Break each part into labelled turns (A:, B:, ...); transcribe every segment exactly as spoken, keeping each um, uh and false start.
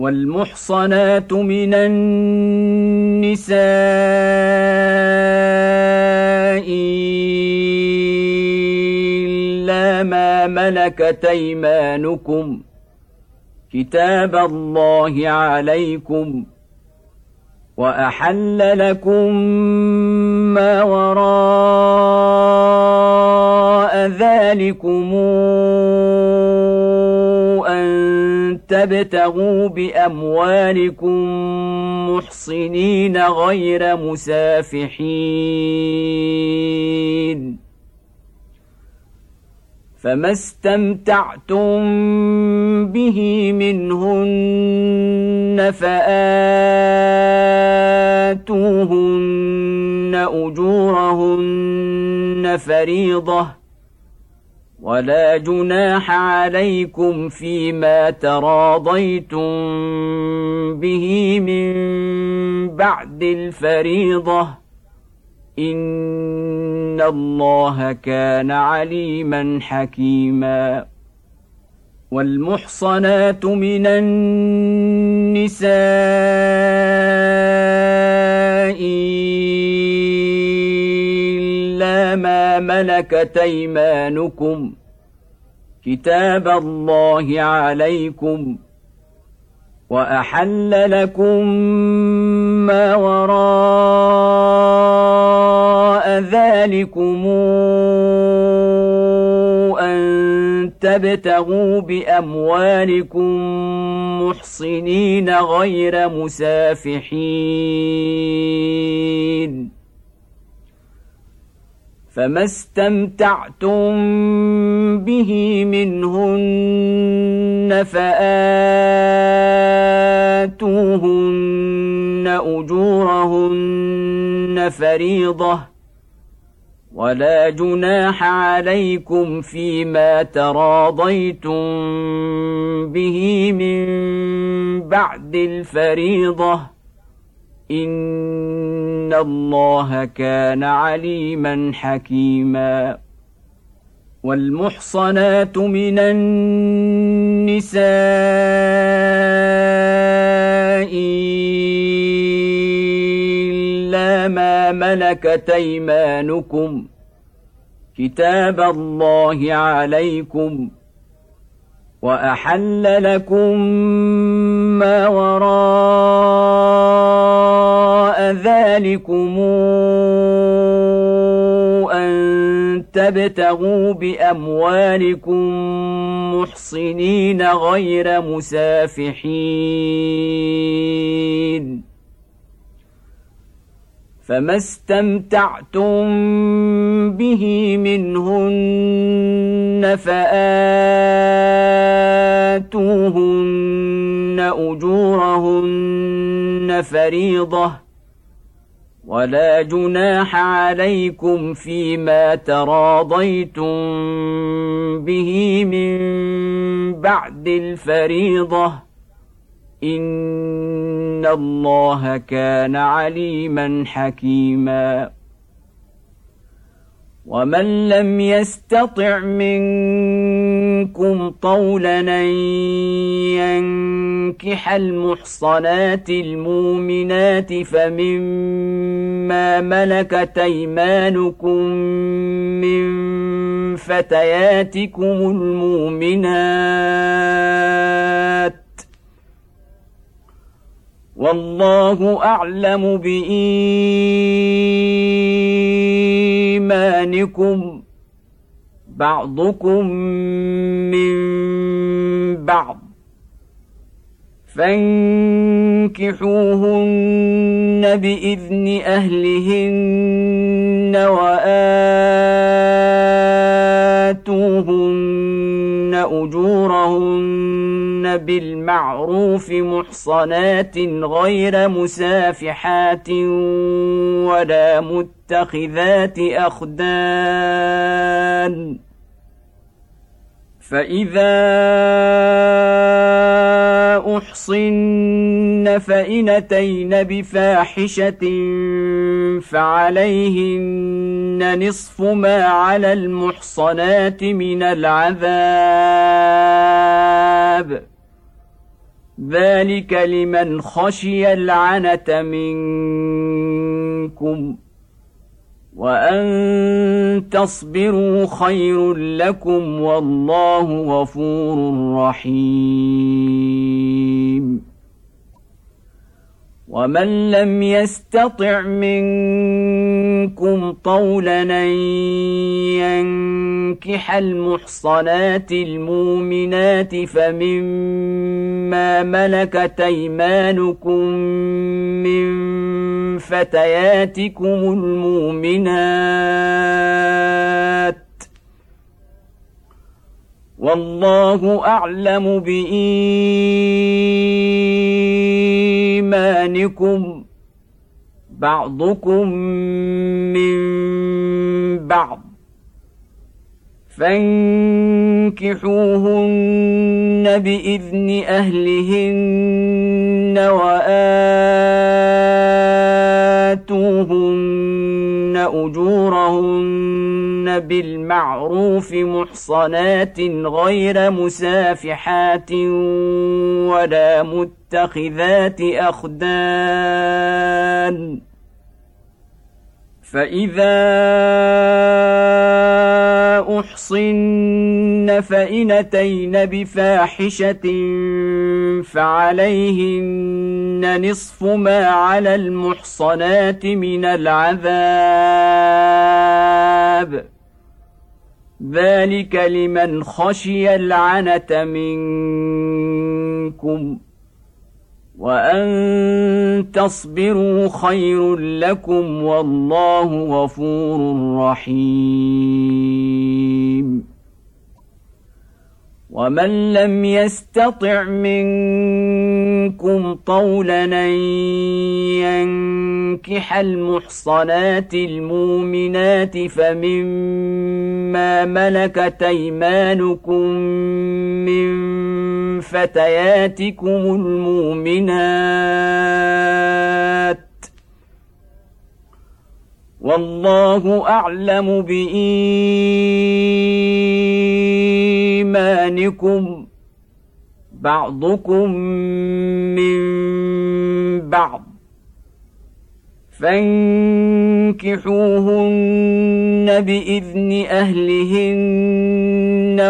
A: والمحصنات من النساء إلا ما ملكت أيمانكم كتاب الله عليكم وأحل لكم ما وراء ذلكم أن تبتغوا بأموالكم محصنين غير مسافحين فما استمتعتم به منهن فآتوهن أجورهن فريضة ولا جناح عليكم فيما تراضيتم به من بعد الفريضة إن الله كان عليما حكيما والمحصنات من النساء إلا ما ملكت أيمانكم كتاب الله عليكم وأحل لكم ما وراء ذلكم أن تبتغوا بأموالكم محصنين غير مسافحين فما استمتعتم به منهن فآتوهن أجورهن فريضة ولا جناح عليكم فيما تراضيتم به من بعد الفريضة إن الله كان عليما حكيما والمحصنات من النساء إلا ما ملكت أيمانكم كتاب الله عليكم وأحل لكم ما وراء ذلكم أن تبتغوا بأموالكم محصنين غير مسافحين فما استمتعتم به منهن فآتوهن أجورهن فريضة ولا جناح عليكم فيما تراضيتم به من بعد الفريضة إن الله كان عليما حكيما ومن لم يستطع منكم طولا أن ينكح المحصنات المؤمنات فمما ملكت أيمانكم من فتياتكم المؤمنات والله أعلم بإيمانكم بعضكم من بعض فانكحوهن بإذن أهلهن وآتوهن أجورهن بالمعروف محصنات غير مسافحات ولا متخذات أخدان فإذا أحصن فإن أتين بفاحشة فعليهن نصف ما على المحصنات من العذاب ذلك لمن خشي العنة منكم وأن تصبروا خير لكم والله غفور رحيم ومن لم يستطع منكم طولا أن ينكح المحصنات المؤمنات فمما ملكت أيمانكم من فتياتكم المؤمنات والله أعلم بإيمانكم بعضكم من بعض فانكحوهن بإذن أهلهن وآتوهن أجورهن بالمعروف محصنات غير مسافحات ولا متخذات أخدان فإذا أحصن فإن أتين بفاحشة فعليهن نصف ما على المحصنات من العذاب ذلك لمن خشي العنة منكم وأن تصبروا خير لكم والله غفور رحيم ومن لم يستطع منكم طولا أن ينكح المحصنات المؤمنات فمما ملكت أيمانكم من فتياتكم المؤمنات والله أعلم بإيمانكم بعضكم من بعض فانكحوهن بإذن أهلهن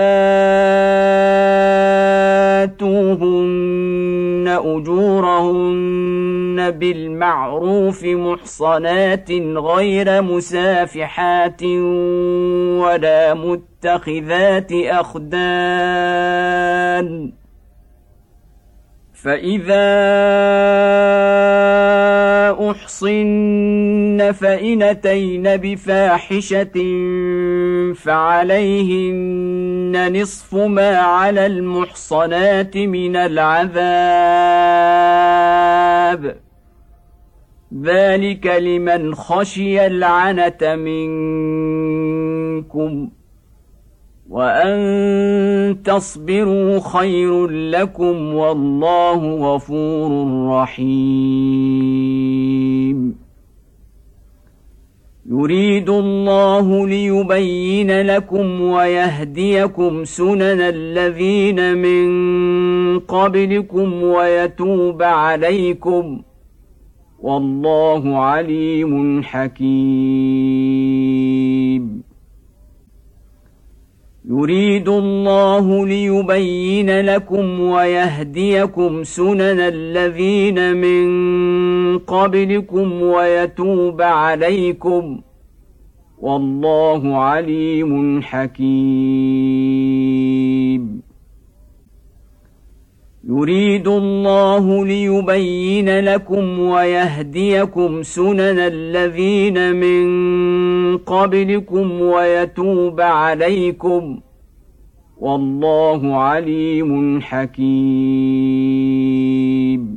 A: وآتوهن أجورهن بالمعروف محصنات غير مسافحات ولا متخذات أخدان فإذا أحصن فإن أتين بفاحشة فعليهن نصف ما على المحصنات من العذاب ذلك لمن خشي العنة منكم وأن تصبروا خير لكم والله غفور رحيم يريد الله ليبين لكم ويهديكم سنن الذين من قبلكم ويتوب عليكم والله عليم حكيم يريد الله ليبين لكم ويهديكم سنن الذين من قبلكم ويتوب عليكم والله عليم حكيم يريد الله ليبين لكم ويهديكم سنن الذين من قبلكم ويتوب عليكم والله عليم حكيم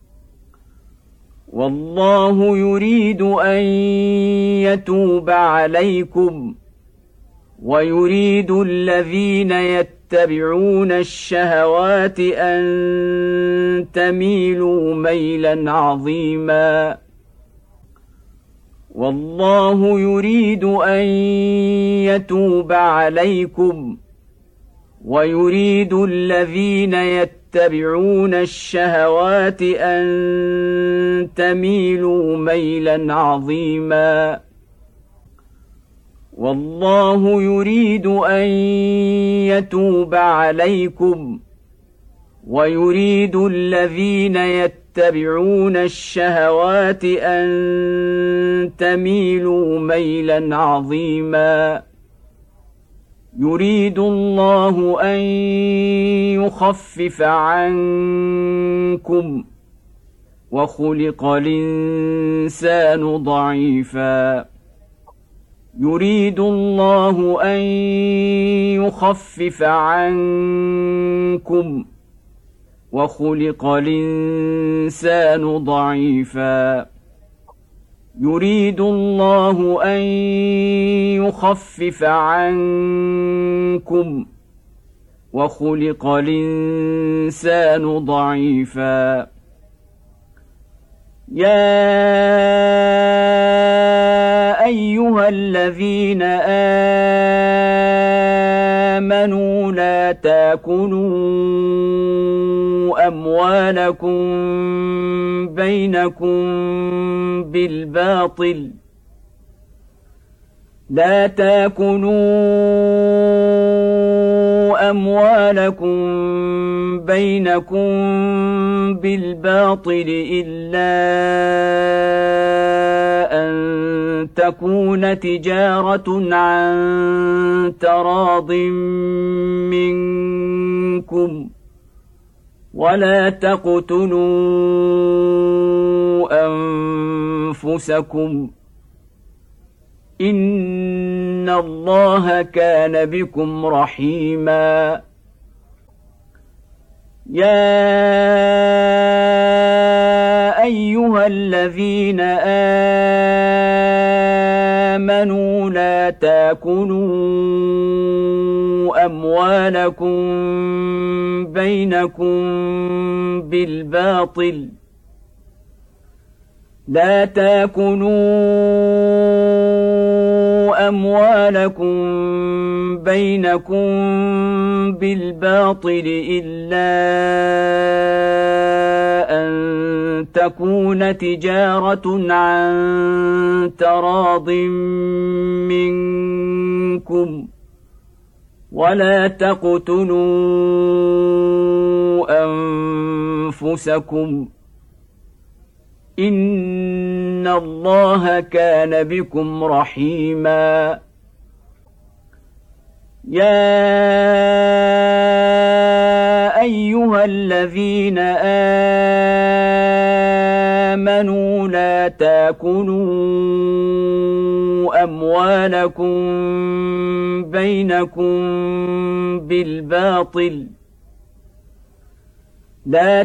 A: والله يريد أن يتوب عليكم ويريد الذين يتبعون الشهوات أن تميلوا ميلا عظيما والله يريد أن يتوب عليكم ويريد الذين يتبعون يتبعون الشهوات أن تميلوا ميلا عظيما والله يريد أن يتوب عليكم ويريد الذين يتبعون الشهوات أن تميلوا ميلا عظيما يريد الله أن يخفف عنكم وخلق الإنسان ضعيفا يريد الله أن يخفف عنكم وخلق الإنسان ضعيفا يريد الله أن يخفف عنكم وخلق الإنسان ضعيفا يا أيها الذين آمنوا لا تأكلوا أموالكم بينكم بالباطل لا تأكلوا أموالكم بينكم بالباطل إلا أن تكون تجارة عن تراض منكم ولا تقتلوا أنفسكم إن الله كان بكم رحيما يا أيها الذين آمنوا لا تأكلوا أموالكم بينكم بالباطل لا تأكلوا أموالكم بينكم بالباطل إلا أن تكون تجارة عن تراض منكم ولا تقتلوا أنفسكم إن الله كان بكم رحيما يا أيها الذين آمنوا لا تأكلوا أموالكم بينكم بالباطل لا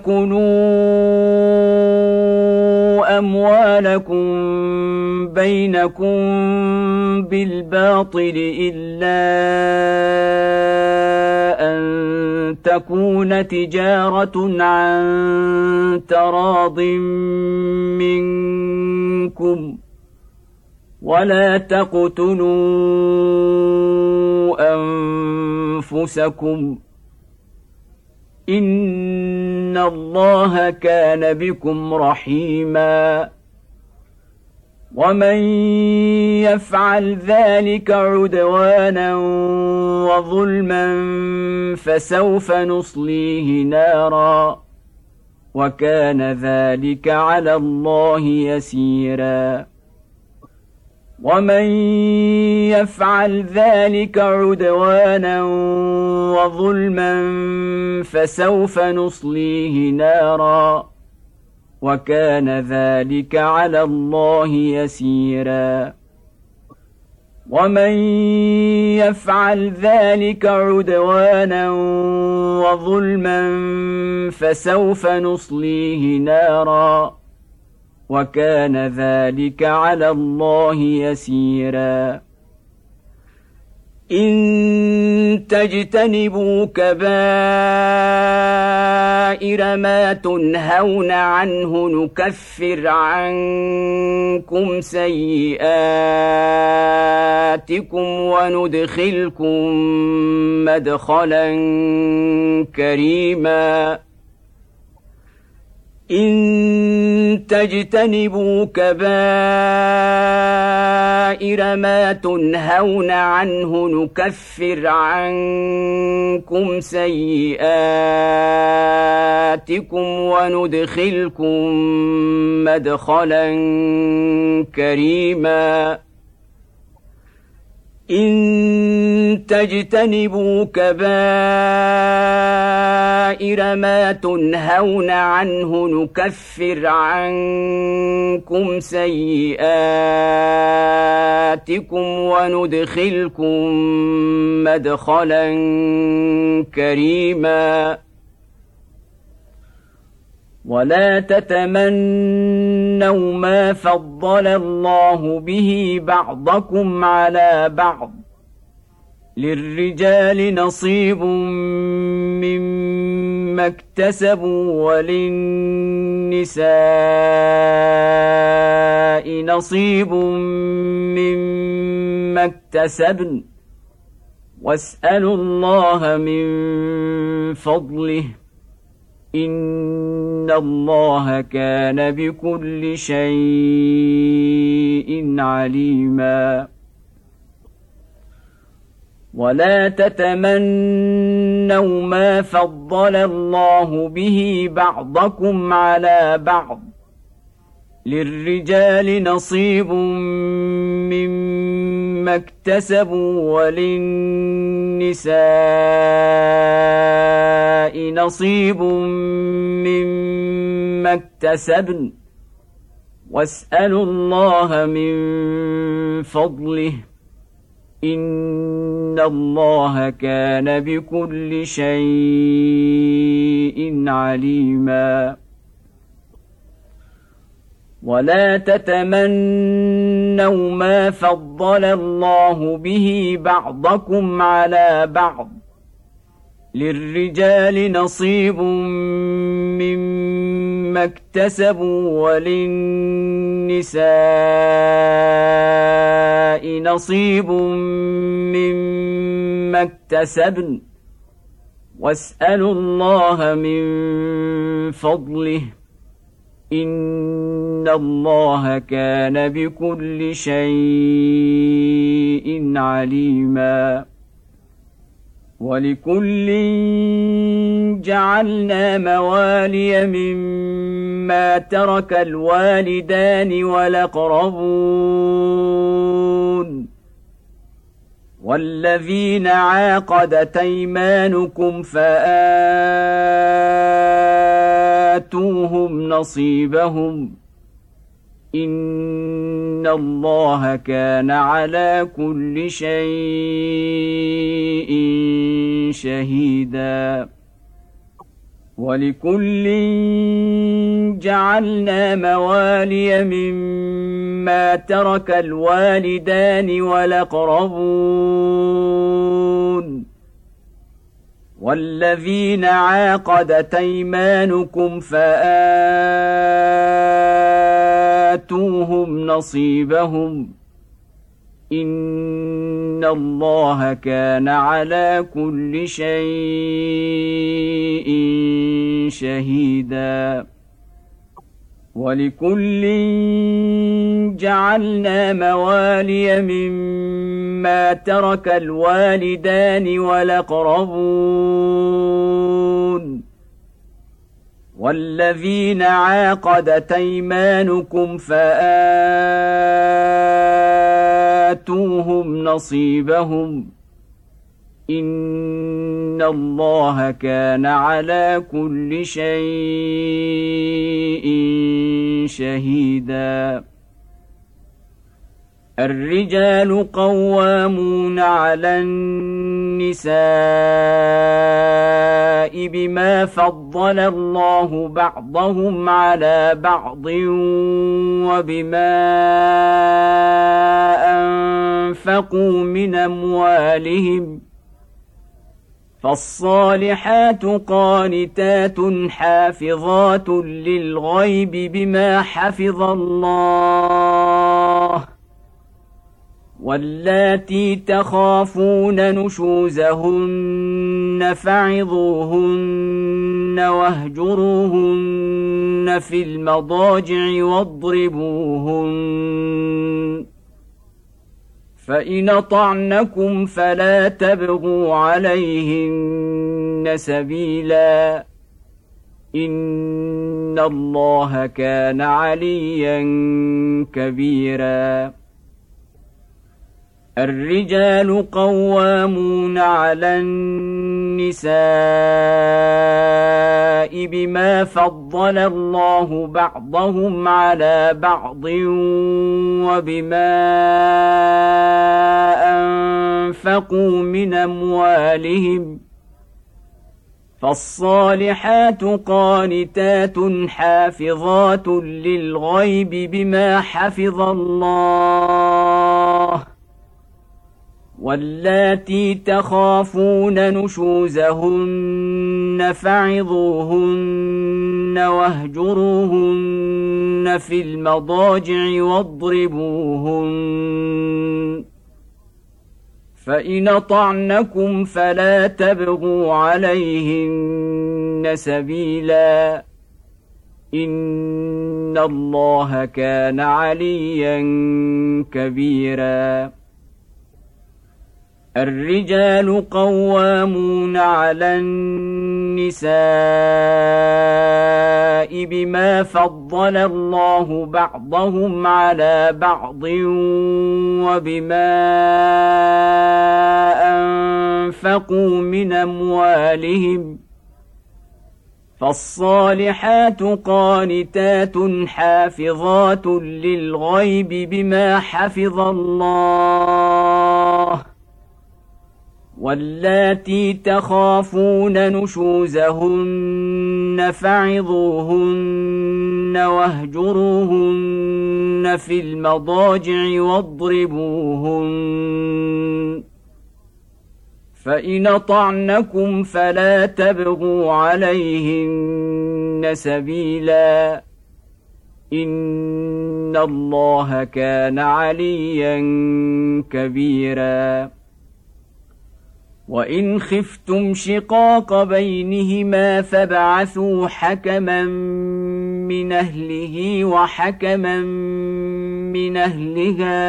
A: تأكلوا أموالكم بينكم بالباطل إلا أن تكون تجارة عن تراض منكم ولا تقتلوا أنفسكم إن الله كان بكم رحيما ومن يفعل ذلك عدوانا وظلما فسوف نصليه نارا وكان ذلك على الله يسيرا ومن يفعل ذلك عدوانا وظلما فسوف نصليه نارا وكان ذلك على الله يسيرا ومن يفعل ذلك عدوانا وظلما فسوف نصليه نارا وكان ذلك على الله يسيرا إن تجتنبوا كبائر ما تنهون عنه نكفر عنكم سيئاتكم وندخلكم مدخلا كريما إن تجتنبوا كبائر ما تنهون عنه نكفر عنكم سيئاتكم وندخلكم مدخلا كريما إن تجتنبوا كبائر ما تنهون عنه نكفر عنكم سيئاتكم وندخلكم مدخلا كريما ولا تتمنوا ما فضل الله به بعضكم على بعض للرجال نصيب مما اكتسبوا وللنساء نصيب مما اكتسبن واسألوا الله من فضله إن الله كان بكل شيء عليما ولا تتمنوا ما فضل الله به بعضكم على بعض للرجال نصيب مما اكتسبوا وللنساء نصيب مما اكتسبن واسألوا الله من فضله إن الله كان بكل شيء عليما ولا تتمنوا ما فضل الله به بعضكم على بعض للرجال نصيب مما اكتسبوا وللنساء نصيب مما اكتسبن واسألوا الله من فضله إن الله كان بكل شيء عليما ولكل جعلنا موالي مما ترك الوالدان والأقربون والذين عاقدت أيمانكم فآتوهم نصيبهم إن الله كان على كل شيء شهيدا ولكل جعلنا موالي مما ترك الوالدان والأقربون والذين عاقدت أيمانكم فآتوهم نصيبهم إن الله كان على كل شيء شهيدا ولكل جعلنا موالي مما ترك الوالدان والأقربون والذين عاقدت أيمانكم فآتوهم نصيبهم إن الله كان على كل شيء شهيدا الرجال قوامون على النساء بما فضل الله بعضهم على بعض وبما أنفقوا من أموالهم فالصالحات قانتات حافظات للغيب بما حفظ الله واللاتي تخافون نشوزهن فعظوهن واهجروهن في المضاجع واضربوهن فإن أطعنكم فلا تبغوا عليهن سبيلا إن الله كان عليا كبيرا الرجال قوامون على النساء بما فضل الله بعضهم على بعض وبما أنفقوا من أموالهم فالصالحات قانتات حافظات للغيب بما حفظ الله واللاتي تخافون نشوزهن فعظوهن واهجروهن في المضاجع واضربوهن فإن أطعنكم فلا تبغوا عليهن سبيلا إن الله كان عليا كبيرا الرجال قوامون على النساء بما فضل الله بعضهم على بعض وبما أنفقوا من أموالهم فالصالحات قانتات حافظات للغيب بما حفظ الله واللاتي تخافون نشوزهن فعظوهن واهجروهن في المضاجع واضربوهن فإن أطعنكم فلا تبغوا عليهن سبيلا إن الله كان عليا كبيرا وإن خفتم شقاق بينهما فابعثوا حكما من أهله وحكما من أهلها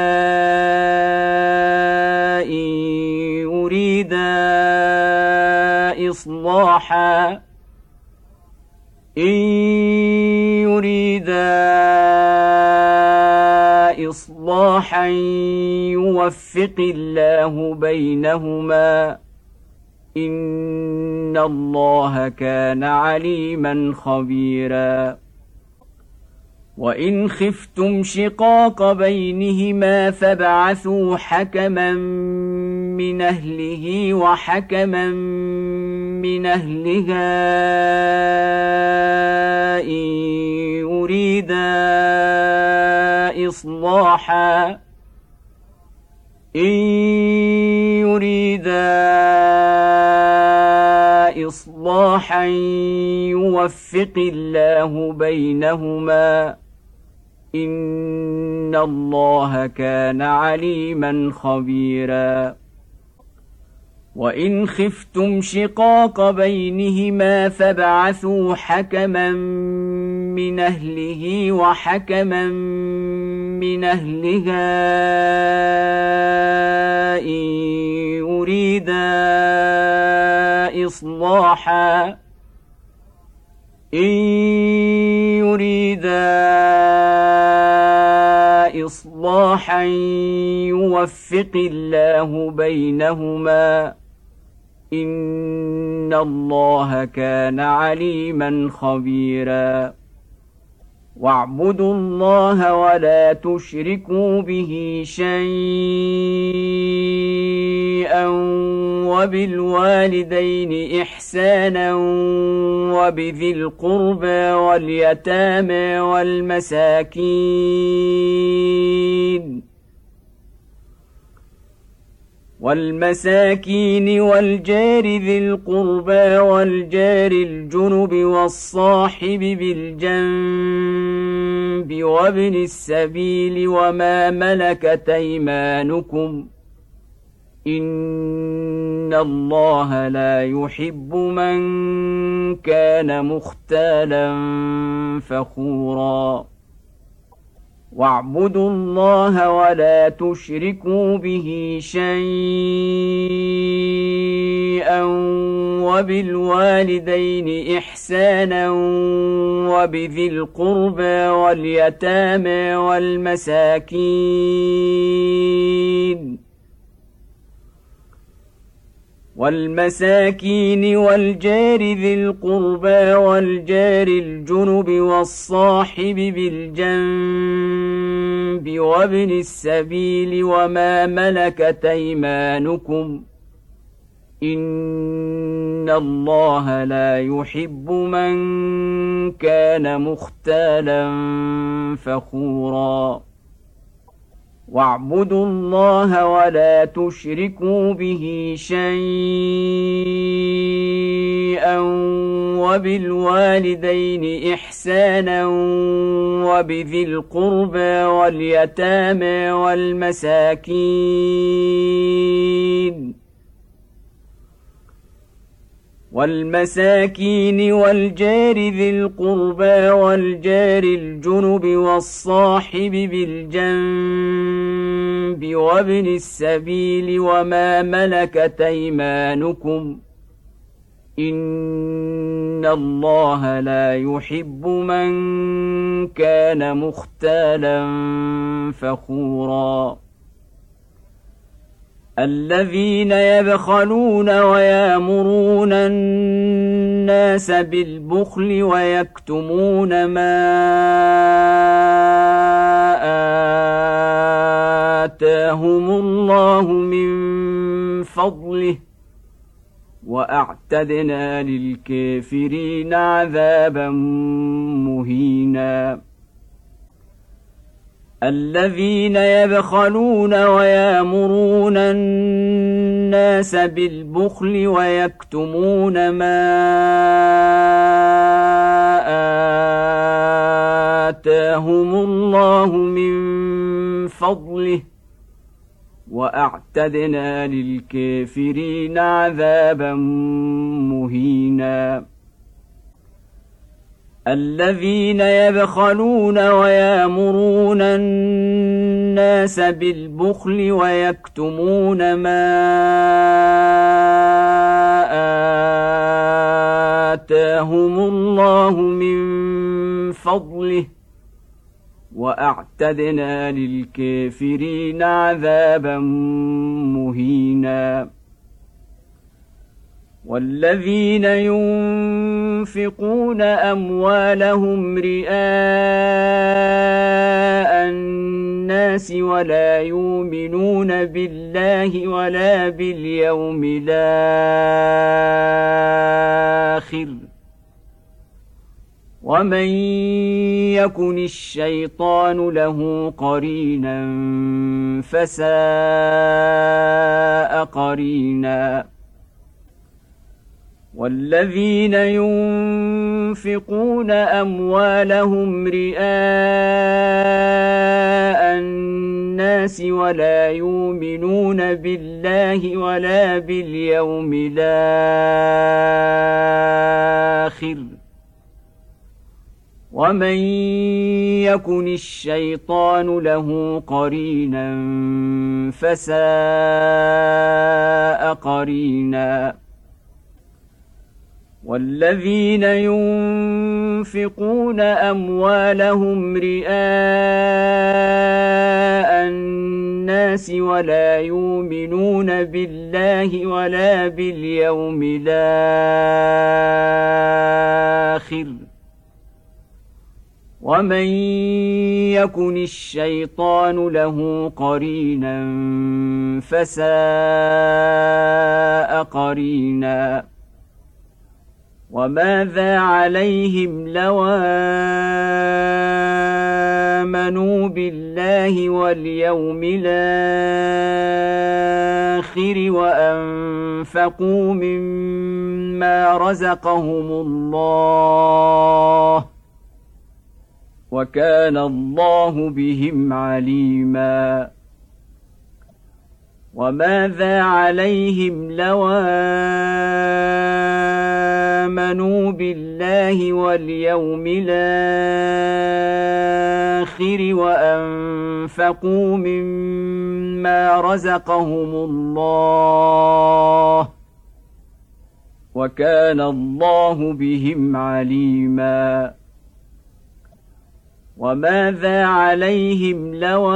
A: إن يريدا إصلاحا إن يريدا إصلاحا يوفق الله بينهما إن الله كان عليما خبيرا وإن خفتم شقاق بينهما فابعثوا حكما من أهله وحكما من أهلها إن يريدا إصلاحا إن يريدا إصلاحا يوفق الله بينهما إن الله كان عليما خبيرا وإن خفتم شقاق بينهما فابعثوا حكما من أهله وحكما من أهلها إن يريدا إصلاحا إن يريدا إصلاحا يوفق الله بينهما إن الله كان عليما خبيرا واعبدوا الله ولا تشركوا به شيئا وبالوالدين إحسانا وبذي القربى واليتامى والمساكين والمساكين والجار ذي القربى والجار الجنب والصاحب بالجنب وابن السبيل وما ملكت أيمانكم إن الله لا يحب من كان مختالا فخورا واعبدوا الله ولا تشركوا به شيئا وبالوالدين إحسانا وبذي القربى واليتامى والمساكين والمساكين والجار ذي القربى والجار الجنب والصاحب بالجنب وابن السبيل وما ملكت أيمانكم إن الله لا يحب من كان مختالا فخورا واعبدوا الله ولا تشركوا به شيئا وبالوالدين إحسانا وبذي القربى واليتامى والمساكين والمساكين والجار ذي القربى والجار الجنب والصاحب بالجنب وابن السبيل وما ملكت أيمانكم إن الله لا يحب من كان مختالا فخورا الذين يبخلون ويأمرون الناس بالبخل ويكتمون ما آتاهم الله من فضله وأعتدنا للكافرين عذابا مهينا الذين يبخلون ويأمرون الناس بالبخل ويكتمون ما آتاهم الله من فضله وأعتدنا للكافرين عذابا مهينا الذين يبخلون ويأمرون الناس بالبخل ويكتمون ما آتاهم الله من فضله وأعتدنا للكافرين عذابا مهينا والذين ينفقون أموالهم رئاء الناس ولا يؤمنون بالله ولا باليوم الآخر ومن يكن الشيطان له قرينا فساء قرينا والذين ينفقون أموالهم رئاء الناس ولا يؤمنون بالله ولا باليوم الآخر ومن يكن الشيطان له قرينا فساء قرينا والذين ينفقون أموالهم رئاء الناس ولا يؤمنون بالله ولا باليوم الآخر ومن يكن الشيطان له قرينا فساء قرينا وماذا عليهم لو آمنوا بالله واليوم الآخر الآخر وأنفقوا مما رزقهم الله وكان الله بهم عليما وماذا عليهم لو آمنوا بالله واليوم الآخر وأنفقوا مما رزقهم الله وكان الله بهم عليما وماذا عليهم لو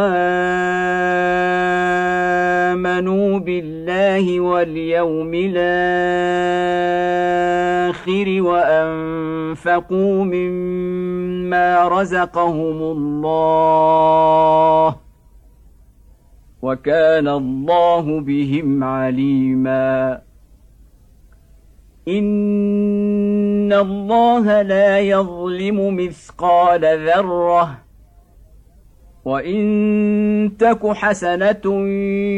A: آمنوا بالله واليوم الآخر وأنفقوا مما رزقهم الله وكان الله بهم عليما إن الله لا يظلم مثقال ذرة وإن تك حسنة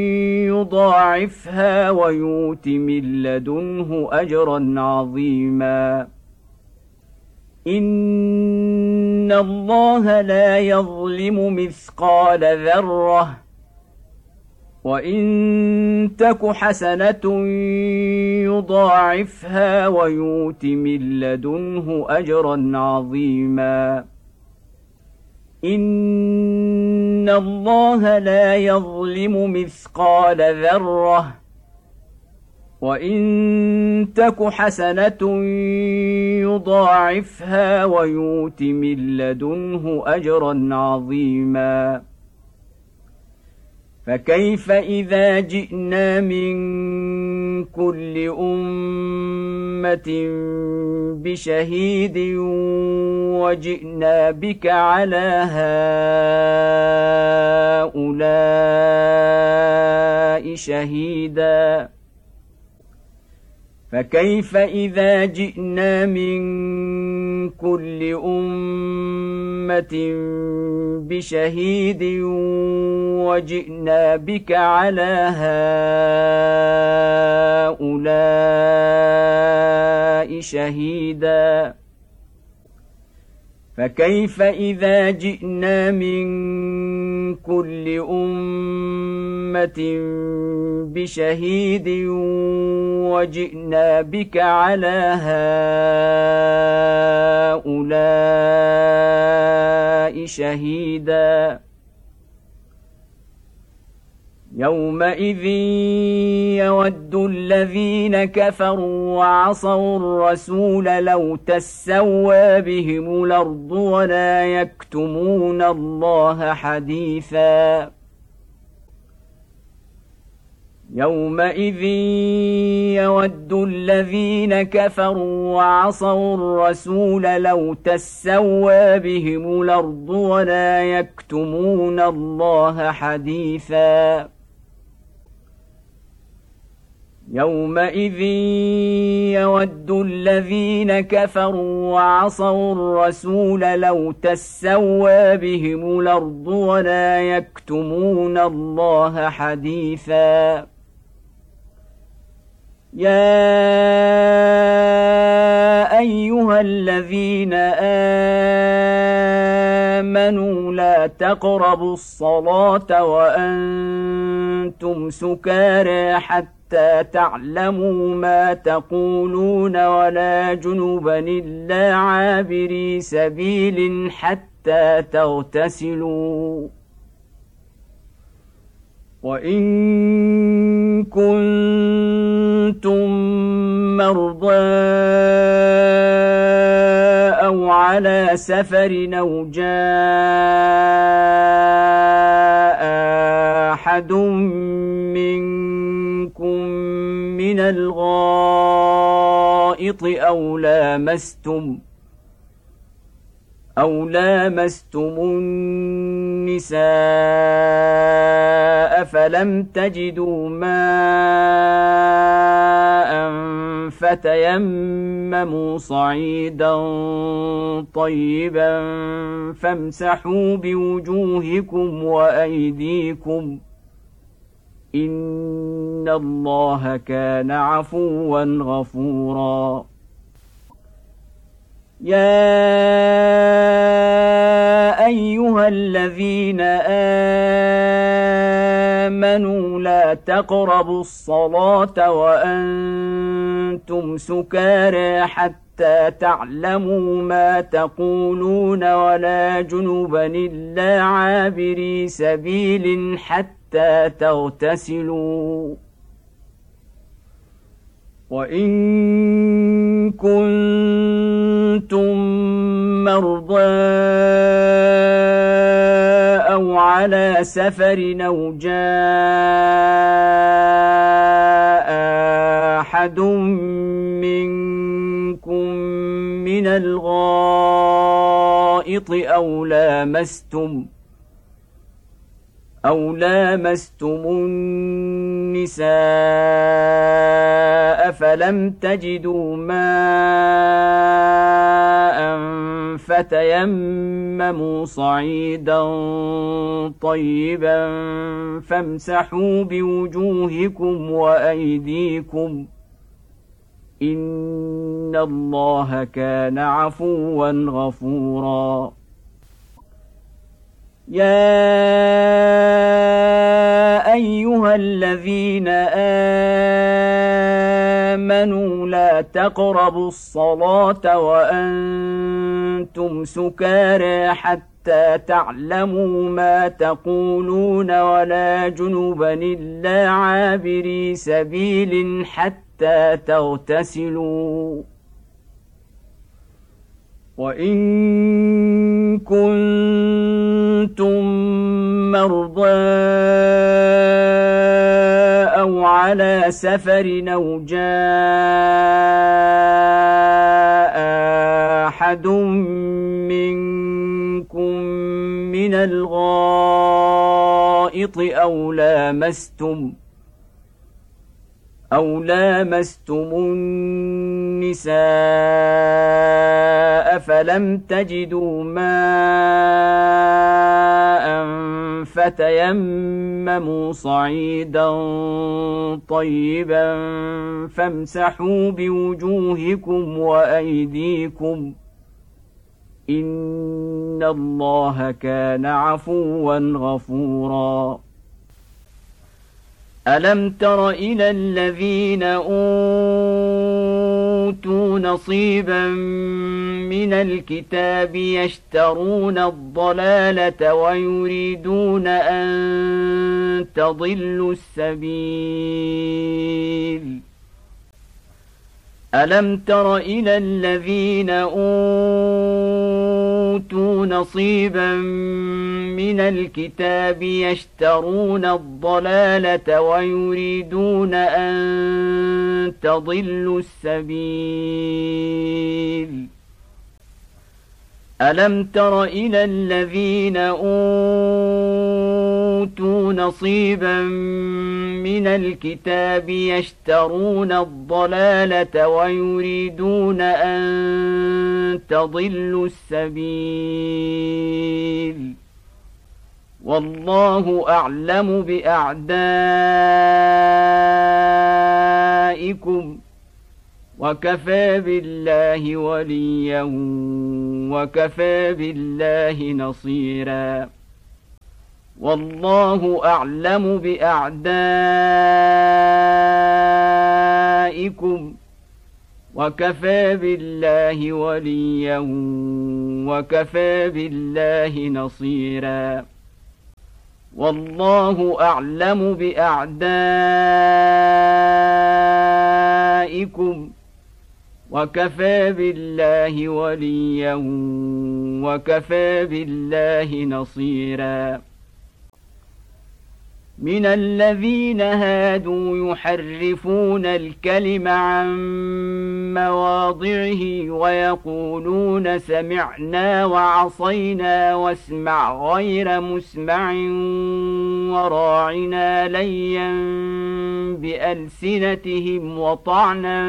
A: يضاعفها ويؤت من لدنه أجرا عظيما إن الله لا يظلم مثقال ذرة وإن تك حسنة يضاعفها ويؤت من لدنه أجرا عظيما إن الله لا يظلم مثقال ذرة وإن تك حسنة يضاعفها ويؤت من لدنه أجرا عظيما فكيف إذا جئنا من كل أمة بشهيد وجئنا بك على هؤلاء شهيدا فكيف إذا جئنا من كل أمة بشهيد وجئنا بك على هؤلاء شهيدا فكيف إذا جئنا من كل أمة بشهيد وجئنا بك على هؤلاء شهيدا يومئذ يود الذين كفروا وعصوا الرسول لو تسوى بهم الأرض ولا يكتمون الله حديثا يومئذ يود الذين كفروا وعصوا الرسول لو تسوى بهم الأرض ولا يكتمون الله حديثا يومئذ يود الذين كفروا وعصوا الرسول لو تسوى بهم الأرض ولا يكتمون الله حديثا يا أيها الذين آمنوا لا تقربوا الصلاة وأنتم سكارى حتى تعلموا ما تقولون ولا جنبا إلا عابري سبيل حتى تغتسلوا وإن كنتم مرضى أو على سفر أو جاء أحد منكم من الغائط أو لامستم أو لامستم النساء فلم تجدوا ماء فتيمموا صعيدا طيبا فامسحوا بوجوهكم وأيديكم إن الله كان عفوا غفورا يا أيها الذين آمنوا لا تقربوا الصلاة وأنتم سكارى حتى تعلموا ما تقولون ولا جنبا إلا عابري سبيل حتى تغتسلوا وإن كنتم مرضى أو على سفر أو جاء أحد منكم من الغائط أو لامستم أو لامستم النساء فلم تجدوا ماء فتيمموا صعيدا طيبا فامسحوا بوجوهكم وأيديكم إن الله كان عفوا غفورا يا أيها الذين آمنوا لا تقربوا الصلاة وأنتم سكارى حتى تعلموا ما تقولون ولا جنبا إلا عابري سبيل حتى تغتسلوا وإن كنتم مرضى أو على سفر أو جاء أحد منكم من الغائط أو لامستم أو لامستم النساء فلم تجدوا ماء فتيمموا صعيدا طيبا فامسحوا بوجوهكم وأيديكم إن الله كان عفوا غفورا ألم تر إلى الذين أوتوا نصيبا من الكتاب يشترون الضلالة ويريدون أن تضلوا السبيل ألم تر إلى الذين أوتوا نصيبا من الكتاب يشترون الضلالة ويريدون أن تضلوا السبيل ألم تر إلى الذين أوتوا نصيبا من الكتاب يشترون الضلالة ويريدون أن تضلوا السبيل والله أعلم بأعدائكم وكفى بالله وليا وكفى بالله نصيرا والله أعلم بأعدائكم وكفى بالله وليا وكفى بالله نصيرا والله أعلم بأعدائكم وكفى بالله وليا وكفى بالله نصيرا من الذين هادوا يحرفون الكلم عن مواضعه ويقولون سمعنا وعصينا واسمع غير مسمع وراعنا ليا بألسنتهم وطعنا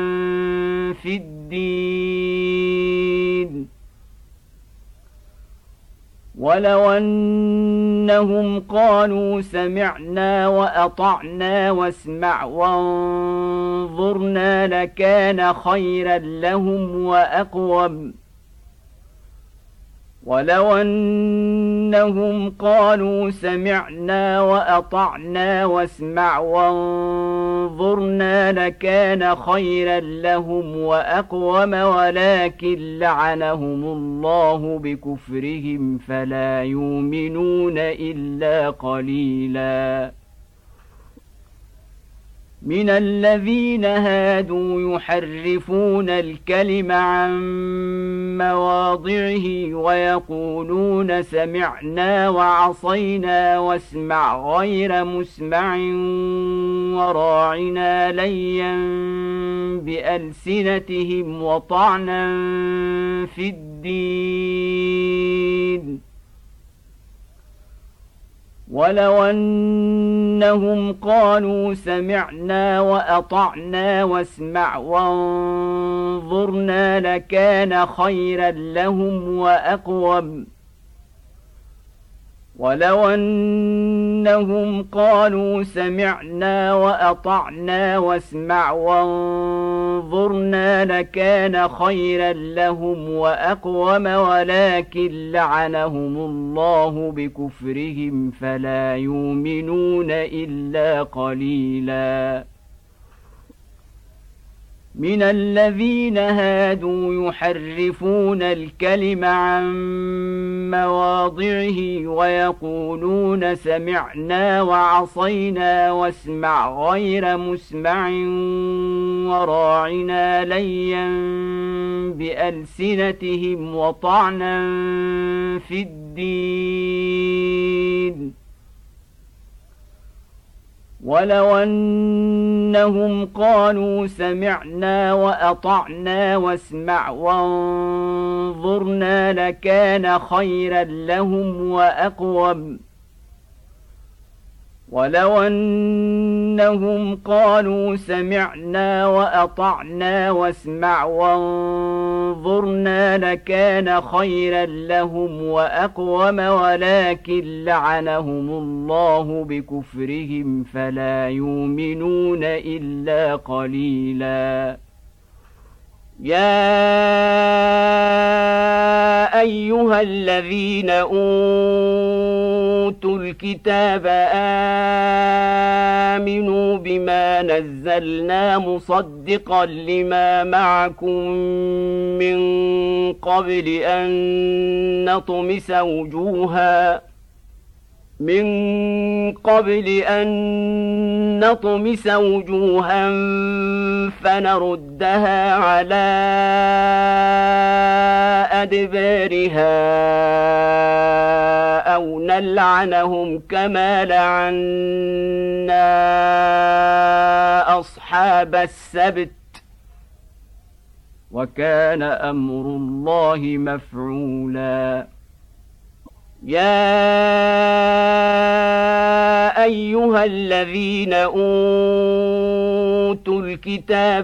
A: في الدين ولو أنهم قالوا سمعنا وأطعنا واسمع وانظرنا لكان خيرا لهم وأقوم ولو أنهم قالوا سمعنا وأطعنا واسمع وانظرنا لكان خيرا لهم وأقوم ولكن لعنهم الله بكفرهم فلا يؤمنون إلا قليلا من الذين هادوا يحرفون الكلم عن مواضعه ويقولون سمعنا وعصينا واسمع غير مسمع وراعنا ليا بألسنتهم وطعنا في الدين ولو أنهم قالوا سمعنا وأطعنا واسمع وانظرنا لكان خيرا لهم وأقوم ولو أنهم قالوا سمعنا وأطعنا واسمع وانظرنا لكان خيرا لهم وأقوم ولكن لعنهم الله بكفرهم فلا يؤمنون إلا قليلا من الذين هادوا يحرفون الكلم عن مواضعه ويقولون سمعنا وعصينا واسمع غير مسمع وراعنا ليا بألسنتهم وطعنا في الدين ولو أنهم قالوا سمعنا وأطعنا واسمع وانظرنا لكان خيرا لهم وأقوم ولو أنهم قالوا سمعنا وأطعنا واسمع وانظرنا لكان خيرا لهم وأقوم ولكن لعنهم الله بكفرهم فلا يؤمنون إلا قليلا يا أيها الذين أوتوا الكتاب آمنوا بما نزلنا مصدقا لما معكم من قبل أن نطمس وجوها من قبل أن نطمس وجوها فنردها على أدبارها أو نلعنهم كما لعنا أصحاب السبت وكان أمر الله مفعولا يا أيها الذين أوتوا الكتاب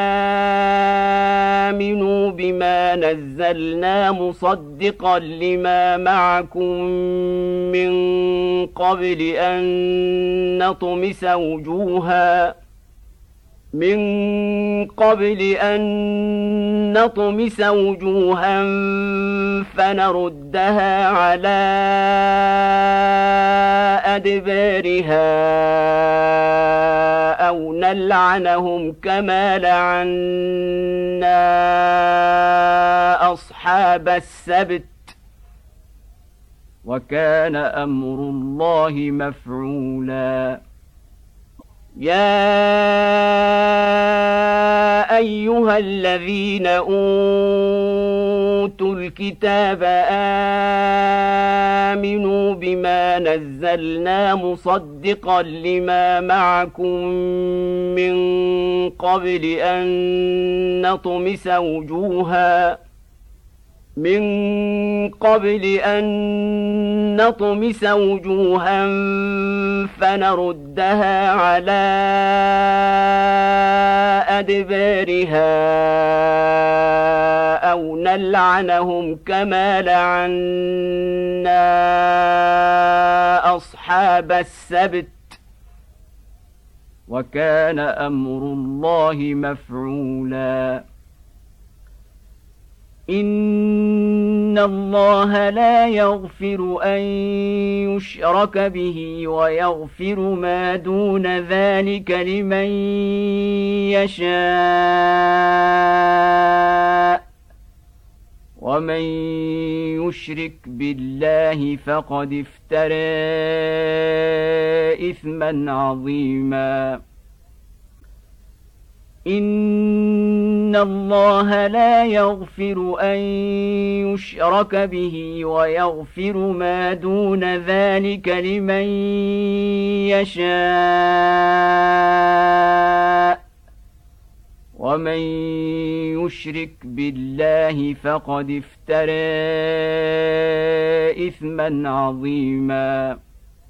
A: آمنوا بما نزلنا مصدقا لما معكم من قبل أن نطمس وجوها من قبل أن نطمس وجوها فنردها على أدبارها أو نلعنهم كما لعنا أصحاب السبت وكان أمر الله مفعولا يا أيها الذين أوتوا الكتاب آمنوا بما نزلنا مصدقا لما معكم من قبل أن نطمس وجوها من قبل أن نطمس وجوها فنردها على أدبارها أو نلعنهم كما لعنا أصحاب السبت وكان أمر الله مفعولا إن الله لا يغفر أن يشرك به ويغفر ما دون ذلك لمن يشاء ومن يشرك بالله فقد افترى إثما عظيما إن الله لا يغفر أن يشرك به ويغفر ما دون ذلك لمن يشاء ومن يشرك بالله فقد افترى إثما عظيما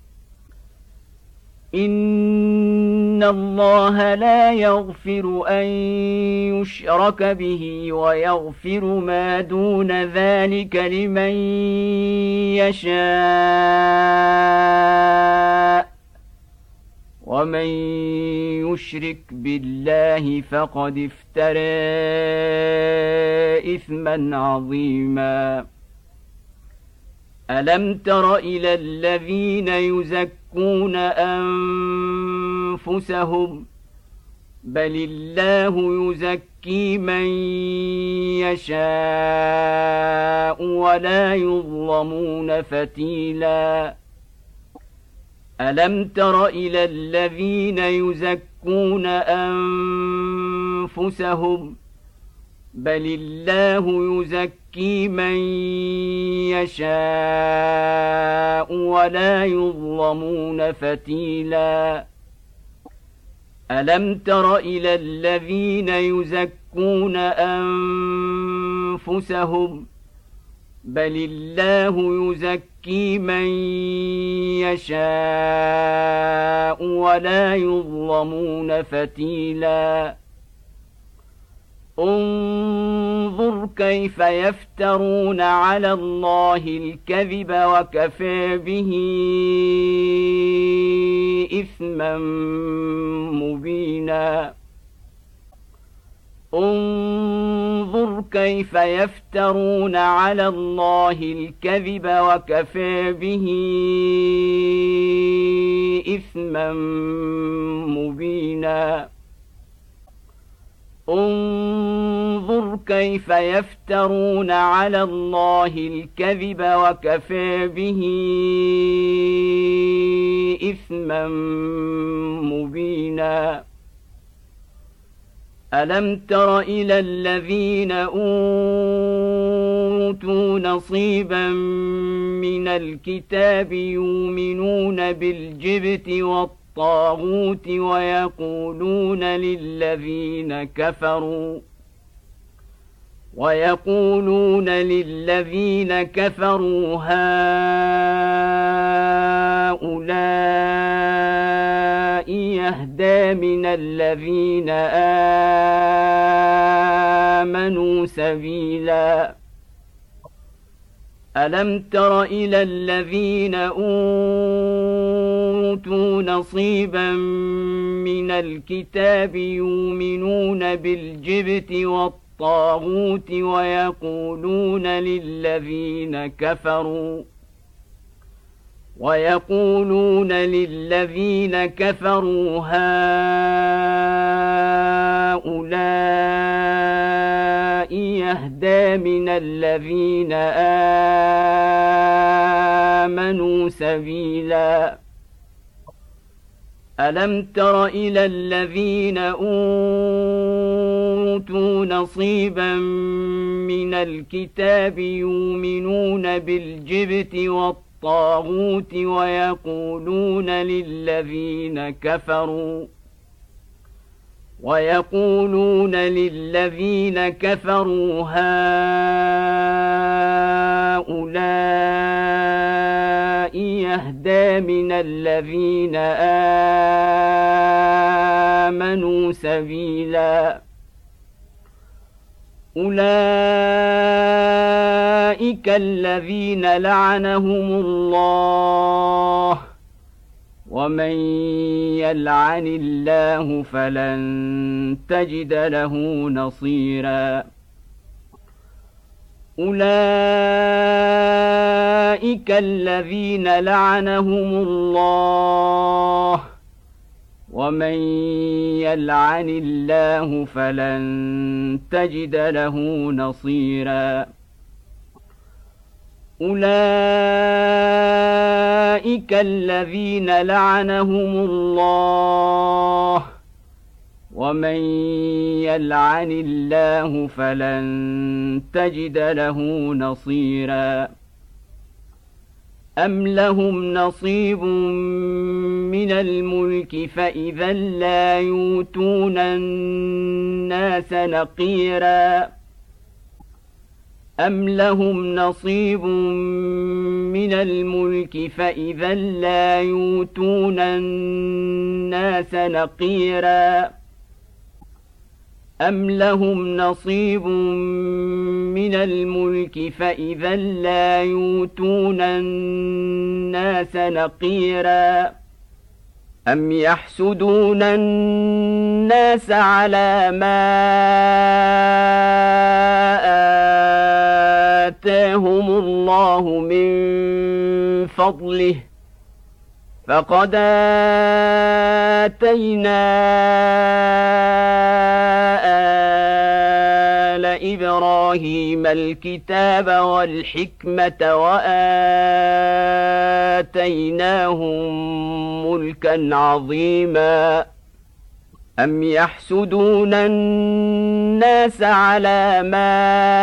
A: إن الله لا يغفر أن يشرك به ويغفر ما دون ذلك لمن يشاء ومن يشرك بالله فقد افترى إثما عظيما ألم تر إلى الذين يزكون أنفسهم بل الله يزكي من يشاء ولا يظلمون فتيلا ألم تر إلى الذين يزكون أنفسهم بل الله يزكي من يشاء ولا يظلمون فتيلا ألم تر إلى الذين يزكون أنفسهم بل الله يزكي من يشاء ولا يظلمون فتيلا انظر كيف يفترون على الله الكذب وكفى به إثما مبينا انظر كيف يفترون على الله الكذب وكفى به إثما مبينا انظر كيف يفترون على الله الكذب وكفى به إثما مبينا ألم تر إلى الذين أوتوا نصيبا من الكتاب يؤمنون بالجبت والطاغوت ويقولون للذين كفروا ويقولون للذين كفروا هؤلاء يهدى من الذين آمنوا سبيلا ألم تر إلى الذين أوتوا نصيبا من الكتاب يؤمنون بالجبت والطاغوت ويقولون للذين كفروا ويقولون للذين كفروا هؤلاء يهدى من الذين آمنوا سبيلا ألم تر إلى الذين أوتوا نصيبا من الكتاب يؤمنون بالجبت والطاغوت ويقولون للذين كفروا ويقولون للذين كفروا هؤلاء يهدى من الذين آمنوا سبيلا أولئك الذين لعنهم الله ومن يلعن الله فلن تجد له نصيرا أولئك الذين لعنهم الله ومن يلعن الله فلن تجد له نصيرا أولئك الذين لعنهم الله ومن يلعن الله فلن تجد له نصيرا أم لهم نصيب من الملك فإذا لا يؤتون الناس نقيرا أم لهم نصيب من الملك فإذا لا يؤتون الناس نقيرا أم لهم نصيب من الملك فإذا لا يؤتون الناس نقيرا أم يحسدون الناس على ما آتاهم الله من فضله فقد آتينا آل إبراهيم الكتاب والحكمة وآتيناهم ملكا عظيما أم يحسدون الناس على ما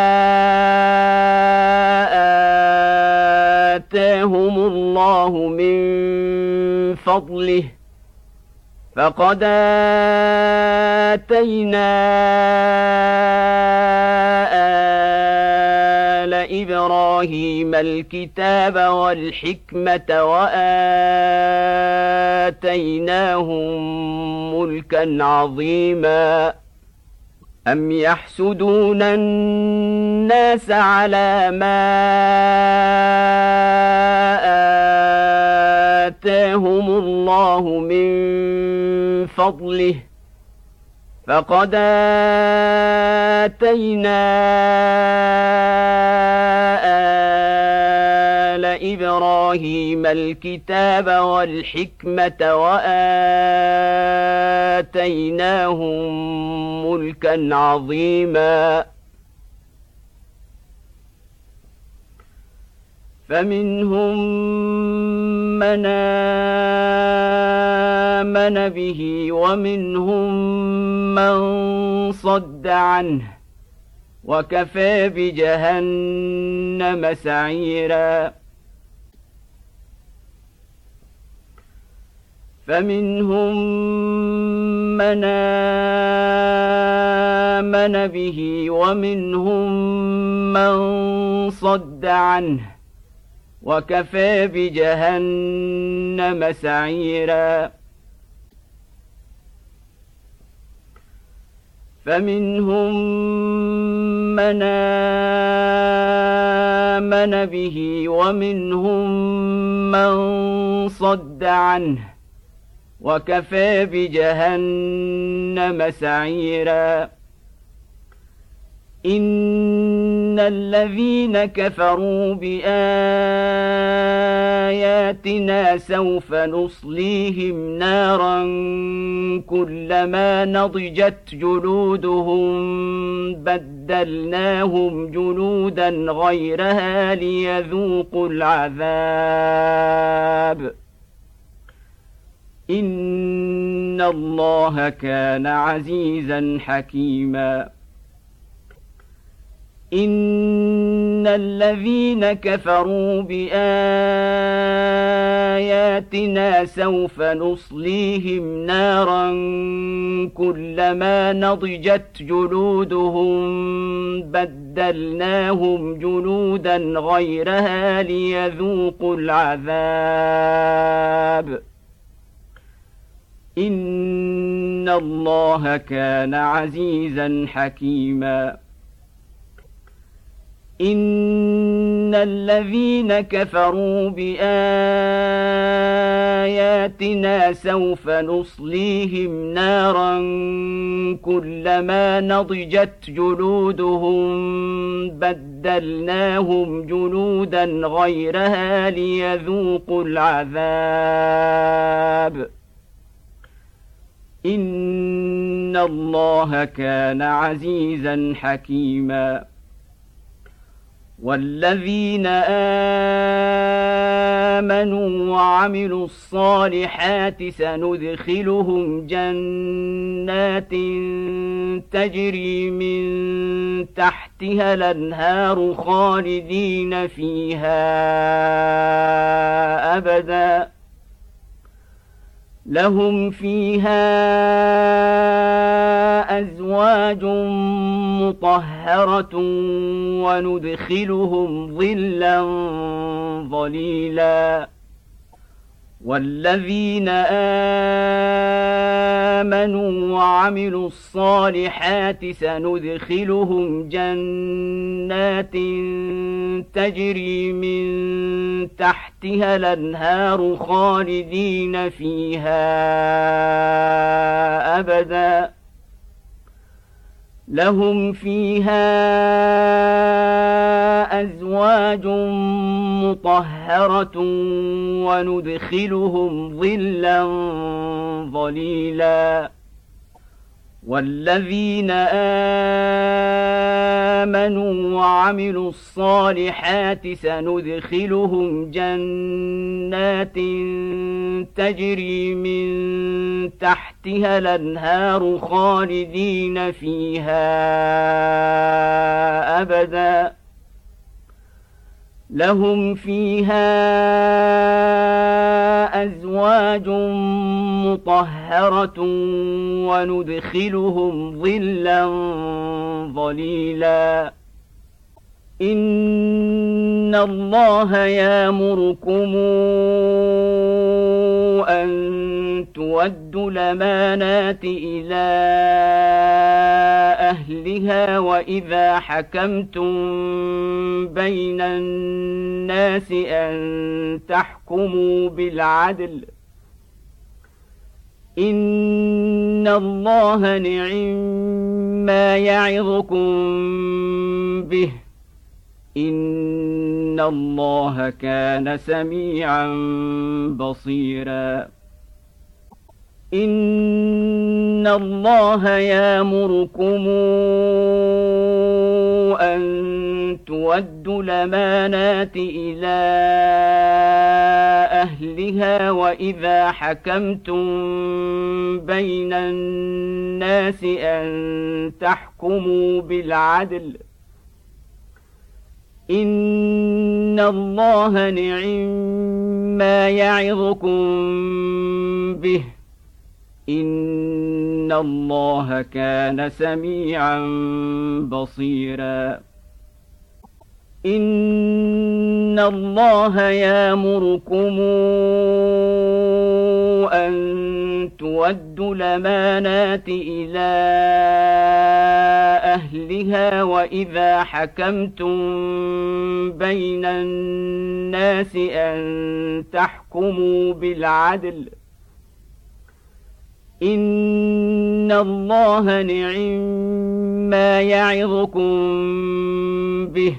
A: آتاهم الله من فضله فقد آتينا آل إبراهيم الكتاب والحكمة وآتيناهم ملكا عظيما أم يحسدون الناس على ما آتاهم الله من فضله فقد آتينا آل إبراهيم الكتاب والحكمة وآتيناهم ملكا عظيما فمنهم من آمن به ومنهم من صد عنه وكفى بجهنم سعيرا فمنهم من آمن به ومنهم من صد عنه وكفى بجهنم سعيرا فمنهم من آمن به ومنهم من صد عنه وكفى بجهنم سعيرا إن الذين كفروا بآياتنا سوف نصليهم نارا كلما نضجت جلودهم بدلناهم جلودا غيرها ليذوقوا العذاب إن الله كان عزيزا حكيما إن الذين كفروا بآياتنا آياتنا سوف نصليهم نارا كلما نضجت جلودهم بدلناهم جلودا غيرها ليذوقوا العذاب إن الله كان عزيزا حكيما إن الذين كفروا بآياتنا سوف نصليهم نارا كلما نضجت جلودهم بدلناهم جلودا غيرها ليذوقوا العذاب إن الله كان عزيزا حكيما والذين آمنوا وعملوا الصالحات سندخلهم جنات تجري من تحتها الأنهار خالدين فيها أبدا لهم فيها أزواج مطهرة وندخلهم ظلا ظليلا والذين آمنوا وعملوا الصالحات سندخلهم جنات تجري من تحتها الأنهار خالدين فيها أبدا لهم فيها أزواج مطهرة وندخلهم ظلا ظليلا والذين آمنوا وعملوا الصالحات سندخلهم جنات تجري من تحتها الأنهار خالدين فيها أبدا لهم فيها أزواج مطهرة وندخلهم ظلا ظليلا إن الله يأمركم أن تؤدوا الأمانات إلى أهلها وإذا حكمتم بين الناس أن تحكموا بالعدل إن الله نعم ما يعظكم به إن الله كان سميعا بصيرا إن الله يأمركم أن تؤدوا الأمانات إلى أهلها وإذا حكمتم بين الناس أن تحكموا بالعدل إن الله نعم ما يعظكم به إن الله كان سميعا بصيرا إن الله يأمركم أن تؤدوا الأمانات إلى أهلها وإذا حكمتم بين الناس أن تحكموا بالعدل إن الله نعم ما يعظكم به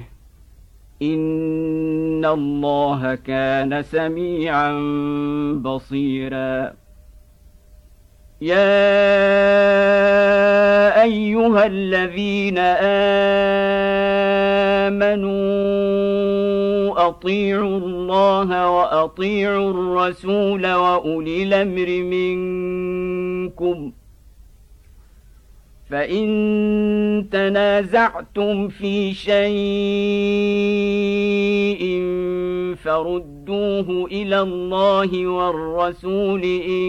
A: إن الله كان سميعا بصيرا يا أيها الذين آمنوا أطيعوا الله وأطيعوا الرسول وأولي الأمر منكم فإن تنازعتم في شيء فردوه إلى الله والرسول إن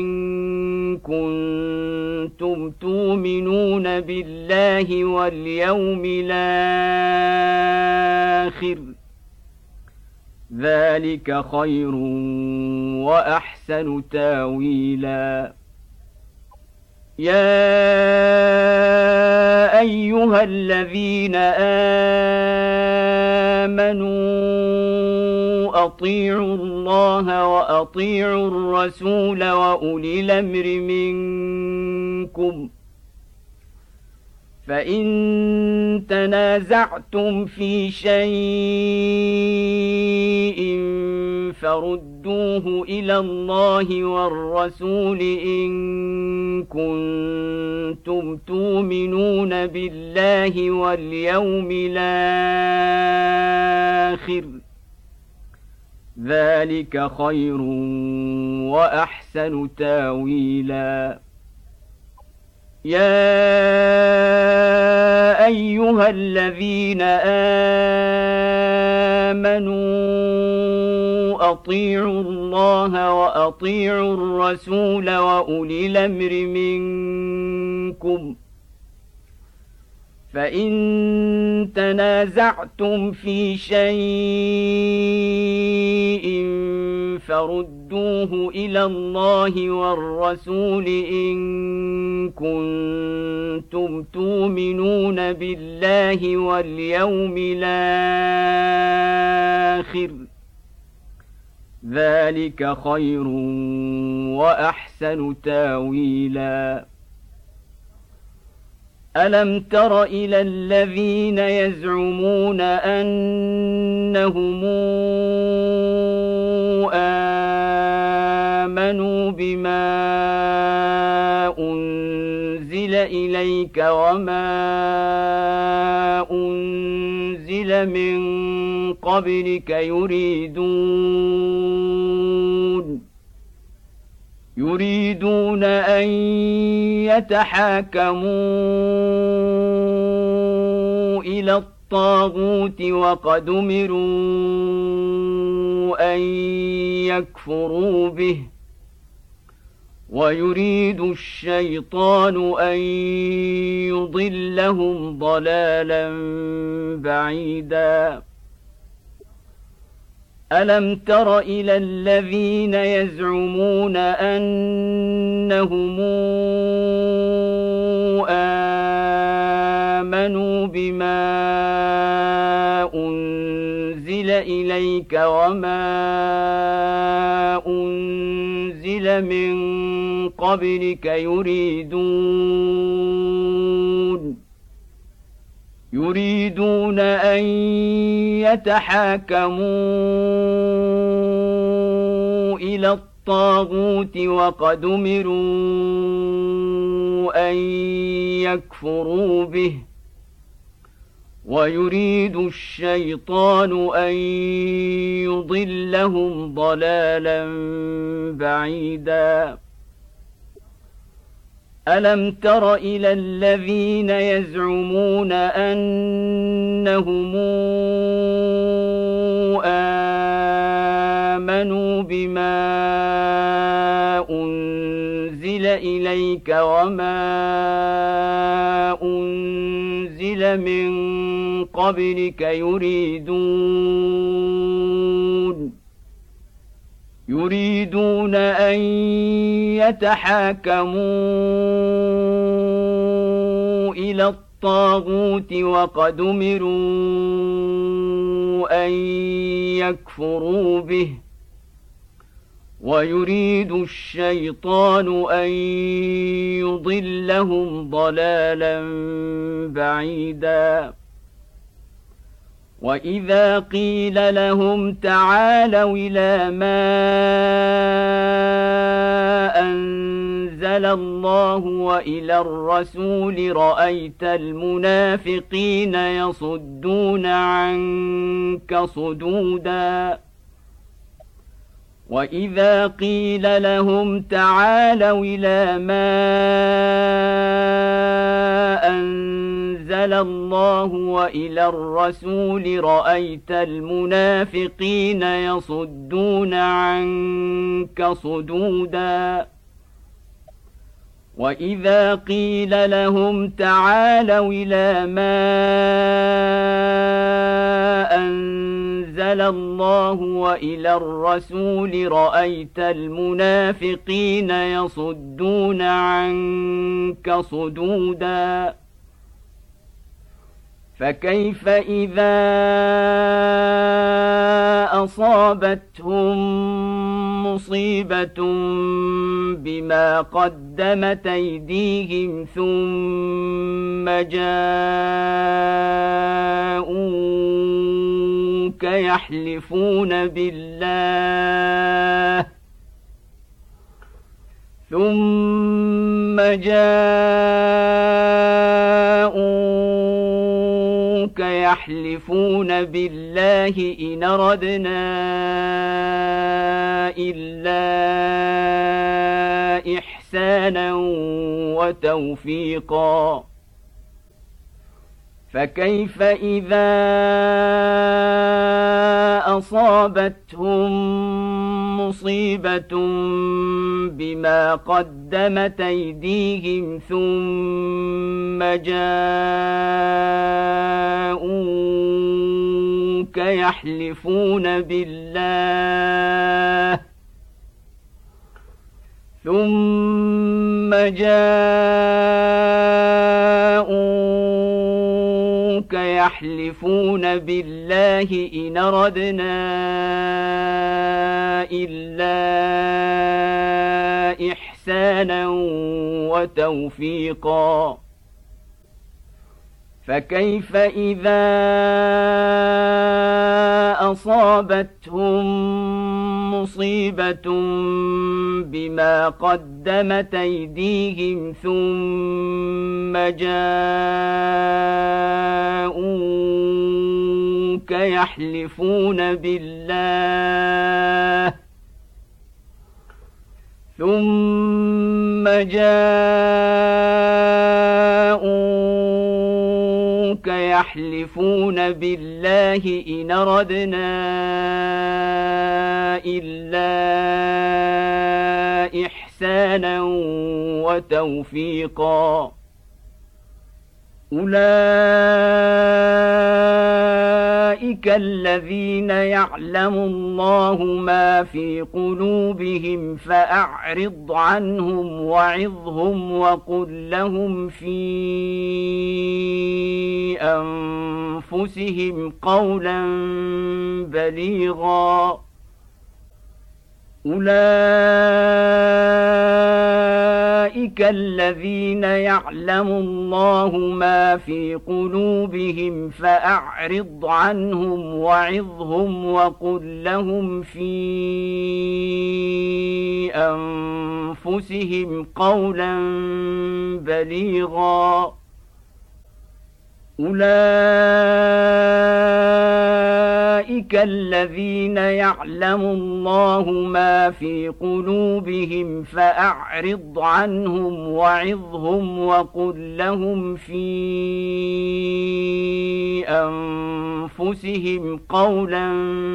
A: كنتم تؤمنون بالله واليوم الآخر ذلك خير وأحسن تاويلا. يا أيها الذين آمنوا أطيعوا الله وأطيعوا الرسول وأولي الأمر منكم فإن تنازعتم في شيء فردوه إلى الله والرسول إن كنتم تؤمنون بالله واليوم الآخر ذلك خير وأحسن تاويلا. يا أيها الذين آمنوا أطيعوا الله وأطيعوا الرسول وأولي الأمر منكم فإن تنازعتم في شيء فردوه إلى الله والرسول إن كنتم تؤمنون بالله واليوم الآخر ذلك خير وأحسن تاويلا. ألم تر إلى الذين يزعمون أنهم آمنوا بما أنزل إليك وما أنزل من قبلك يريدون يريدون أن يتحاكموا إلى الطاغوت وقد أمروا أن يكفروا به ويريد الشيطان أن يضلهم ضلالا بعيدا. ألم تر إلى الذين يزعمون أنهم آمنوا بما أنزل إليك وما أنزل من قبلك يريدون يريدون أن يتحاكموا إلى الطاغوت وقد أمروا أن يكفروا به ويريد الشيطان أن يضلهم ضلالا بعيدا. ألم تر إلى الذين يزعمون أنهم آمنوا بما أنزل إليك وما أنزل من قبلك يريدون يريدون أن يتحاكموا إلى الطاغوت وقد أمروا أن يكفروا به ويريد الشيطان أن يضلهم ضلالا بعيدا. وإذا قيل لهم تعالوا إلى ما أنزل الله وإلى الرسول رأيت المنافقين يصدون عنك صدودا وإذا قيل لهم تعالوا إلى ما أنزل الله وإلى الرسول رأيت المنافقين يصدون عنك صدودا وإذا قيل لهم تعالوا إلى ما أنزل الله وإلى الرسول رأيت المنافقين يصدون عنك صدودا فكيف إذا أصابتهم مصيبة بما قدمت أيديهم ثم جاءوك يحلفون بالله ثم جاءوك يحلفون بالله إن أردنا إلا إحسانا وتوفيقا فكيف إذا أصابتهم مصيبة بما قدمت أيديهم ثم جاءوك يحلفون بالله ثم جاءوك يحلفون بالله إن أردنا إلا إحسانا وتوفيقا فكيف إذا أصابتهم مصيبة بما قدمت أيديهم ثم جاءوك يحلفون بالله ثم جاءوك يحلفون بالله إن أردنا إلا إحسانا وتوفيقا أولئك الذين يعلم الله ما في قلوبهم فأعرض عنهم وعظهم وقل لهم في أنفسهم قولا بليغا أولئك الذين يعلم الله ما في قلوبهم فأعرض عنهم وعظهم وقل لهم في أنفسهم قولا بليغا أولئك الذين يعلم الله ما في قلوبهم فأعرض عنهم وعظهم وقل لهم في أنفسهم قولا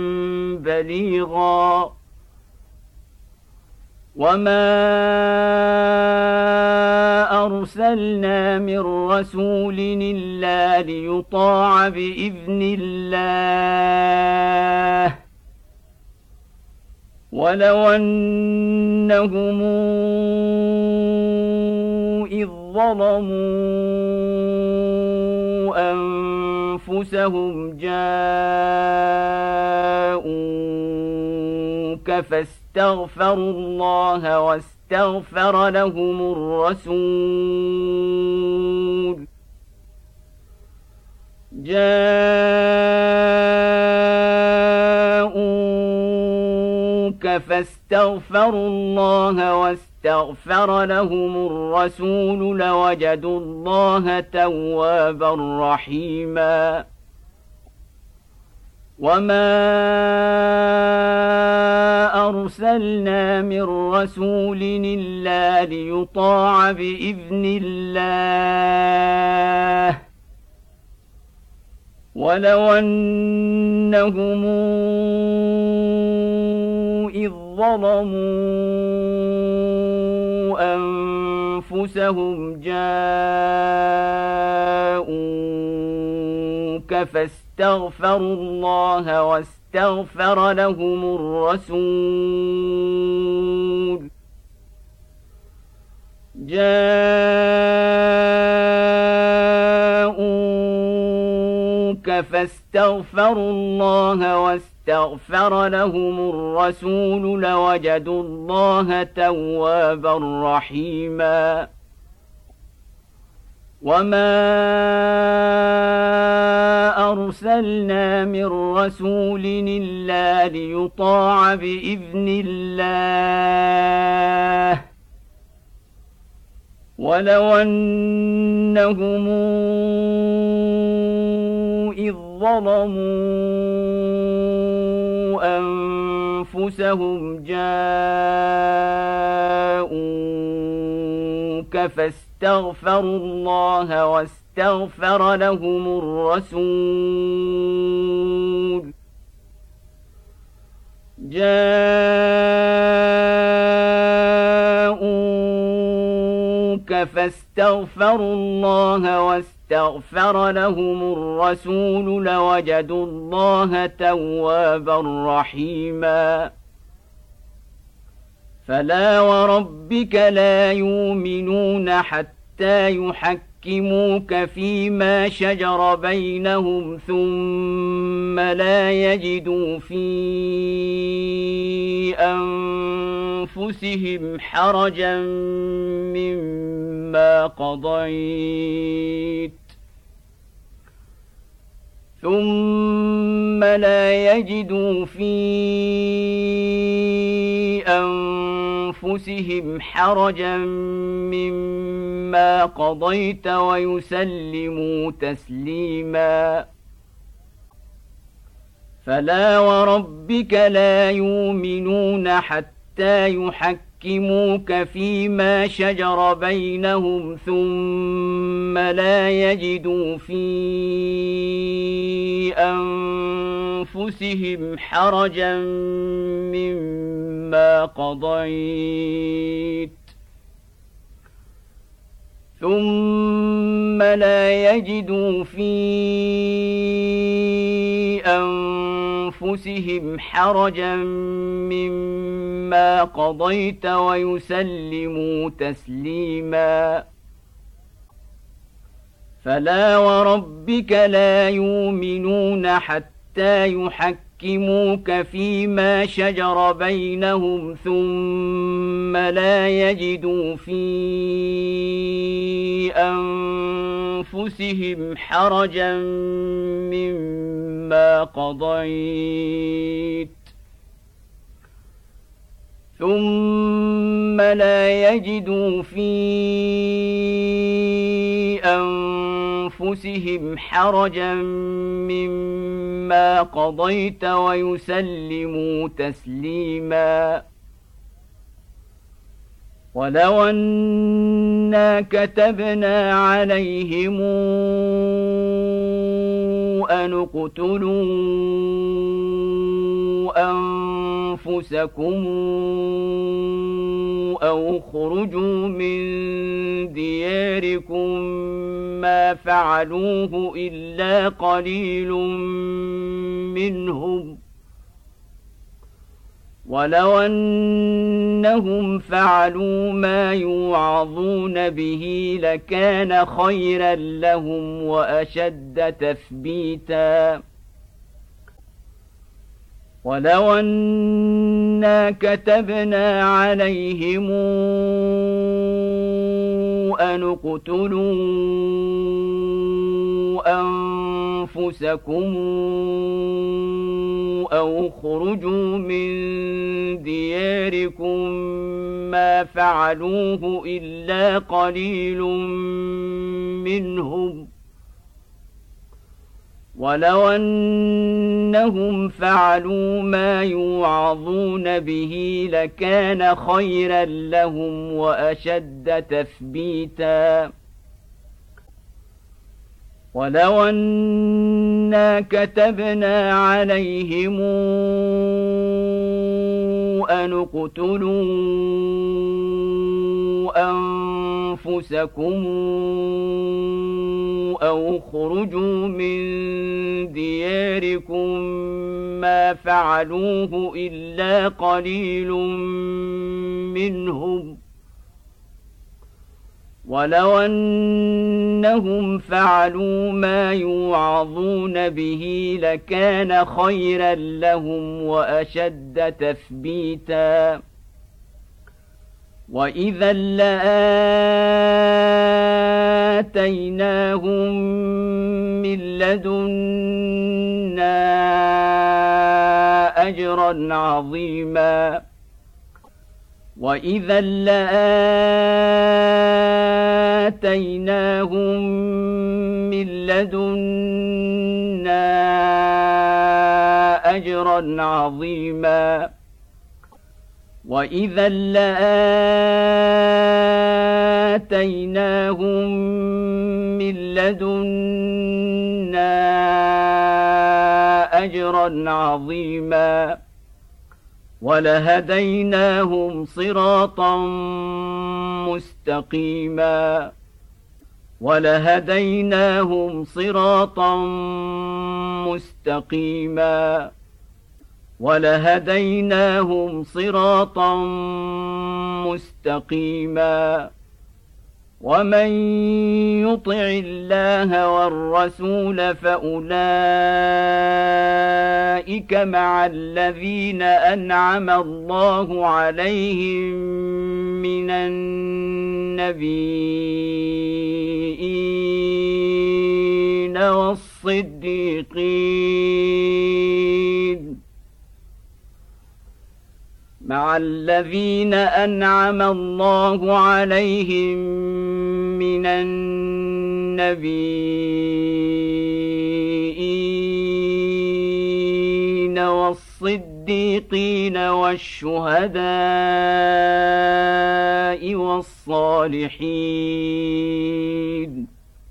A: بليغا وما أرسلنا من رسول إلا ليطاع بإذن الله ولو أنهم إذ ظلموا أنفسهم جاءوك فاستغفروا الله واستغفر لهم الرسول جاءوك فاستغفروا الله واستغفر لهم الرسول لوجدوا الله توابا رحيما وما أرسلنا من رسول إلا ليطاع بإذن الله ولو أنهم إذ ظلموا أنفسهم جاءوك فاستغفروا الله واستغفر لهم الرسول جاءوك فاستغفروا الله واستغفر لهم الرسول لوجدوا الله توابا رحيما وما أرسلنا من رسول إلا ليطاع بإذن الله ولو أنهم إذ ظلموا أنفسهم جاءوك فاستغفروا الله واستغفر لهم الرسول جاءوك فاستغفروا الله واستغفر لهم الرسول لوجدوا الله توابا رحيما فلا وربك لا يؤمنون حتى يحكموك فيما شجر بينهم ثم لا يجدوا في أنفسهم حرجا مما قضيت ثم لا يجدوا في أنفسهم حرجا مما قضيت ويسلموا تسليما فلا وربك لا يؤمنون حتى يحكموك فيما شجر بينهم ثم لا يجدوا في أنفسهم حرجا مما قضيت ثم لا يجدوا في أنفسهم حرجا مما قضيت ويسلموا تسليما فلا وربك لا يؤمنون حتى يحكموك فيما شجر بينهم ثم لا يجدوا في أنفسهم حرجا مما قضيت ثم لا يجدوا في أنفسهم حرجا مما قضيت ويسلموا تسليما ولو أنا كتبنا عليهم أن اقتلوا أنفسكم أو اخرجوا من دياركم ما فعلوه إلا قليل منهم ولو أنهم فعلوا ما يوعظون به لكان خيرا لهم وأشد تثبيتا ولو أنا كتبنا عليهم أن اقتلوا أنفسكم أو اخرجوا من دياركم ما فعلوه إلا قليل منهم ولو أنهم فعلوا ما يوعظون به لكان خيرا لهم وأشد تثبيتا ولو أنا كتبنا عليهم أن اقتلوا أنفسكم أو اخرجوا من دياركم ما فعلوه إلا قليل منهم ولو أنهم فعلوا ما يوعظون به لكان خيرا لهم وأشد تثبيتا وإذا لآتيناهم من لدنا أجرا عظيما وإذا لآتيناهم من لدنا أجرا عظيما وإذا لآتيناهم من لدنا أجرا عظيما ولهديناهم صراطا مستقيما ولهديناهم صراطا مستقيما ولهديناهم صراطا مستقيما ومن يطع الله والرسول فأولئك مع الذين أنعم الله عليهم من النبيين والصديقين مع الذين أنعم الله عليهم من النبيين والصديقين والشهداء والصالحين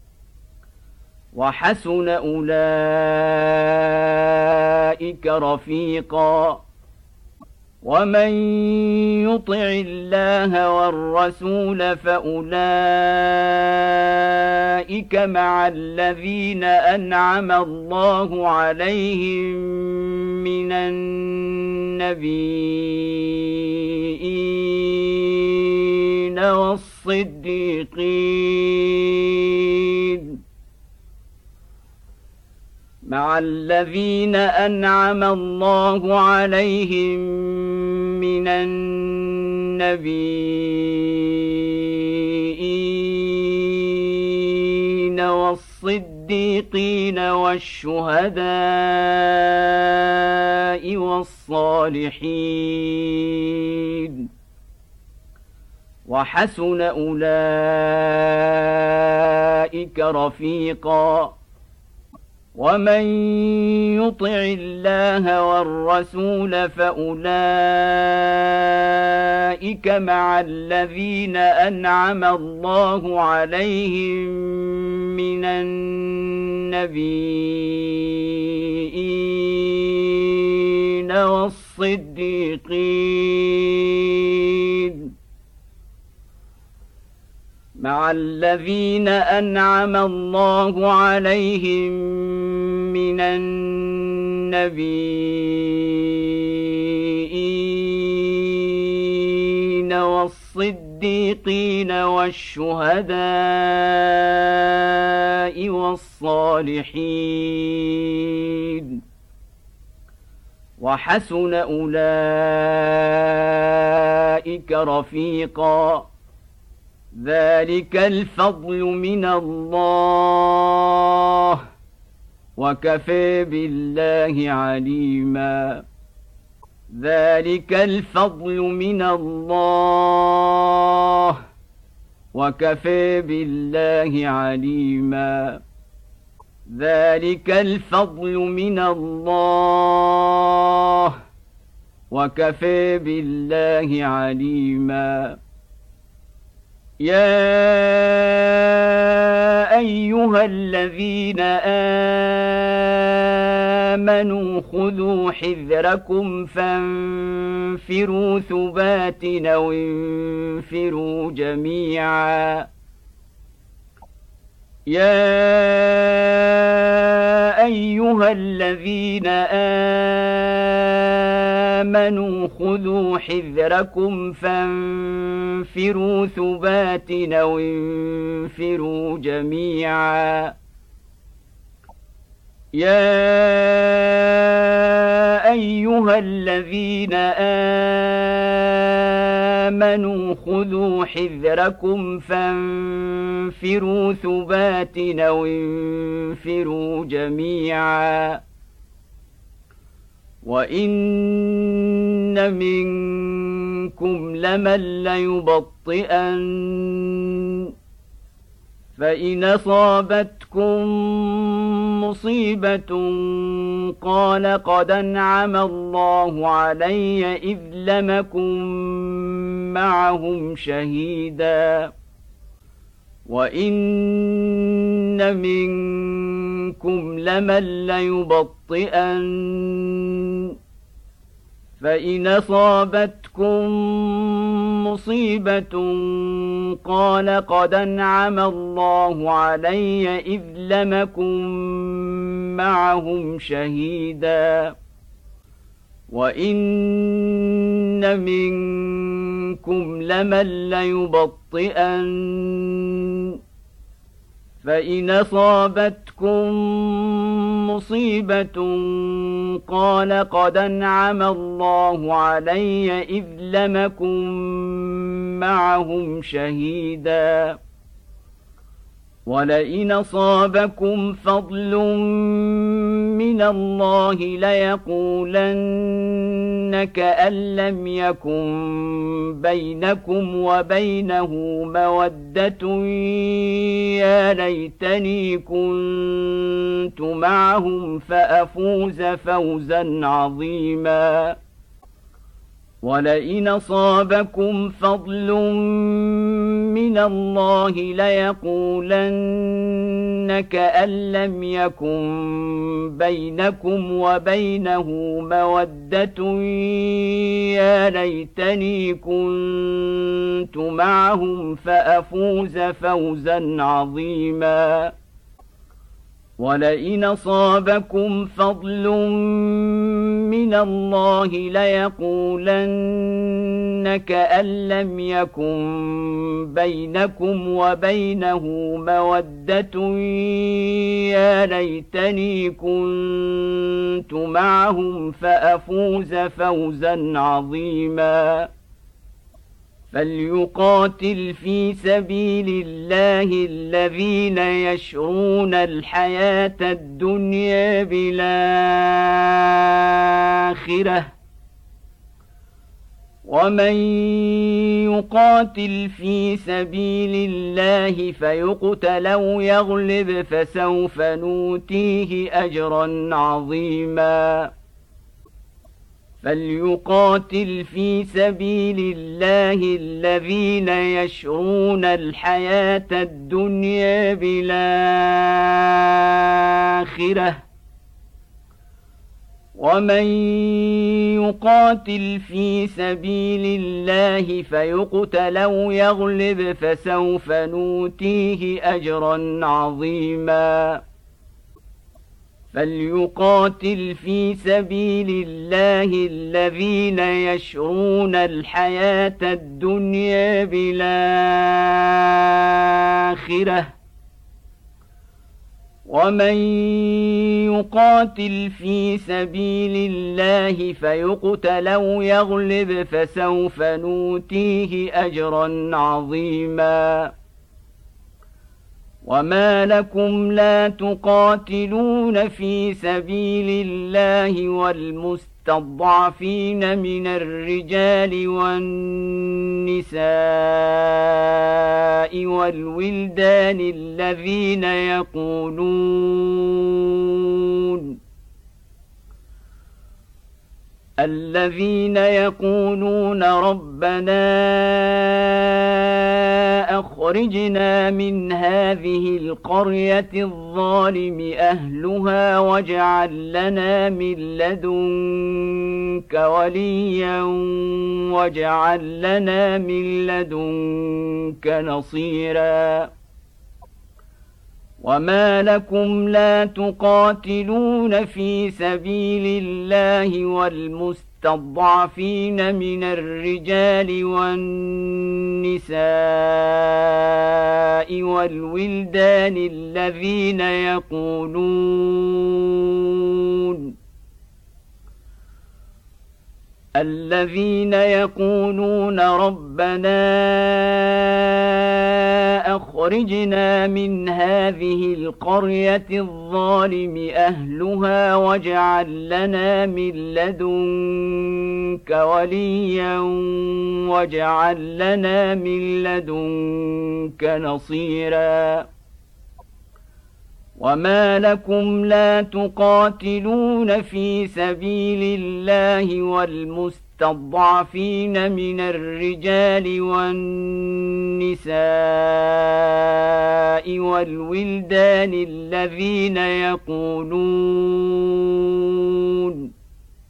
A: وحسن أولئك رفيقا ومن يطع الله والرسول فأولئك مع الذين أنعم الله عليهم من النبيين والصديقين مع الذين أنعم الله عليهم من النبيين والصديقين والشهداء والصالحين وحسن أولئك رفيقا ومن يطع الله والرسول فأولئك مع الذين أنعم الله عليهم من النبيين والصديقين مع الذين أنعم الله عليهم من النبيين والصديقين والشهداء والصالحين وحسن أولئك رفيقا ذلك الفضل من الله وكفى بالله عليما ذلك الفضل من الله وكفى بالله عليما ذلك الفضل من الله وكفى بالله عليما يا أيها الذين آمنوا خذوا حذركم فانفروا ثبات أو انفروا جميعا يا أيها الذين آمنوا خذوا حذركم فانفروا ثبات أو انفروا جميعا يا أيها الذين آمنوا خذوا حذركم فانفروا ثبات أو انفروا جميعا وإن منكم لمن ليبطئن فإن أصابتكم مصيبة قال قد أنعم الله علي إذ لم أكن معهم شهيدا وإن منكم لمن ليبطئن فإن أصابتكم مصيبة قال قد أنعم الله علي إذ لم أكن معهم شهيدا وإن منكم لمن ليبطئن فإن أصابتكم مصيبة قال قد أنعم الله علي إذ لم أكن معهم شهيدا ولئن أصابكم فضل من الله ليقولن كأن لم يكن بينكم وبينه مودة يا ليتني كنت معهم فأفوز فوزا عظيما ولئن أصابكم فضل من الله ليقولن كأن لم يكن بينكم وبينه مودة يا ليتني كنت معهم فأفوز فوزا عظيما ولئن أصابكم فضل من الله ليقولن كأن لم يكن بينكم وبينه مودة يا ليتني كنت معهم فأفوز فوزا عظيما فليقاتل في سبيل الله الذين يشرون الحياة الدنيا بالآخرة ومن يقاتل في سبيل الله فيقتل أو يغلب فسوف نؤتيه أجرا عظيما فليقاتل في سبيل الله الذين يشرون الحياة الدنيا بالآخرة ومن يقاتل في سبيل الله فيقتل أو يغلب فسوف نؤتيه أجرا عظيما فليقاتل في سبيل الله الذين يشرون الحياة الدنيا بالآخرة ومن يقاتل في سبيل الله فيقتل أو يغلب فسوف نؤتيه أجرا عظيما وما لكم لا تقاتلون في سبيل الله والمستضعفين المستضعفين من الرجال والنساء والولدان الذين يقولون الذين يقولون ربنا أخرجنا من هذه القرية الظالم أهلها واجعل لنا من لدنك وليا واجعل لنا من لدنك نصيرا وما لكم لا تقاتلون في سبيل الله والمستضعفين من الرجال والنساء والولدان الذين يقولون الذين يقولون ربنا أخرجنا من هذه القرية الظالم أهلها واجعل لنا من لدنك وليا واجعل لنا من لدنك نصيرا وما لكم لا تقاتلون في سبيل الله والمستضعفين من الرجال والنساء والولدان الذين يقولون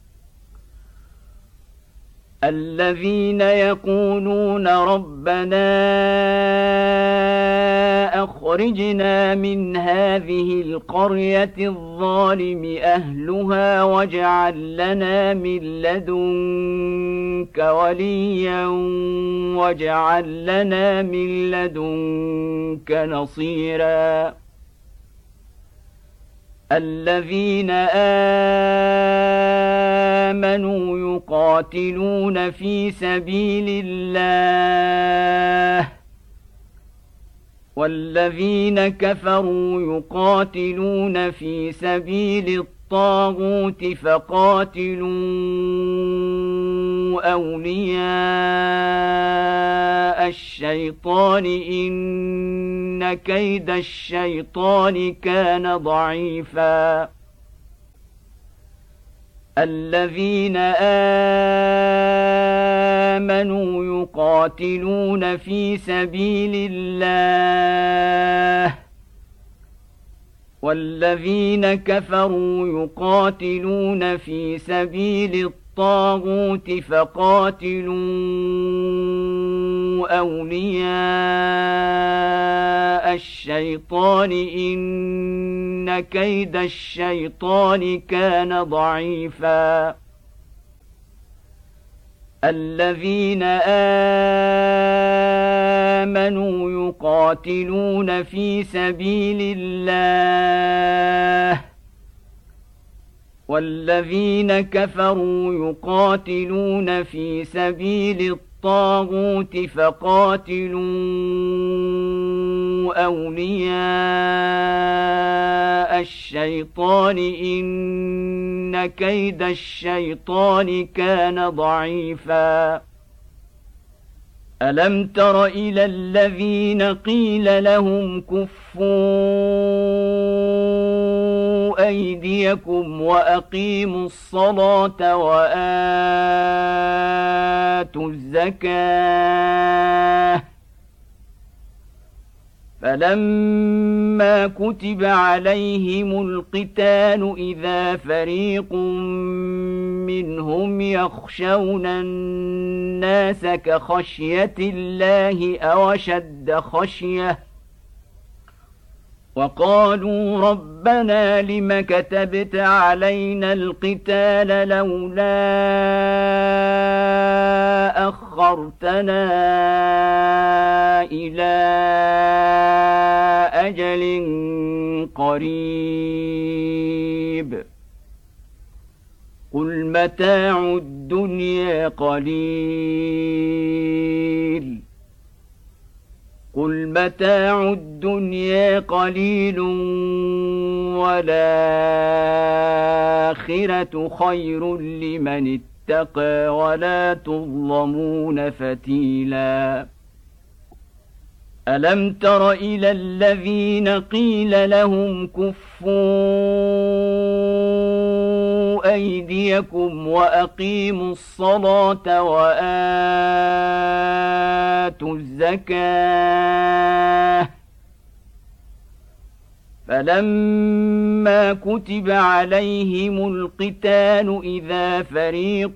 A: الذين يقولون ربنا أخرجنا من هذه القرية الظالم أهلها واجعل لنا من لدنك وليا واجعل لنا من لدنك نصيرا الذين آمنوا يقاتلون في سبيل الله والذين كفروا يقاتلون في سبيل الطاغوت فقاتلوا أولياء الشيطان إن كيد الشيطان كان ضعيفا الذين آمنوا يقاتلون في سبيل الله والذين كفروا يقاتلون في سبيل الطاغوت فقاتلوا أولياء الشيطان إن كيد الشيطان كان ضعيفا الذين آمنوا يقاتلون في سبيل الله والذين كفروا يقاتلون في سبيل الطاغوت فقاتلوا أولياء الشيطان إن كيد الشيطان كان ضعيفا ألم تر إلى الذين قيل لهم كفوا أيديكم وأقيموا الصلاة وآتوا الزكاة فلما كتب عليهم القتال إذا فريق منهم يخشون الناس كخشية الله أو أشد خشية وقالوا ربنا لم كتبت علينا القتال لولا أخرتنا إلى أجل قريب قل متاع الدنيا قليل قل متاع الدنيا قليل والآخرة خير لمن اتقى ولا تظلمون فتيلا ألم تر إلى الذين قيل لهم كفوا أيديكم وأقيموا الصلاة وآتوا الزكاة فلما كتب عليهم القتال إذا فريق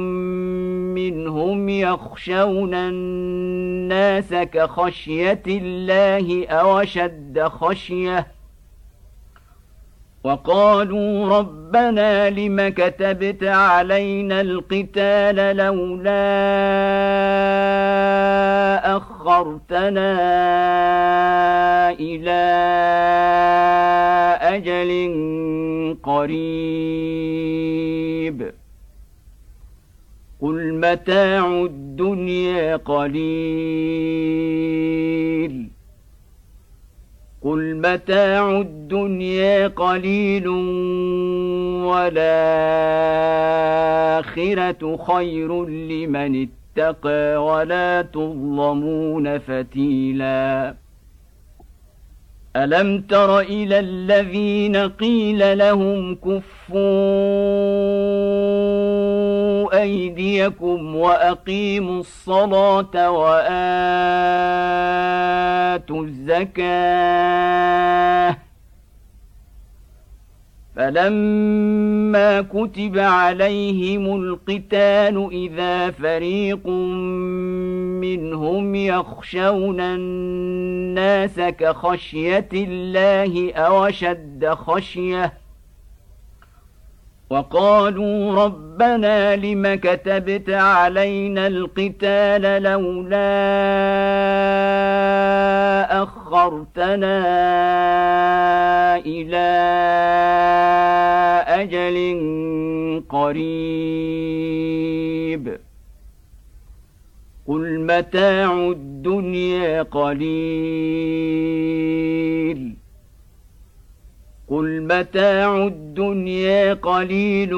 A: منهم يخشون الناس كخشية الله أو أشد خشية وقالوا ربنا لم كتبت علينا القتال لولا أخرتنا إلى أجل قريب قل متاع الدنيا قليل قل متاع الدنيا قليل والآخرة خير لمن اتقى ولا تظلمون فتيلا ألم تر إلى الذين قيل لهم كفوا أيديكم وأقيموا الصلاة وآتوا الزكاة فلما كتب عليهم القتال إذا فريق منهم يخشون الناس كخشية الله أو أشد خشية وقالوا ربنا لم كتبت علينا القتال لولا أخرتنا إلى أجل قريب قل متاع الدنيا قليل قل متاع الدنيا قليل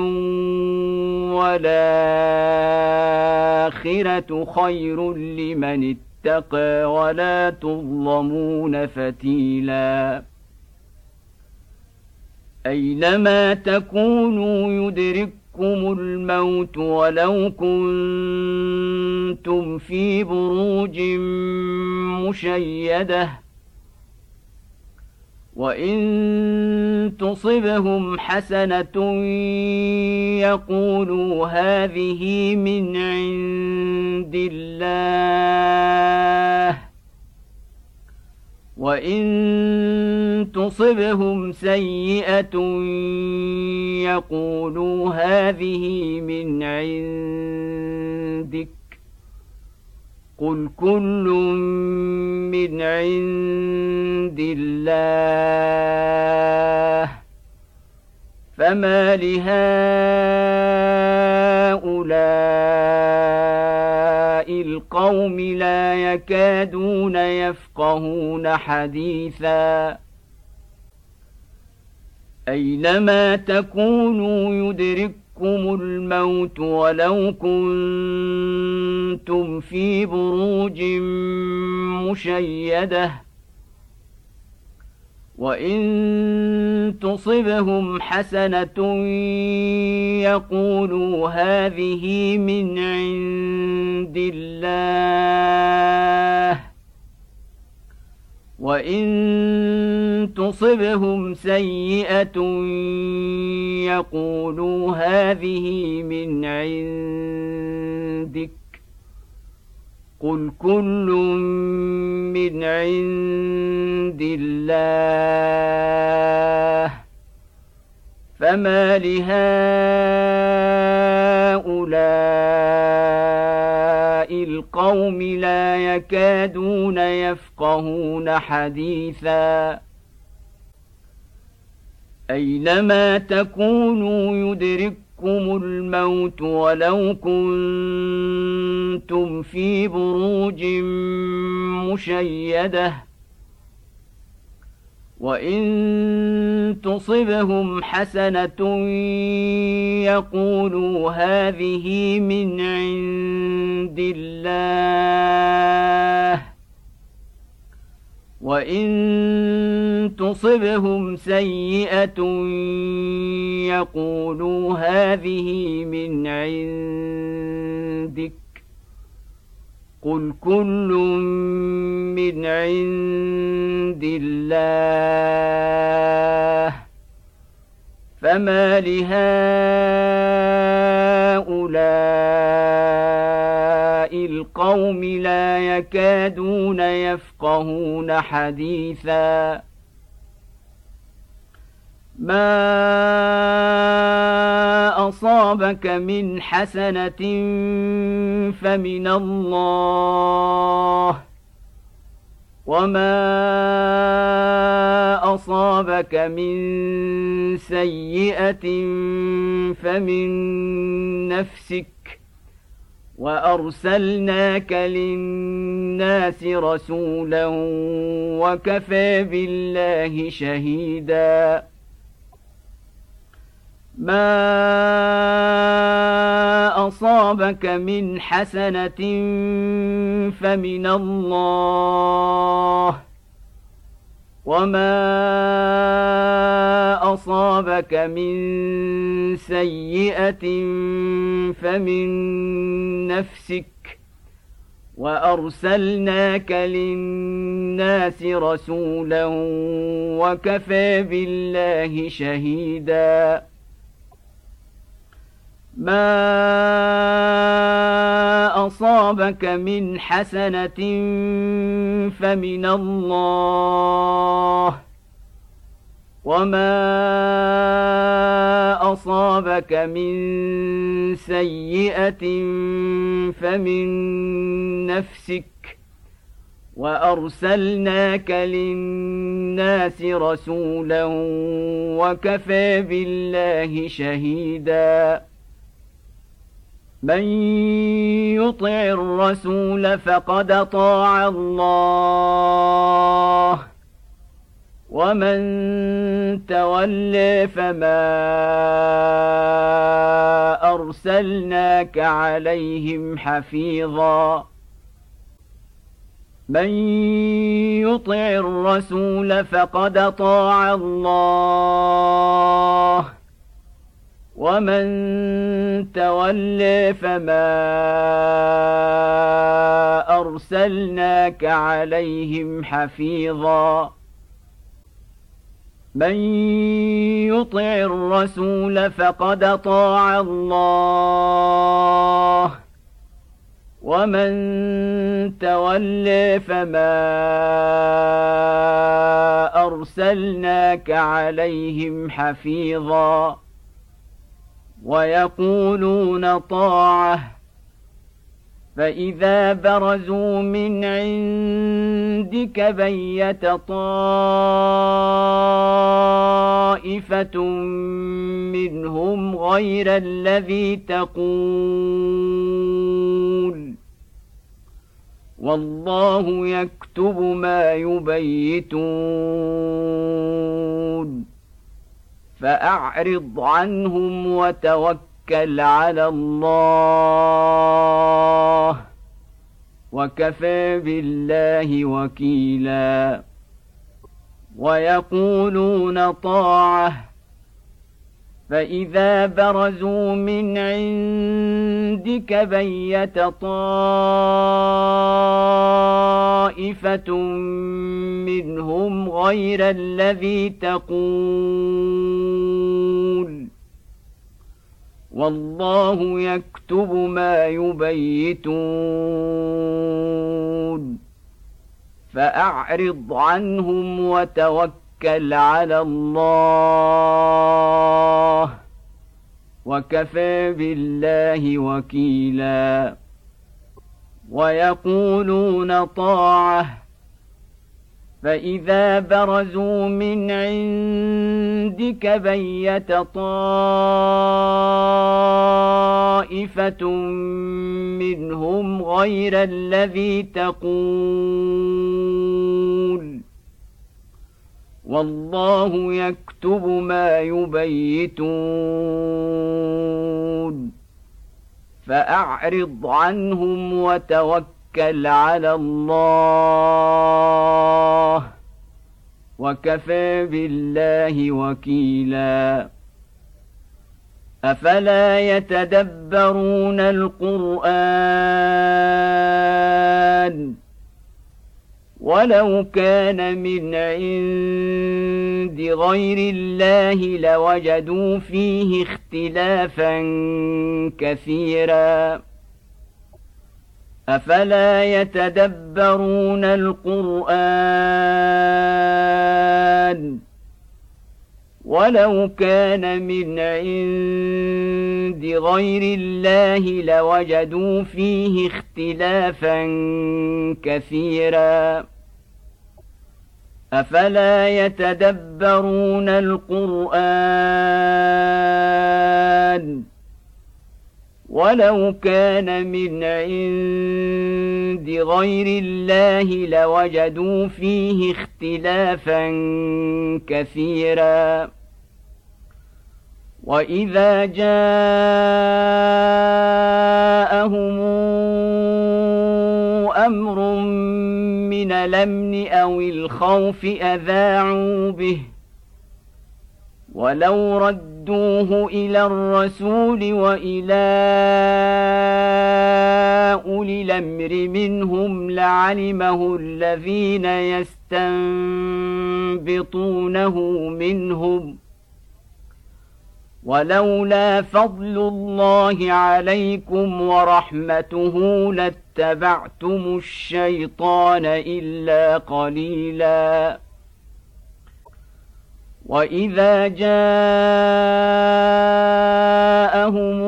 A: والآخرة خير لمن اتقى ولا تظلمون فتيلا أينما تكونوا يدرككم الموت ولو كنتم في بروج مشيدة وإن تصبهم حسنة يقولوا هذه من عند الله وإن تصبهم سيئة يقولوا هذه من عندك قل كل من عند الله فما لهؤلاء القوم لا يكادون يفقهون حديثا أينما تكونوا يدرككم الموت ولو كنتم في بروج مشيدة وإن تصبهم حسنة يقولوا هذه من عند الله وإن تصبهم سيئة يقولوا هذه من عندك قل كل من عند الله فما لهؤلاء القوم لا يكادون يفقهون حديثا أينما تكونوا يدرككم الموت ولو كنتم في بروج مشيدة وإن تصبهم حسنة يقولوا هذه من عند الله وإن تصبهم سيئة يقولوا هذه من عندك قل كل من عند الله فما لهؤلاء القوم لا يكادون يفقهون حديثا ما أصابك من حسنة فمن الله وما أصابك من سيئة فمن نفسك وأرسلناك للناس رسولا وكفى بالله شهيدا ما أصابك من حسنة فمن الله وما أصابك من سيئة فمن نفسك وأرسلناك للناس رسولا وكفى بالله شهيدا ما أصابك من حسنة فمن الله وما أصابك من سيئة فمن نفسك وأرسلناك للناس رسولا وكفى بالله شهيدا من يطع الرسول فقد أطاع الله ومن تولى فما أرسلناك عليهم حفيظا من يطع الرسول فقد أطاع الله ومن تولى فما أرسلناك عليهم حفيظا من يطع الرسول فقد أطاع الله ومن تولى فما أرسلناك عليهم حفيظا ويقولون طاعة فإذا برزوا من عندك بيت طائفة منهم غير الذي تقول والله يكتب ما يبيتون فأعرض عنهم وتوكل على الله وكفى بالله وكيلا ويقولون طاعة فإذا برزوا من عندك بيت طائفة منهم غير الذي تقول والله يكتب ما يبيتون فأعرض عنهم وتوكل على الله وكفى بالله وكيلا ويقولون طاعة فإذا برزوا من عندك بيت طائفة منهم غير الذي تقول يعملون والله يكتب ما يبيتون فأعرض عنهم وتوكل على الله وكفى بالله وكيلا أفلا يتدبرون القرآن ولو كان من عند غير الله لوجدوا فيه اختلافا كثيرا أفلا يتدبرون القرآن ولو كان من عند غير الله لوجدوا فيه اختلافا كثيرا أفلا يتدبرون القرآن ولو كان من عند غير الله لوجدوا فيه اختلافا كثيرا وإذا جاءهم أمر من الأمن أو الخوف أذاعوا به ولو ردوه إلى الرسول وإلى أولي الأمر منهم لعلمه الذين يستنبطونه منهم ولولا فضل الله عليكم ورحمته لاتبعتم الشيطان إلا قليلا وإذا جاءهم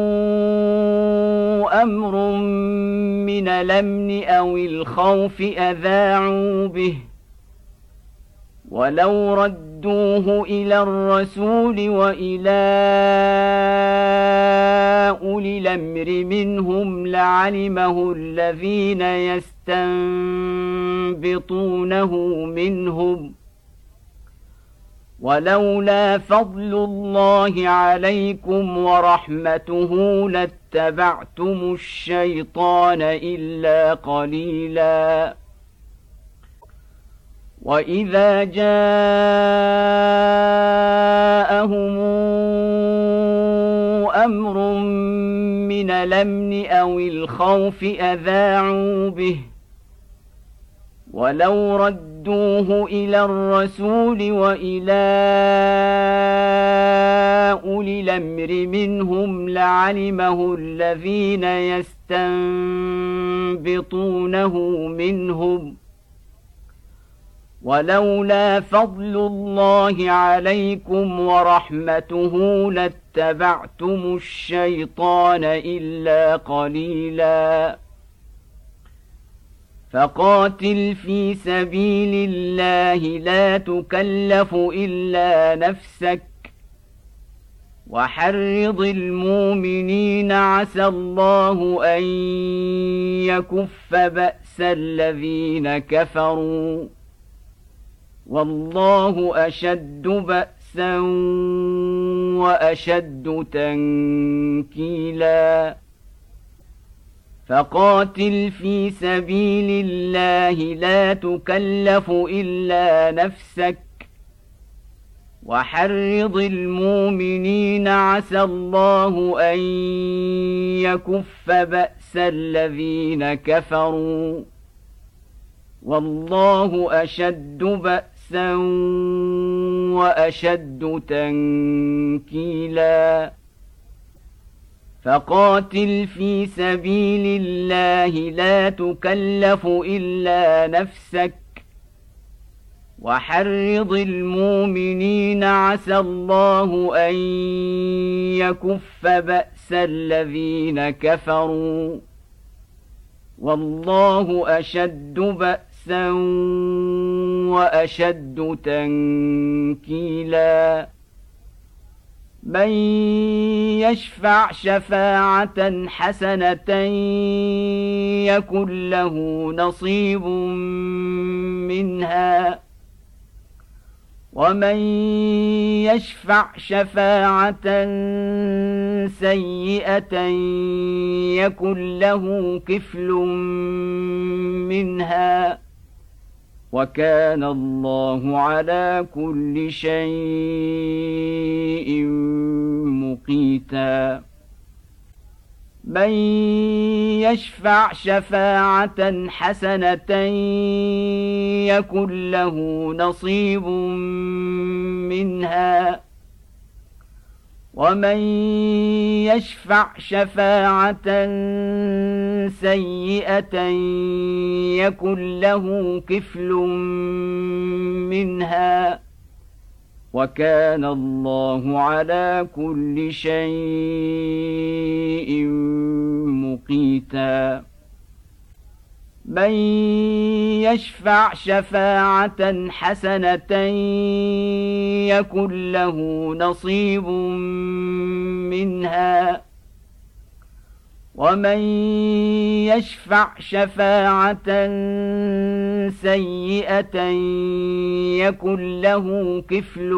A: أمر من الأمن أو الخوف أذاعوا به ولو ردوه إلى الرسول وإلى أولي الأمر منهم لعلمه الذين يستنبطونه منهم ولولا فضل الله عليكم ورحمته لاتبعتم الشيطان إلا قليلا وإذا جاءهم أمر من الأمن أو الخوف أذاعوا به ولو ردوه إلى الرسول وإلى أولي الأمر منهم لعلمه الذين يستنبطونه منهم ولولا فضل الله عليكم ورحمته لاتبعتم الشيطان إلا قليلا فقاتل في سبيل الله لا تكلف إلا نفسك وحرض المؤمنين عسى الله أن يكف بأس الذين كفروا والله أشد بأسا وأشد تنكيلا فقاتل في سبيل الله لا تكلف إلا نفسك وحرض المؤمنين عسى الله أن يكف بأس الذين كفروا والله أشد بأسا وأشد تنكيلا فقاتل في سبيل الله لا تكلف إلا نفسك وحرض المؤمنين عسى الله أن يكف بأس الذين كفروا والله أشد بأسا وأشد تنكيلا من يشفع شفاعة حسنة يكن له نصيب منها ومن يشفع شفاعة سيئة يكن له كفل منها وكان الله على كل شيء مقيتا من يشفع شفاعة حسنة يكن له نصيب منها ومن يشفع شفاعة سيئة يكن له كفل منها وكان الله على كل شيء مقيتا من يشفع شفاعة حسنة يكن له نصيب منها ومن يشفع شفاعة سيئة يكن له كفل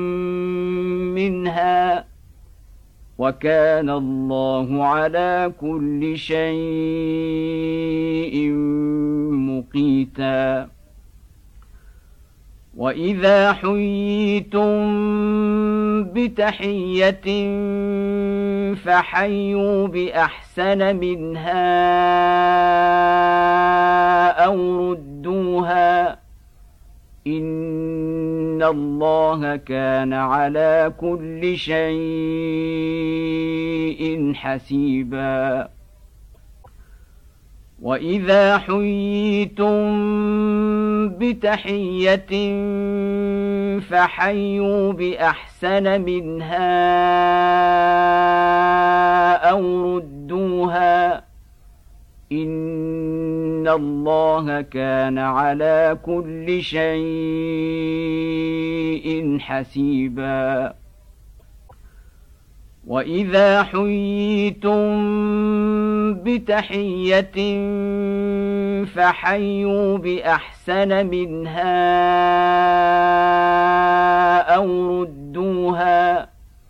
A: منها وكان الله على كل شيء مقيتا وإذا حييتم بتحية فحيوا بأحسن منها أو ردوها إن الله كان على كل شيء حسيبا وإذا حييتم بتحية فحيوا بأحسن منها أو ردوها إن الله كان على كل شيء حسيبا وإذا حييتم بتحية فحيوا بأحسن منها أو ردوها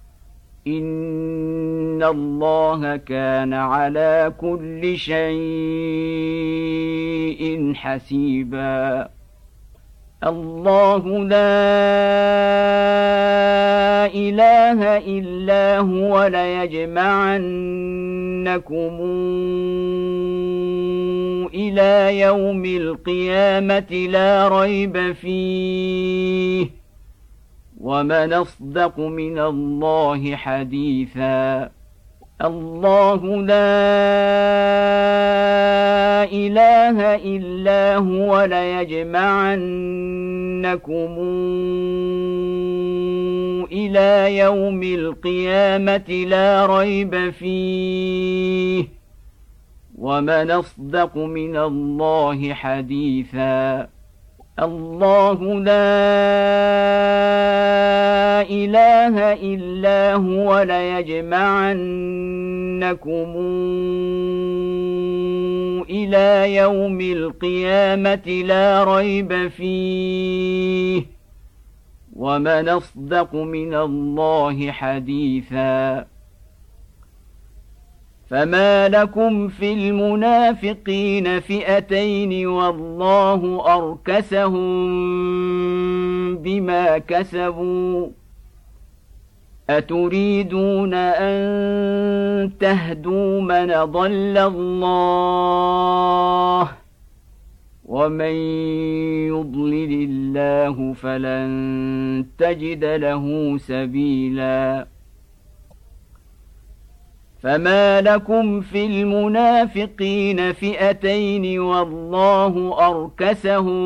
A: إن الله كان على كل شيء حسيبا الله لا إله إلا هو ليجمعنكم إلى يوم القيامة لا ريب فيه ومن أصدق من الله حديثا الله لا إله إلا هو ليجمعنكم إلى يوم القيامة لا ريب فيه ومن أصدق من الله حديثا الله لا إله إلا هو ليجمعنكم إلى يوم القيامة لا ريب فيه ومن أصدق من الله حديثا فما لكم في المنافقين فئتين والله أركسهم بما كسبوا أتريدون أن تهدوا من ضل الله ومن يضلل الله فلن تجد له سبيلا فما لكم في المنافقين فئتين والله أركسهم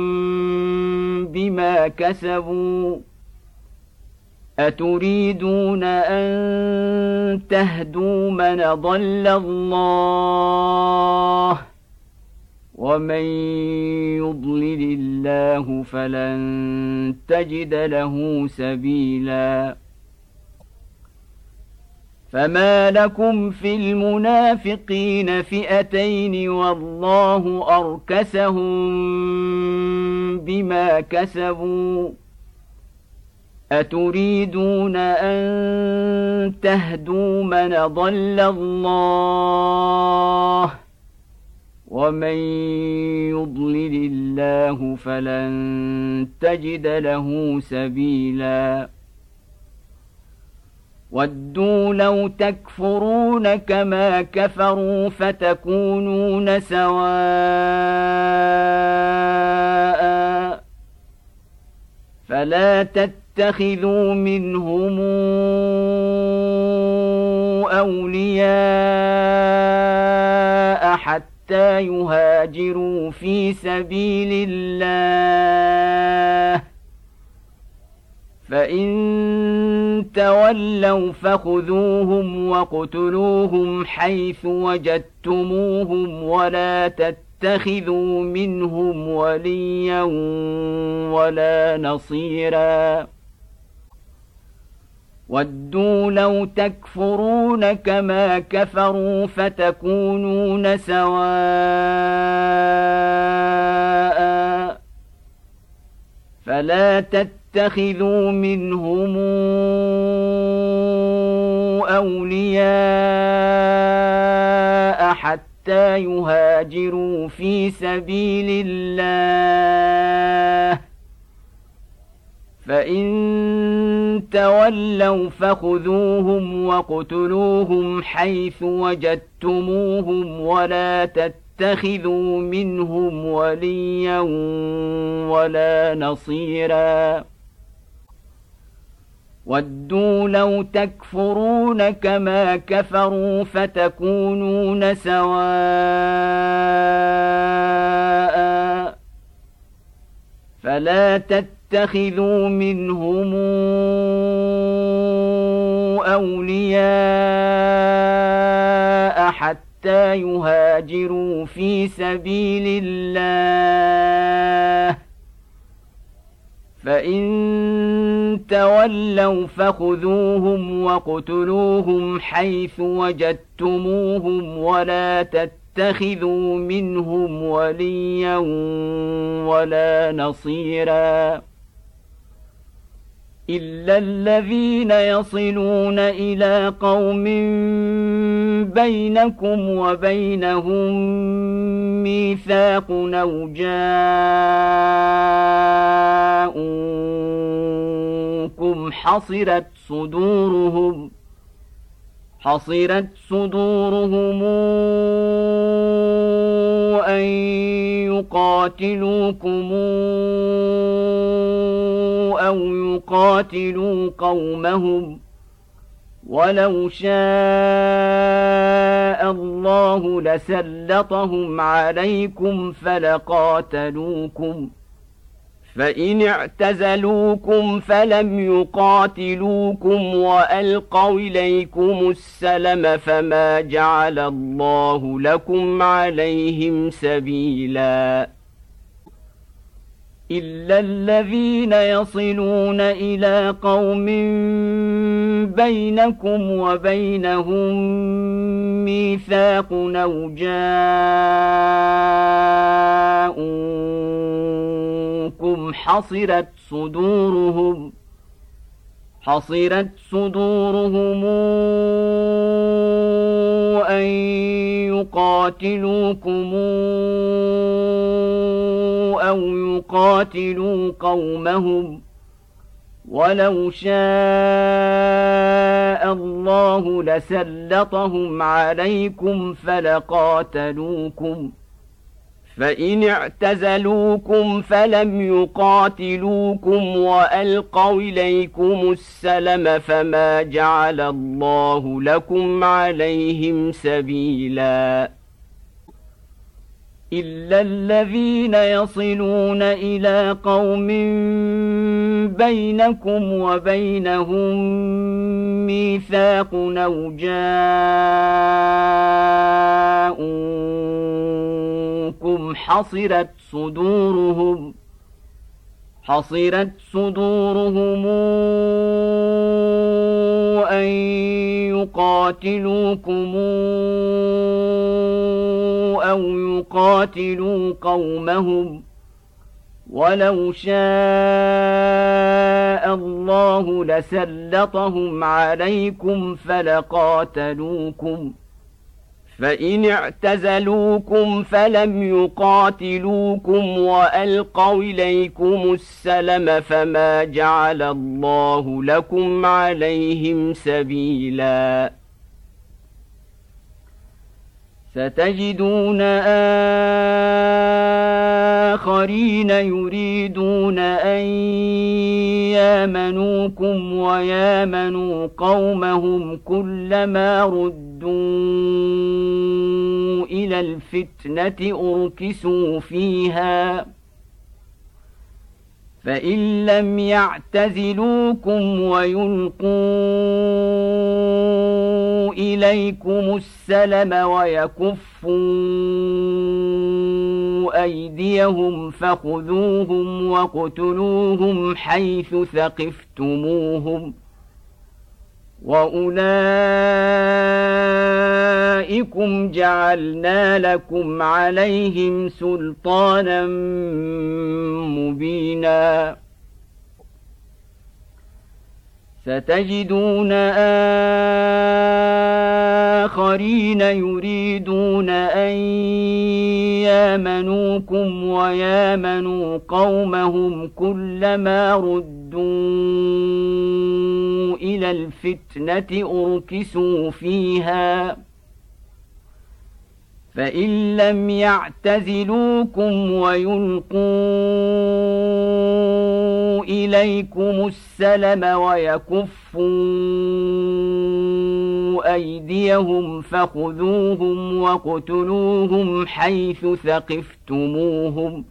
A: بما كسبوا أتريدون أن تهدوا من ضل الله ومن يضلل الله فلن تجد له سبيلا فما لكم في المنافقين فئتين والله أركسهم بما كسبوا أتريدون أن تهدوا من ضل الله ومن يضلل الله فلن تجد له سبيلا ودوا لو تكفرون كما كفروا فتكونون سواء فلا تتخذوا منهم أولياء حتى يهاجروا في سبيل الله فإن تولوا فخذوهم واقتلوهم حيث وجدتموهم ولا تتخذوا منهم وليا ولا نصيرا ودوا لو تكفرون كما كفروا فتكونون سواء فلا تتخذوا منهم أولياء حتى يهاجروا في سبيل الله فإن تولوا فخذوهم واقتلوهم حيث وجدتموهم ولا تتخذوا منهم وليا ولا نصيرا ودوا لو تكفرون كما كفروا فتكونون سواء فلا تتخذوا منهم أولياء حتى يهاجروا في سبيل الله فإن تولوا فخذوهم واقتلوهم حيث وجدتموهم ولا تتخذوا منهم وليا ولا نصيرا إلا الذين يصلون إلى قوم بينكم وبينهم ميثاق أو جاءوكم حصرت صدورهم حصرت صدورهم أن يقاتلوكم أو يقاتلوا قومهم ولو شاء الله لسلطهم عليكم فلقاتلوكم فإن اعتزلوكم فلم يقاتلوكم وألقوا إليكم السلم فما جعل الله لكم عليهم سبيلا إلا الذين يصلون إلى قوم بينكم وبينهم ميثاق أو جاءوكم حصرت صدورهم حصرت صدورهم أن يقاتلوكم أو يقاتلوا قومهم ولو شاء الله لسلطهم عليكم فلقاتلوكم فإن اعتزلوكم فلم يقاتلوكم وألقوا إليكم السلم فما جعل الله لكم عليهم سبيلا إلا الذين يصلون إلى قوم بينكم وبينهم ميثاق أو جاءوكم حصرت صدورهم حصرت صدورهم أن يقاتلوكم أو يقاتلوا قومهم ولو شاء الله لسلطهم عليكم فلقاتلوكم فإن اعتزلوكم فلم يقاتلوكم وألقوا إليكم السلم فما جعل الله لكم عليهم سبيلا ستجدون آخرين يريدون أن يامنوكم ويامنوا قومهم كلما ردوا إلى الفتنة أركسوا فيها فإن لم يعتزلوكم ويلقوا إليكم السلم ويكفوا أيديهم فخذوهم واقتلوهم حيث ثقفتموهم وأولئكم جعلنا لكم عليهم سلطانا مبينا ستجدون آخرين يريدون أن يامنوكم ويامنوا قومهم كلما ردوا إلى الفتنة أركسوا فيها فإن لم يعتزلوكم ويلقوا إليكم السلم ويكفوا أيديهم فخذوهم واقتلوهم حيث ثقفتموهم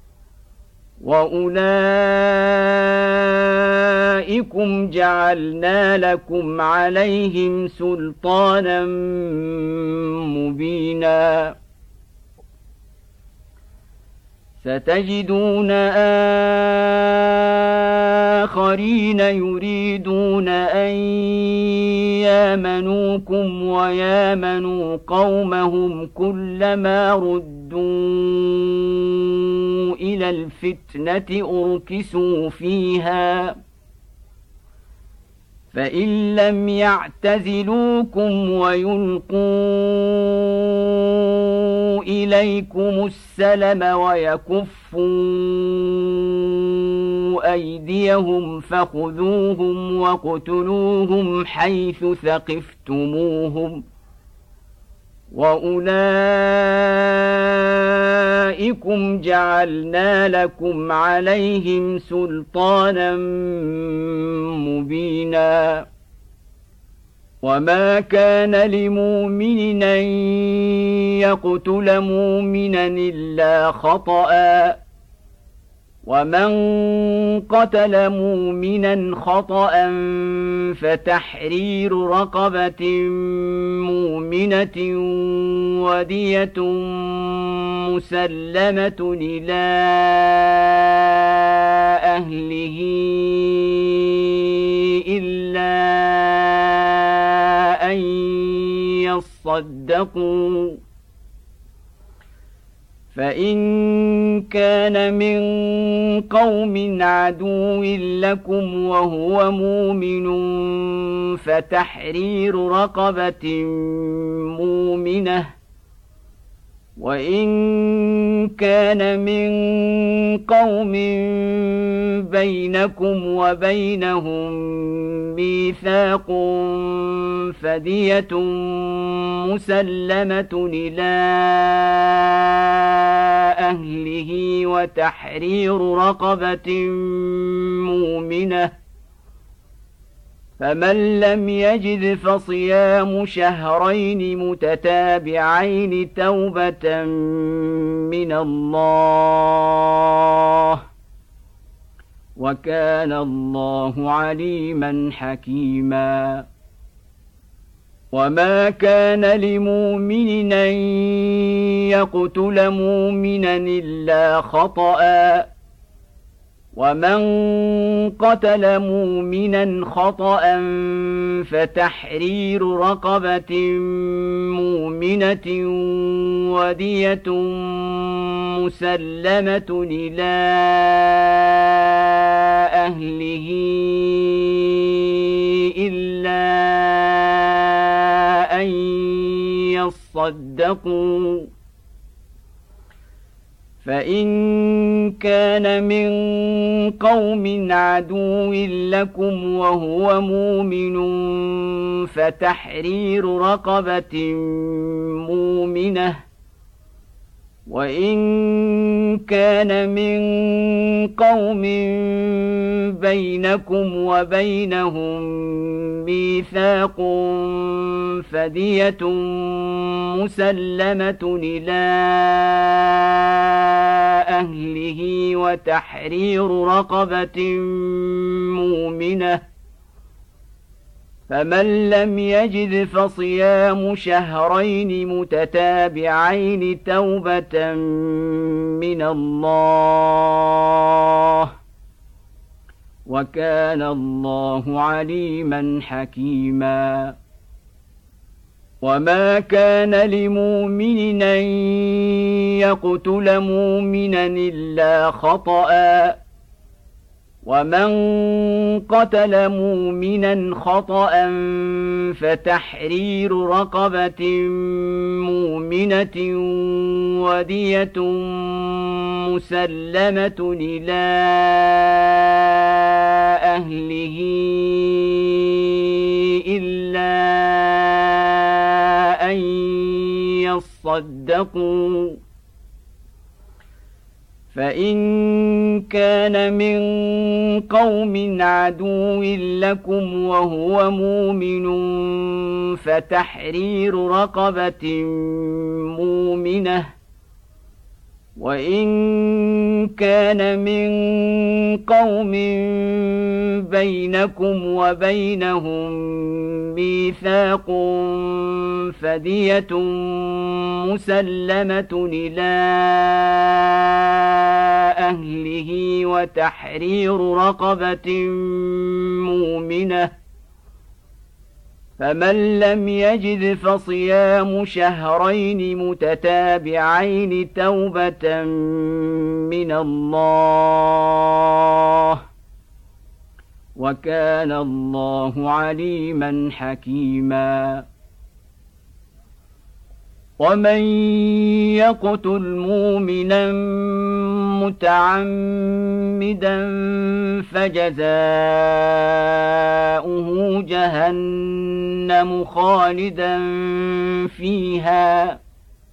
A: وأولئكم جعلنا لكم عليهم سلطانا مبينا ستجدون آخرين يريدون أن يامنوكم ويامنوا قومهم كلما ردوا إلى الفتنة أركسوا فيها فإن لم يعتزلوكم ويلقوا إليكم السلم ويكفوا أيديهم فخذوهم واقتلوهم حيث ثقفتموهم وأولئكم جعلنا لكم عليهم سلطانا مبينا وما كان لمؤمن أن يقتل مؤمنا إلا خطأ ومن قتل مؤمنا خطأ فتحرير رقبة مؤمنة ودية مسلمة إلى أهله إلا أن يصدقوا فإن كان من قوم عدو لكم وهو مؤمن فتحرير رقبة مؤمنة وإن كان من قوم بينكم وبينهم ميثاق فدية مسلمة إلى أهله وتحرير رقبة مؤمنة فمن لم يجد فصيام شهرين متتابعين توبة من الله وكان الله عليما حكيما وما كان لمؤمن أن يقتل مؤمنا إلا خطأ ومن قتل مؤمنا خطأ فتحرير رقبة مؤمنة ودية مسلمة إلى أهله إلا أن يصدقوا، فإن كان من قوم عدو لكم وهو مؤمن فتحرير رقبة مؤمنة، وإن كان من قوم بينكم وبينهم ميثاق فدية مسلمة إلى أهله وتحرير رقبة مؤمنة، فمن لم يجد فصيام شهرين متتابعين توبة من الله، وكان الله عليما حكيما. وما كان لمؤمن أن يقتل مؤمنا إلا خطأ، ومن قتل مؤمنا خطأ فتحرير رقبة مؤمنة ودية مسلمة إلى أهله إلا أن يصدقوا، فإن كان من قوم عدو لكم وهو مؤمن فتحرير رقبة مؤمنة، وإن كان من قوم بينكم وبينهم ميثاق فدية مسلمة إلى أهله وتحرير رقبة مؤمنة، فمن لم يجد فصيام شهرين متتابعين توبة من الله، وكان الله عليما حكيما. ومن يقتل مؤمنا متعمدا فجزاؤه جهنم خالدا فيها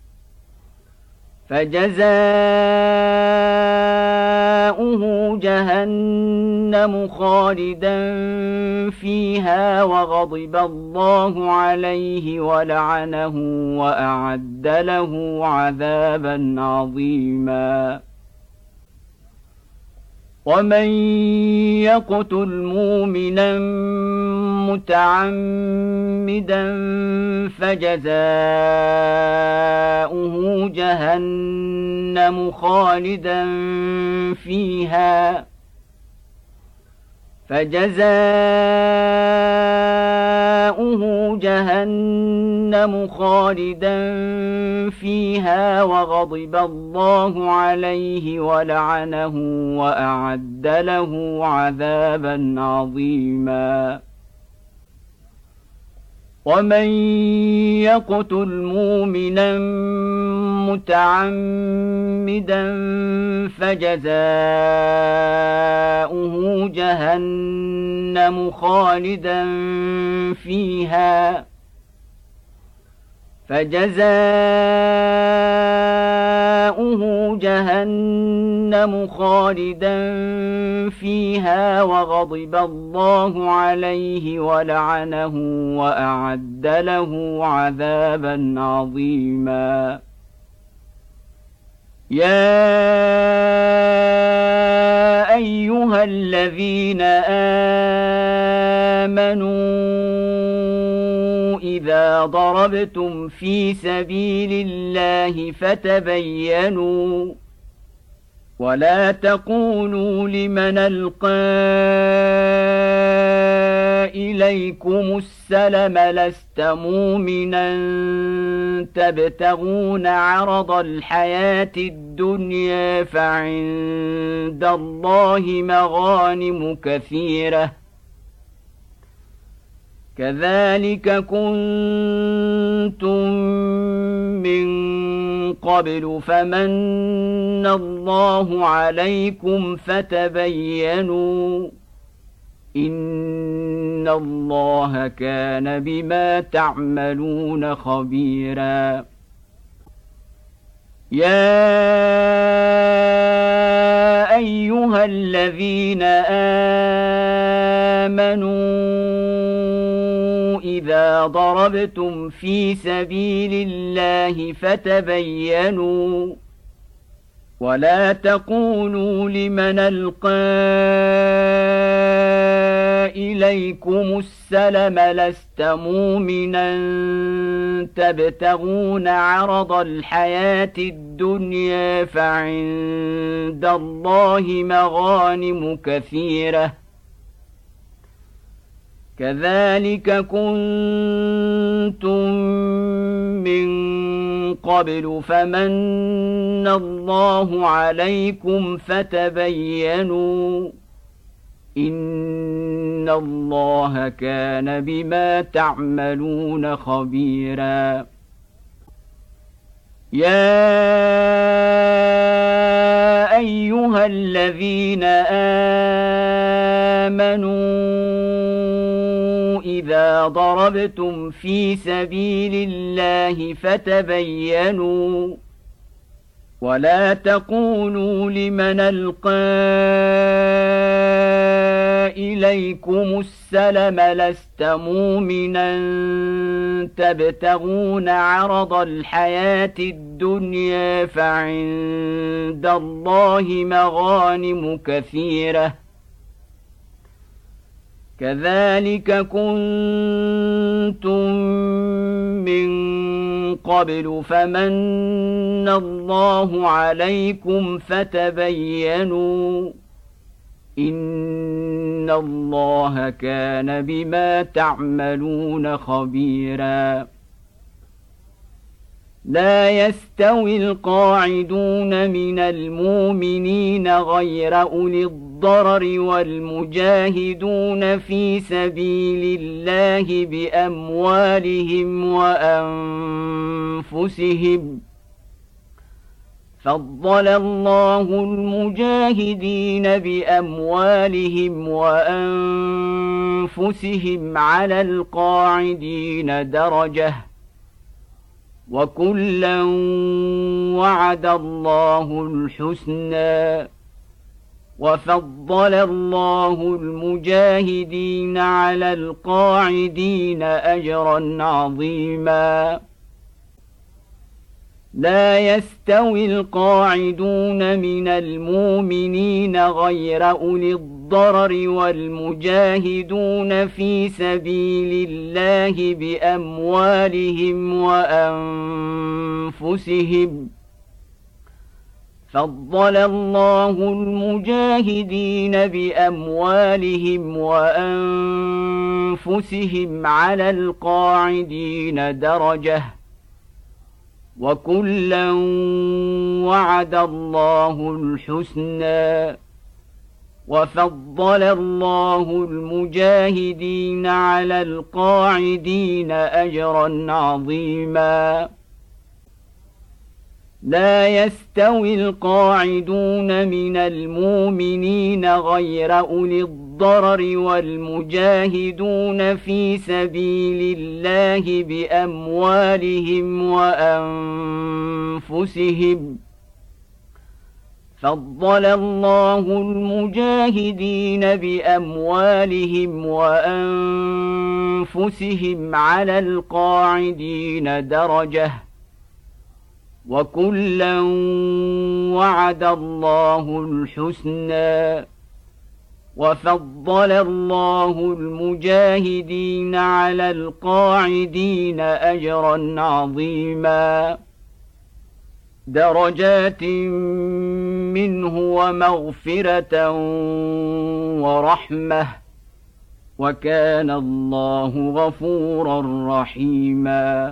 A: فجزاؤه جهنم خالدا فيها وغضب الله عليه ولعنه وأعد له عذابا عظيما. ومن يقتل مؤمنا متعمدا فجزاؤه جهنم خالدا فيها فجزاؤه جهنم خالدا فيها وغضب الله عليه ولعنه وأعد له عذابا عظيما. ومن يقتل مؤمنا متعمدا فجزاؤه جهنم خالدا فيها فجزاؤه جهنم خالدا فيها وغضب الله عليه ولعنه وأعد له عذابا عظيما. يا أيها الذين آمنوا إذا ضربتم في سبيل الله فتبينوا ولا تقولوا لمن ألقى إليكم السلم لست مؤمنا تبتغون عرض الحياة الدنيا فعند الله مغانم كثيرة كذلك كنتم من قبل فمن الله عليكم فتبينوا إن الله كان بما تعملون خبيرا يا أيها الذين آمنوا إذا ضربتم في سبيل الله فتبينوا ولا تقولوا لمن ألقى إليكم السلم لست مؤمنا تبتغون عرض الحياة الدنيا فعند الله مغانم كثيرة كذلك كنتم من قبل فمن الله عليكم فتبينوا إن الله كان بما تعملون خبيرا يا أيها الذين آمنوا إذا ضربتم في سبيل الله فتبينوا ولا تقولوا لمن ألقى إليكم السلم لست مؤمنا تبتغون عرض الحياة الدنيا فعند الله مغانم كثيرة كذلك كنتم من قبل فمن الله عليكم فتبينوا إن الله كان بما تعملون خبيرا لا يستوي القاعدون من المؤمنين غير أولي الضرر والمجاهدون في سبيل الله بأموالهم وأنفسهم فضل الله المجاهدين بأموالهم وأنفسهم على القاعدين درجة وكلا وعد الله الحسنى وفضل الله المجاهدين على القاعدين أجرا عظيما لا يستوي القاعدون من المؤمنين غير أولي الضرر والمجاهدون في سبيل الله بأموالهم وأنفسهم فضل الله المجاهدين بأموالهم وأنفسهم على القاعدين درجة وكلا وعد الله الحسنى وفضل الله المجاهدين على القاعدين أجرا عظيما لا يستوي القاعدون من المؤمنين غير أولي الضرر والمجاهدون في سبيل الله بأموالهم وأنفسهم فضل الله المجاهدين بأموالهم وأنفسهم على القاعدين درجة وكلا وعد الله الحسنى وفضل الله المجاهدين على القاعدين أجرا عظيما درجات منه ومغفرة ورحمة وكان الله غفورا رحيما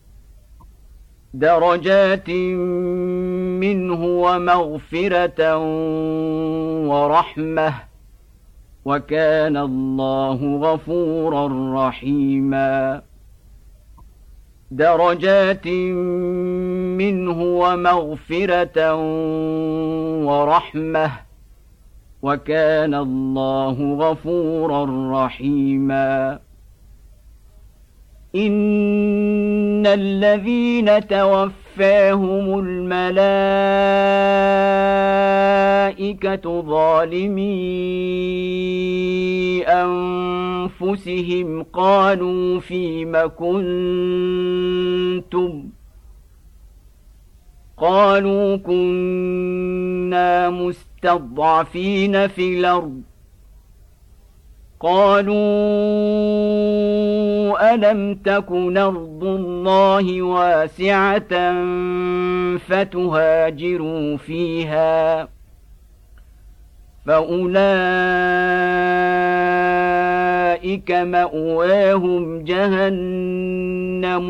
A: درجات منه ومغفرة ورحمة وكان الله غفورا رحيما درجات منه ومغفرة ورحمة وكان الله غفورا رحيما إن الذين توفاهم الملائكة ظالمي أنفسهم قالوا فيم كنتم قالوا كنا مستضعفين في الأرض قالوا ألم تكن أرض الله واسعة فتهاجروا فيها فأولئك مأواهم جهنم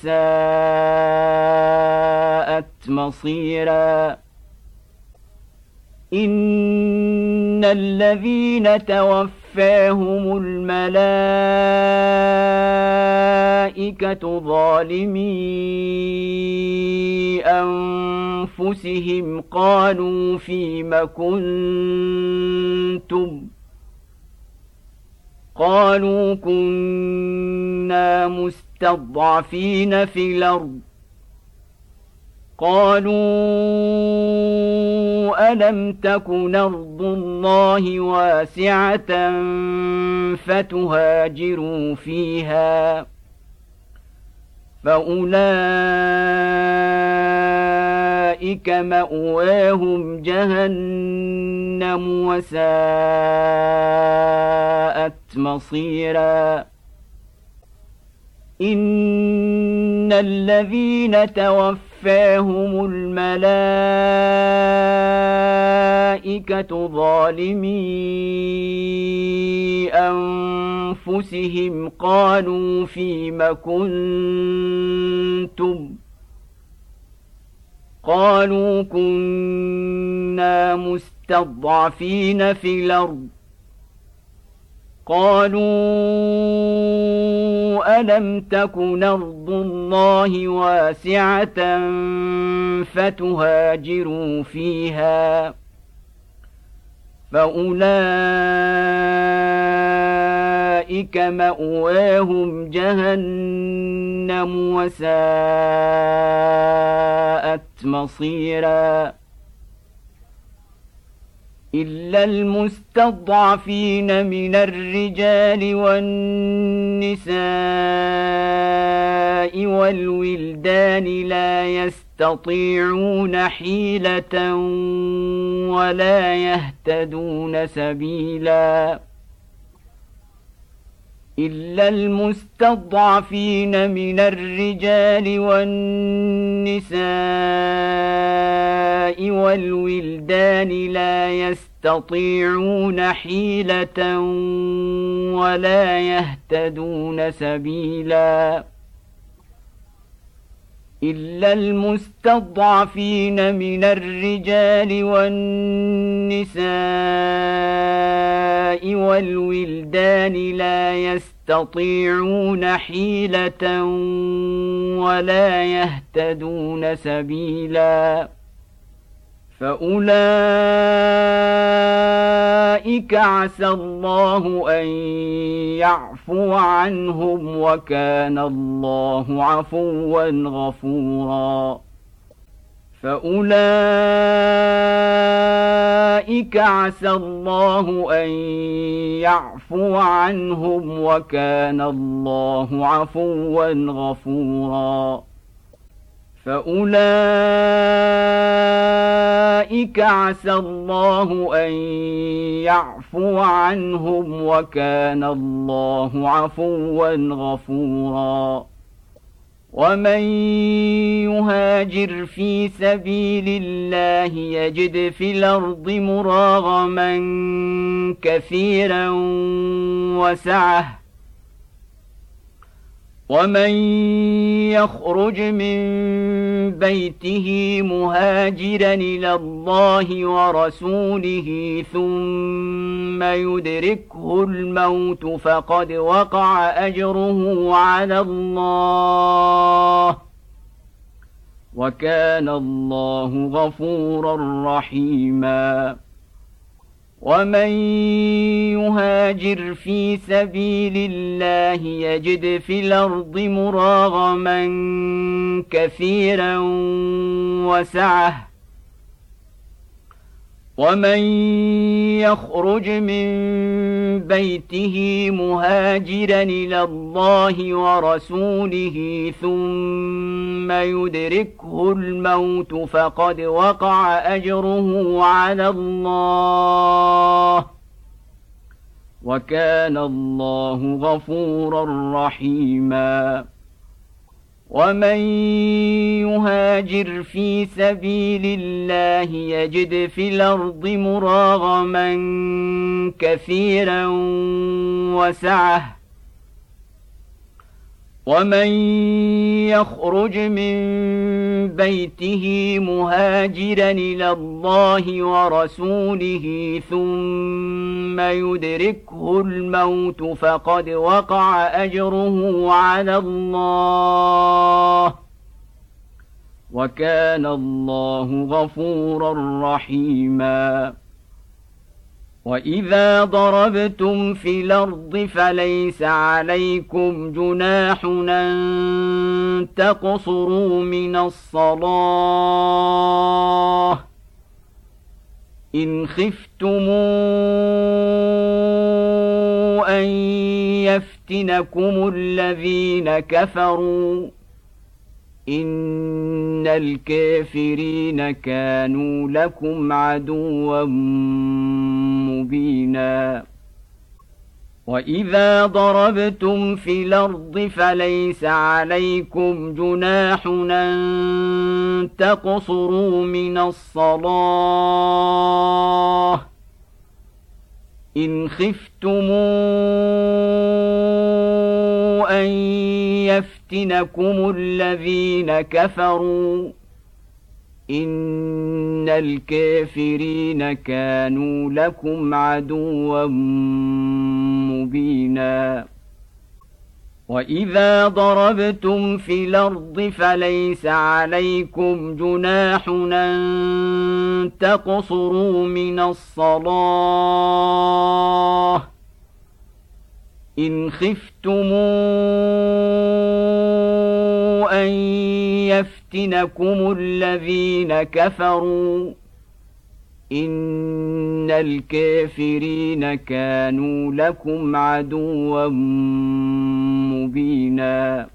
A: وساءت مصيرا إن الذين توفاهم الملائكة ظالمي أنفسهم قالوا فيم كنتم قالوا كنا مستضعفين في الأرض قالوا ألم تكن أرض الله واسعة فتهاجروا فيها فأولئك مأواهم جهنم وساءت مصيرا إن الذين توفاهم الملائكة ظالمي أنفسهم قالوا فيم كنتم قالوا كنا مستضعفين في الأرض قالوا ألم تكن أرض الله واسعة فتهاجروا فيها فأولئك مأواهم جهنم وساءت مصيرا إلا المستضعفين من الرجال والنساء والولدان لا يستطيعون حيلة ولا يهتدون سبيلا إلا المستضعفين من الرجال والنساء والولدان لا يستطيعون حيلة ولا يهتدون سبيلا إلا المستضعفين من الرجال والنساء والولدان لا يستطيعون حيلة ولا يهتدون سبيلا فأولئك عسى الله أن يعفو عنهم وكان الله عفوا غفورا فأولئك عسى الله أن يعفو عنهم وكان الله عفوا غفورا فأولئك عسى الله أن يعفو عنهم وكان الله عفوا غفورا ومن يهاجر في سبيل الله يجد في الأرض مراغما كثيرا وسعة ومن يخرج من بيته مهاجرا إلى الله ورسوله ثم يدركه الموت فقد وقع أجره على الله وكان الله غفورا رحيما ومن يهاجر في سبيل الله يجد في الأرض مراغما كثيرا وسعة ومن يخرج من بيته مهاجرا إلى الله ورسوله ثم يدركه الموت فقد وقع أجره على الله وكان الله غفورا رحيما ومن يهاجر في سبيل الله يجد في الأرض مراغما كثيرا وسعة ومن يخرج من بيته مهاجرا إلى الله ورسوله ثم يدركه الموت فقد وقع أجره على الله وكان الله غفورا رحيما وإذا ضربتم في الأرض فليس عليكم جناح أن تقصروا من الصلاة إن خفتم أن يفتنكم الذين كفروا إن الكافرين كانوا لكم عدوا مبينا وإذا ضربتم في الأرض فليس عليكم جناح أن تقصروا من الصلاة إن خفتم أن يفتنكم الذين كفروا إن الكافرين كانوا لكم عدوا مبينا وإذا ضربتم في الأرض فليس عليكم جناح أن تقصروا من الصلاة إن خفتم أن يفتنكم الذين كفروا إن الكافرين كانوا لكم عدوا مبينا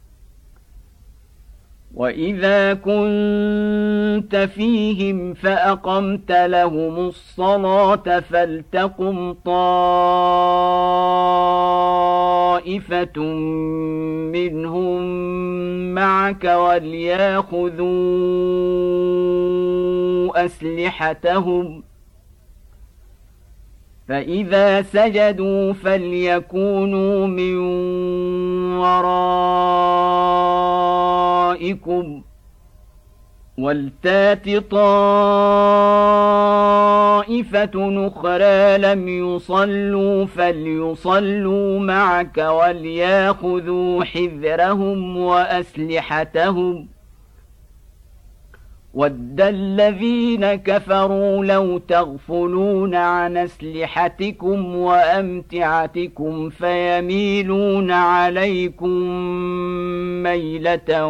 A: وإذا كنت فيهم فأقمت لهم الصلاة فلتقم طائفة منهم معك وليأخذوا أسلحتهم فإذا سجدوا فليكونوا من ورائكم ولتات طائفة أخرى لم يصلوا فليصلوا معك وليأخذوا حذرهم وأسلحتهم ود الذين كفروا لو تغفلون عن أسلحتكم وأمتعتكم فيميلون عليكم ميلة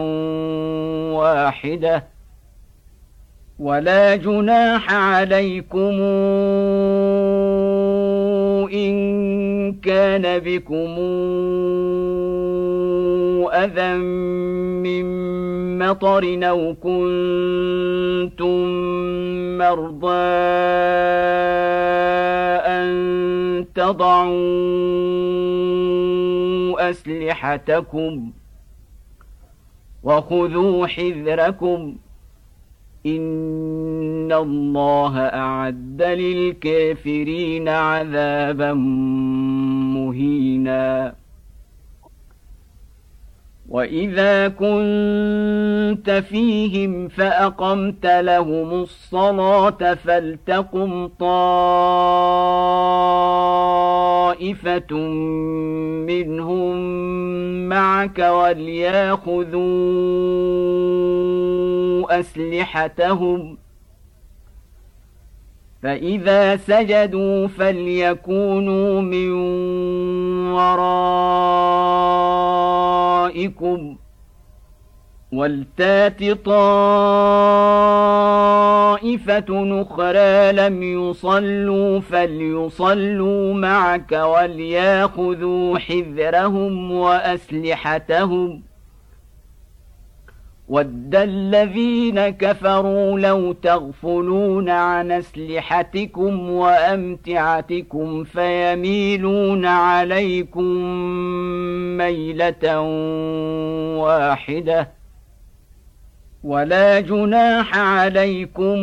A: واحدة ولا جناح عليكم إن كان بكم أذى من مطر أو كنتم مرضى أن تضعوا أسلحتكم وخذوا حذركم إن الله أعد للكافرين عذابا مهينا وإذا كنت فيهم فأقمت لهم الصلاة فلتقم طائفة منهم معك وليأخذوا أسلحتهم فإذا سجدوا فليكونوا من ورائكم ولتات طائفة أخرى لم يصلوا فليصلوا معك وليأخذوا حذرهم وأسلحتهم ود الذين كفروا لو تغفلون عن أسلحتكم وأمتعتكم فيميلون عليكم ميلة واحدة ولا جناح عليكم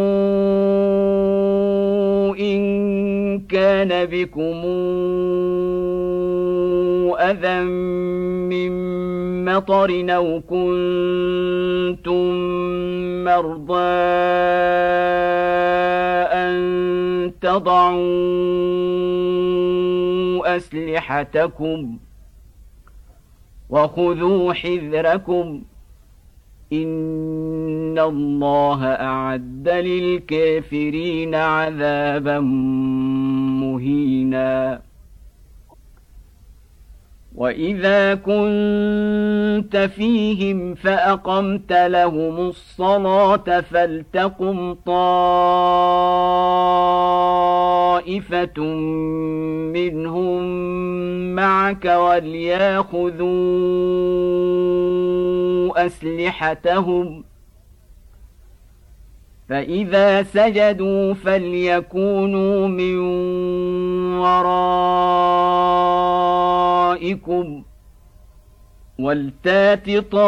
A: إن كان بكم أذى من مطر أو كنتم مرضى أن تضعوا أسلحتكم وخذوا حذركم إن الله أعد للكافرين عذابا مهينا وإذا كنت فيهم فأقمت لهم الصلاة فلتقم طائفة منهم معك وليأخذوا أسلحتهم فإذا سجدوا فليكونوا من ورائكم ولتات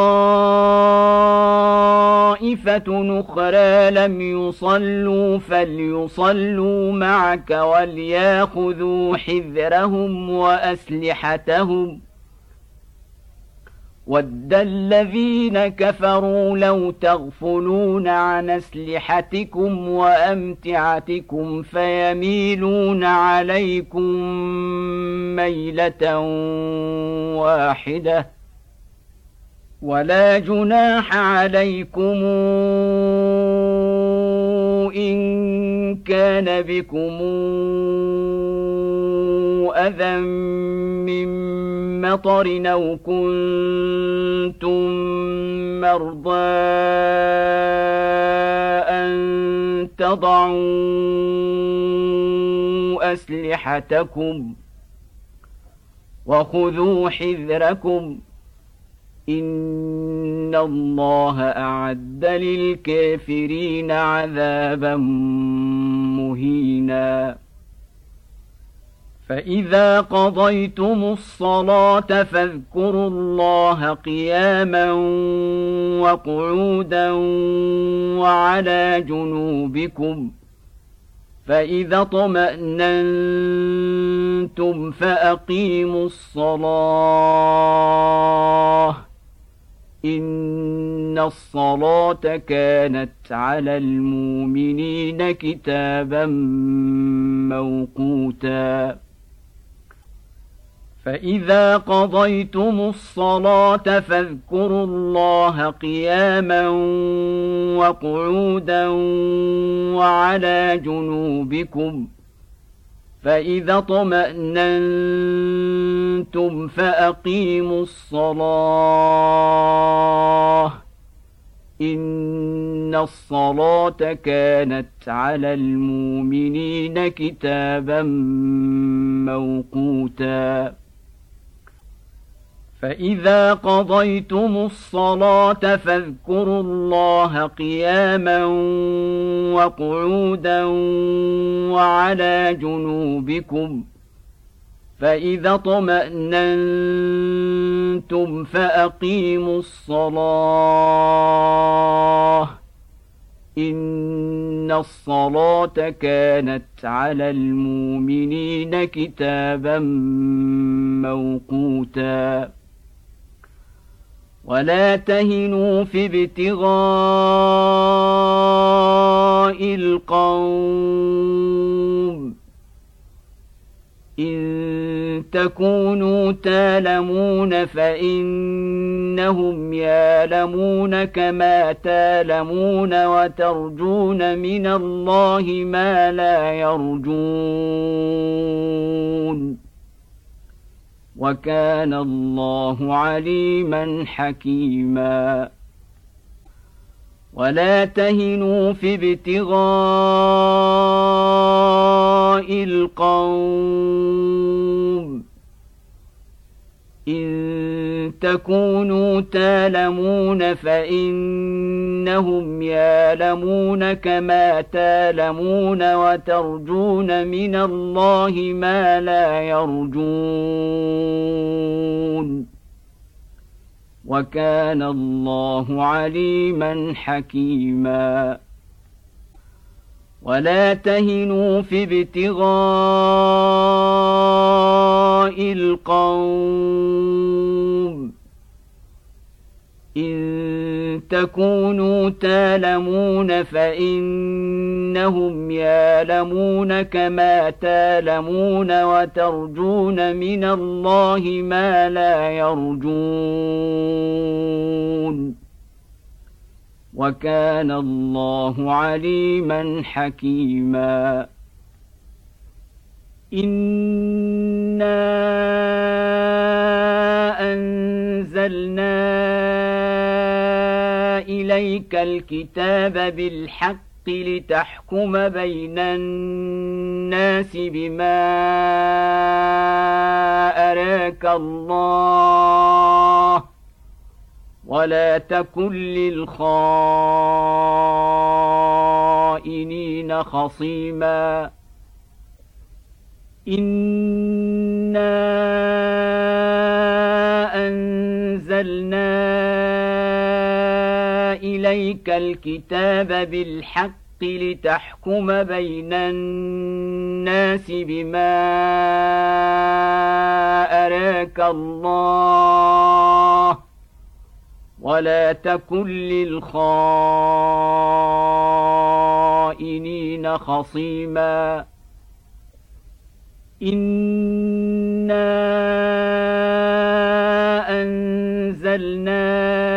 A: طائفة أخرى لم يصلوا فليصلوا معك وليأخذوا حذرهم وأسلحتهم ود الذين كفروا لو تغفلون عن أسلحتكم وأمتعتكم فيميلون عليكم ميلة واحدة ولا جناح عليكم إن كان بكم أذى من مطر أو كنتم مرضى أن تضعوا أسلحتكم وخذوا حذركم إن الله أعد للكافرين عذابا مهينا فإذا قضيتم الصلاة فاذكروا الله قياما وقعودا وعلى جنوبكم فإذا اطمأننتم فأقيموا الصلاة إن الصلاة كانت على المؤمنين كتابا موقوتا فإذا قضيتم الصلاة فاذكروا الله قياما وقعودا وعلى جنوبكم فإذا اطمأننتم فأقيموا الصلاة إن الصلاة كانت على المؤمنين كتابا موقوتا فإذا قضيتم الصلاة فاذكروا الله قياما وقعودا وعلى جنوبكم فإذا اطمأننتم أحسنتم فأقيموا الصلاة إن الصلاة كانت على المؤمنين كتابا موقوتا ولا تهنوا في ابتغاء القوم إن تكونوا تالمون فإنهم يالمون كما تالمون وترجون من الله ما لا يرجون وكان الله عليما حكيما ولا تهنوا في ابتغاء القوم إن تكونوا تالمون فإنهم يالمون كما تالمون وترجون من الله ما لا يرجون وكان الله عليما حكيما ولا تهنوا في ابتغاء القوم إن تكونوا تالمون فإنهم يالمون كما تالمون وترجون من الله ما لا يرجون وكان الله عليما حكيما إنا أنزلنا إليك الكتاب بالحق لتحكم بين الناس بما أراك الله ولا تكن للخائنين خصيما إنا أنزلنا إليك الكتاب بالحق لتحكم بين الناس بما أراك الله ولا تكن للخائنين خصيما إنا أنزلنا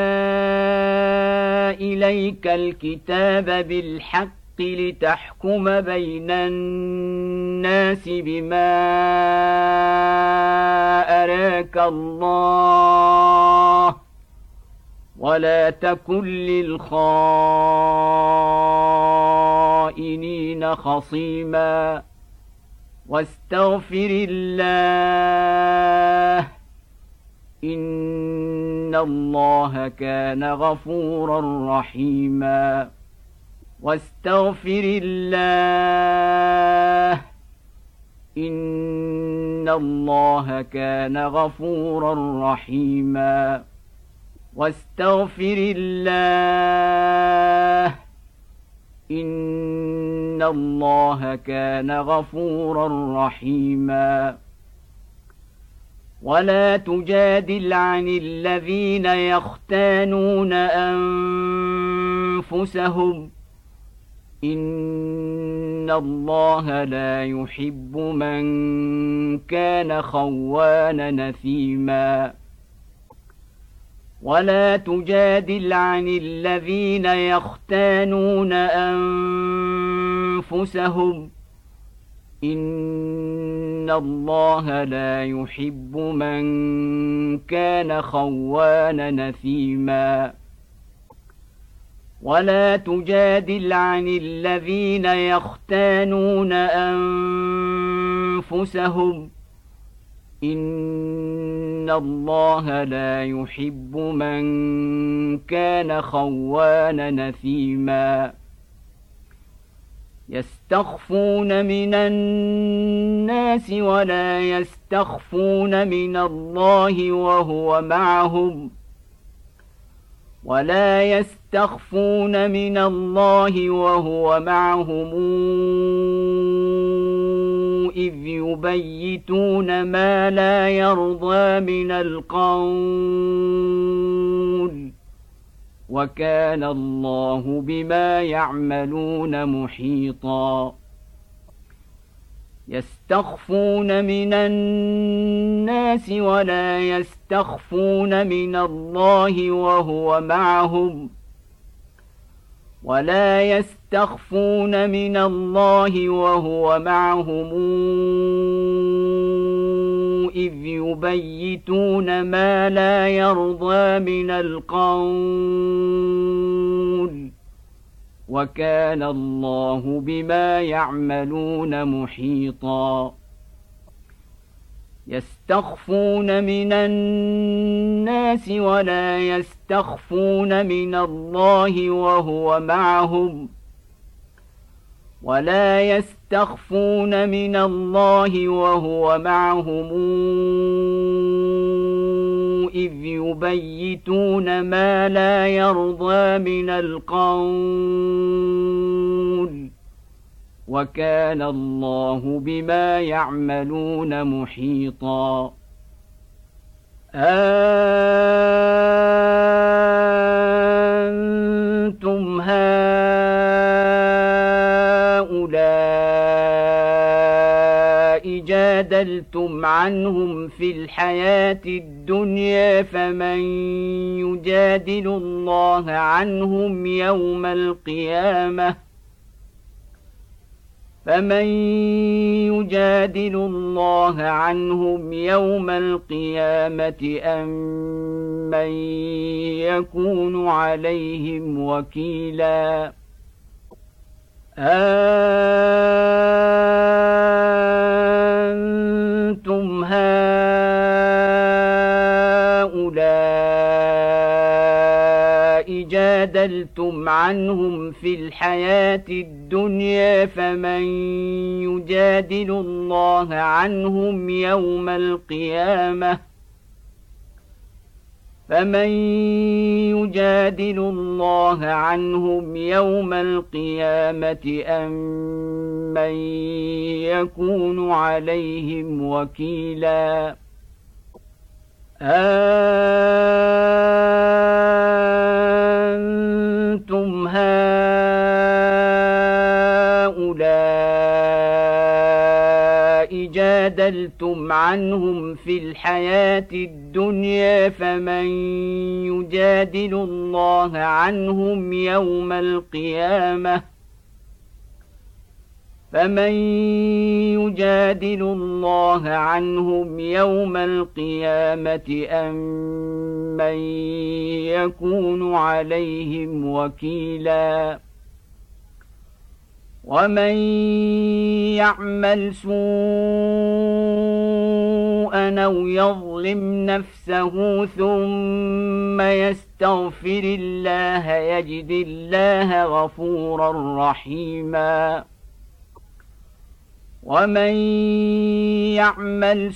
A: إليك الكتاب بالحق لتحكم بين الناس بما أراك الله ولا تكن للخائنين خصيما واستغفر الله إن الله كان غفورا رحيما واستغفر الله إن الله كان غفورا رحيما واستغفر الله إن الله كان غفورا رحيما ولا تجادل عن الذين يختانون أنفسهم إن الله لا يحب من كان خوانا نثيما ولا تجادل عن الذين يختانون أنفسهم إن الله لا يحب من كان خوانا نثيما ولا تجادل عن الذين يختانون أنفسهم إن الله لا يحب من كان خوانا نثيما يستخفون من الناس ولا يستخفون من الله وهو معهم ولا يستخفون من الله وهو معهم إذ يبيتون ما لا يرضى من القول وكان الله بما يعملون محيطا يستخفون من الناس ولا يستخفون من الله وهو معهم ولا يستخفون من الله وهو معهم إذ يبيتون ما لا يرضى من القول وكان الله بما يعملون محيطا يستخفون من الناس ولا يستخفون من الله وهو معهم ولا يستخفون من الله وهو معهم إذ يبيتون ما لا يرضى من القول وكان الله بما يعملون محيطا أنتم هؤلاء جادلتم عنهم في الحياة الدنيا فمن يجادل الله عنهم يوم القيامة فمن يجادل الله عنهم يوم القيامة أم من يكون عليهم وكيلا أنتم هؤلاء جادلتم عنهم في الحياة الدنيا فمن يجادل الله عنهم يوم القيامة فمن يجادل الله عنهم يوم القيامة أم من يكون عليهم وكيلا أنتم هؤلاء جادلتم عنهم في الحياة الدنيا فمن يجادل الله عنهم يوم القيامة فمن يجادل الله عنهم يوم القيامة أم من يكون عليهم وكيلا ومن يعمل سوءا أو يظلم نفسه ثم يستغفر الله يجد الله غفورا رحيما ومن يعمل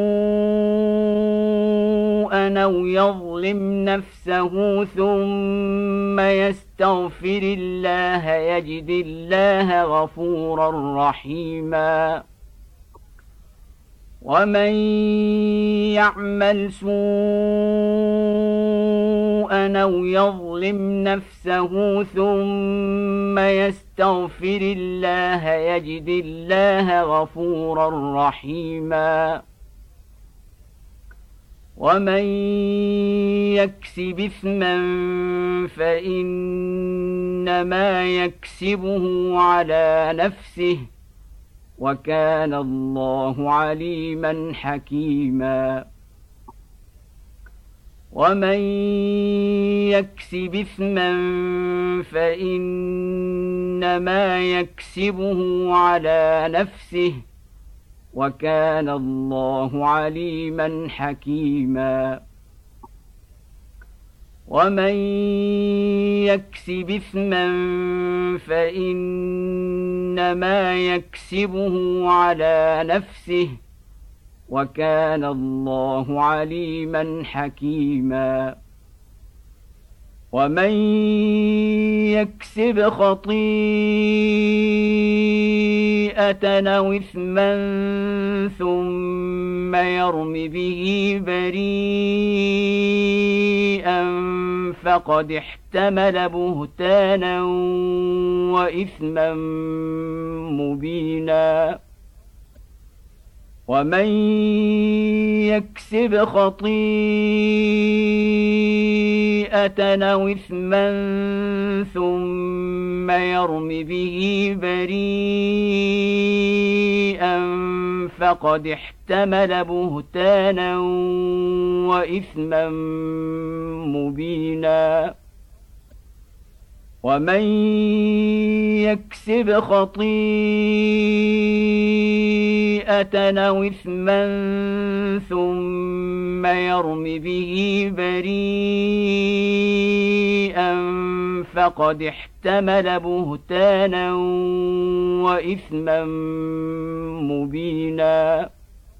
A: سوءا أو يظلم نفسه ثم يستغفر الله يجد الله غفورا رحيما ومن يعمل سوءا أو يظلم نفسه ثم يستغفر الله يجد الله غفورا رحيما ومن يكسب إثما فإنما يكسبه على نفسه وكان الله عليما حكيما ومن يكسب إثما فإنما يكسبه على نفسه وكان الله عليما حكيما ومن يكسب إثما فإنما يكسبه على نفسه وكان الله عليما حكيما ومن يكسب خطيئة أو إثما ثم يرم به بريئا فقد احتمل بهتانا وإثما مبينا ومن يكسب خطيئة أو إثما ثم يرم به بريئا فقد احتمل بهتانا وإثما مبينا ومن يكسب خطيئة أو إثما ثم يرم به بريئا فقد احتمل بهتانا وإثما مبينا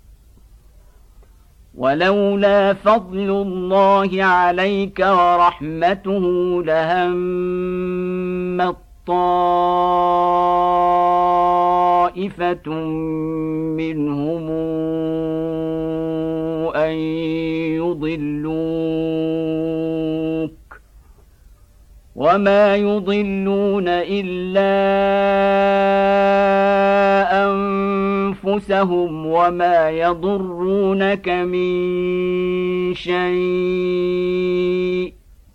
A: ولولا فضل الله عليك ورحمته لهم طائفة منهم أن يضلوك وما يضلون إلا أنفسهم وما يضرونك من شيء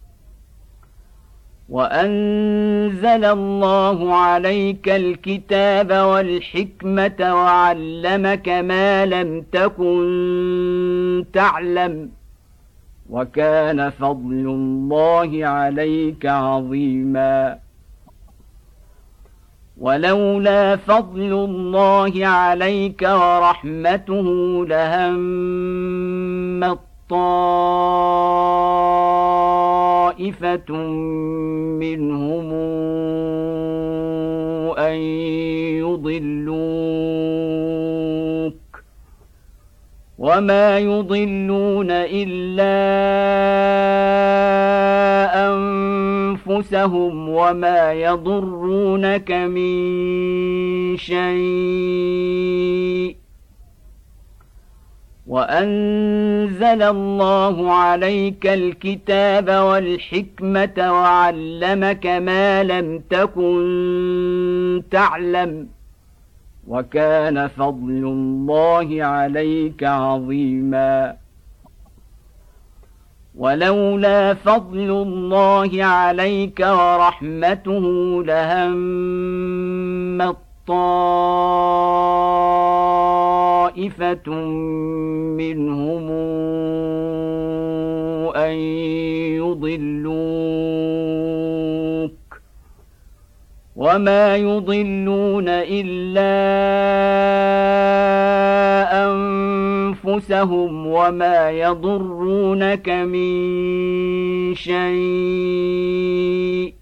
A: وأنزل الله عليك الكتاب والحكمة وعلمك ما لم تكن تعلم وكان فضل الله عليك عظيما ولولا فضل الله عليك ورحمته لهم طائفة منهم أن يضلوك وما يضلون إلا أنفسهم وما يضرونك من شيء وأنزل الله عليك الكتاب والحكمة وعلمك ما لم تكن تعلم وكان فضل الله عليك عظيما ولولا فضل الله عليك ورحمته لهم طائفة منهم أن يضلوك وما يضلون إلا أنفسهم وما يضرونك من شيء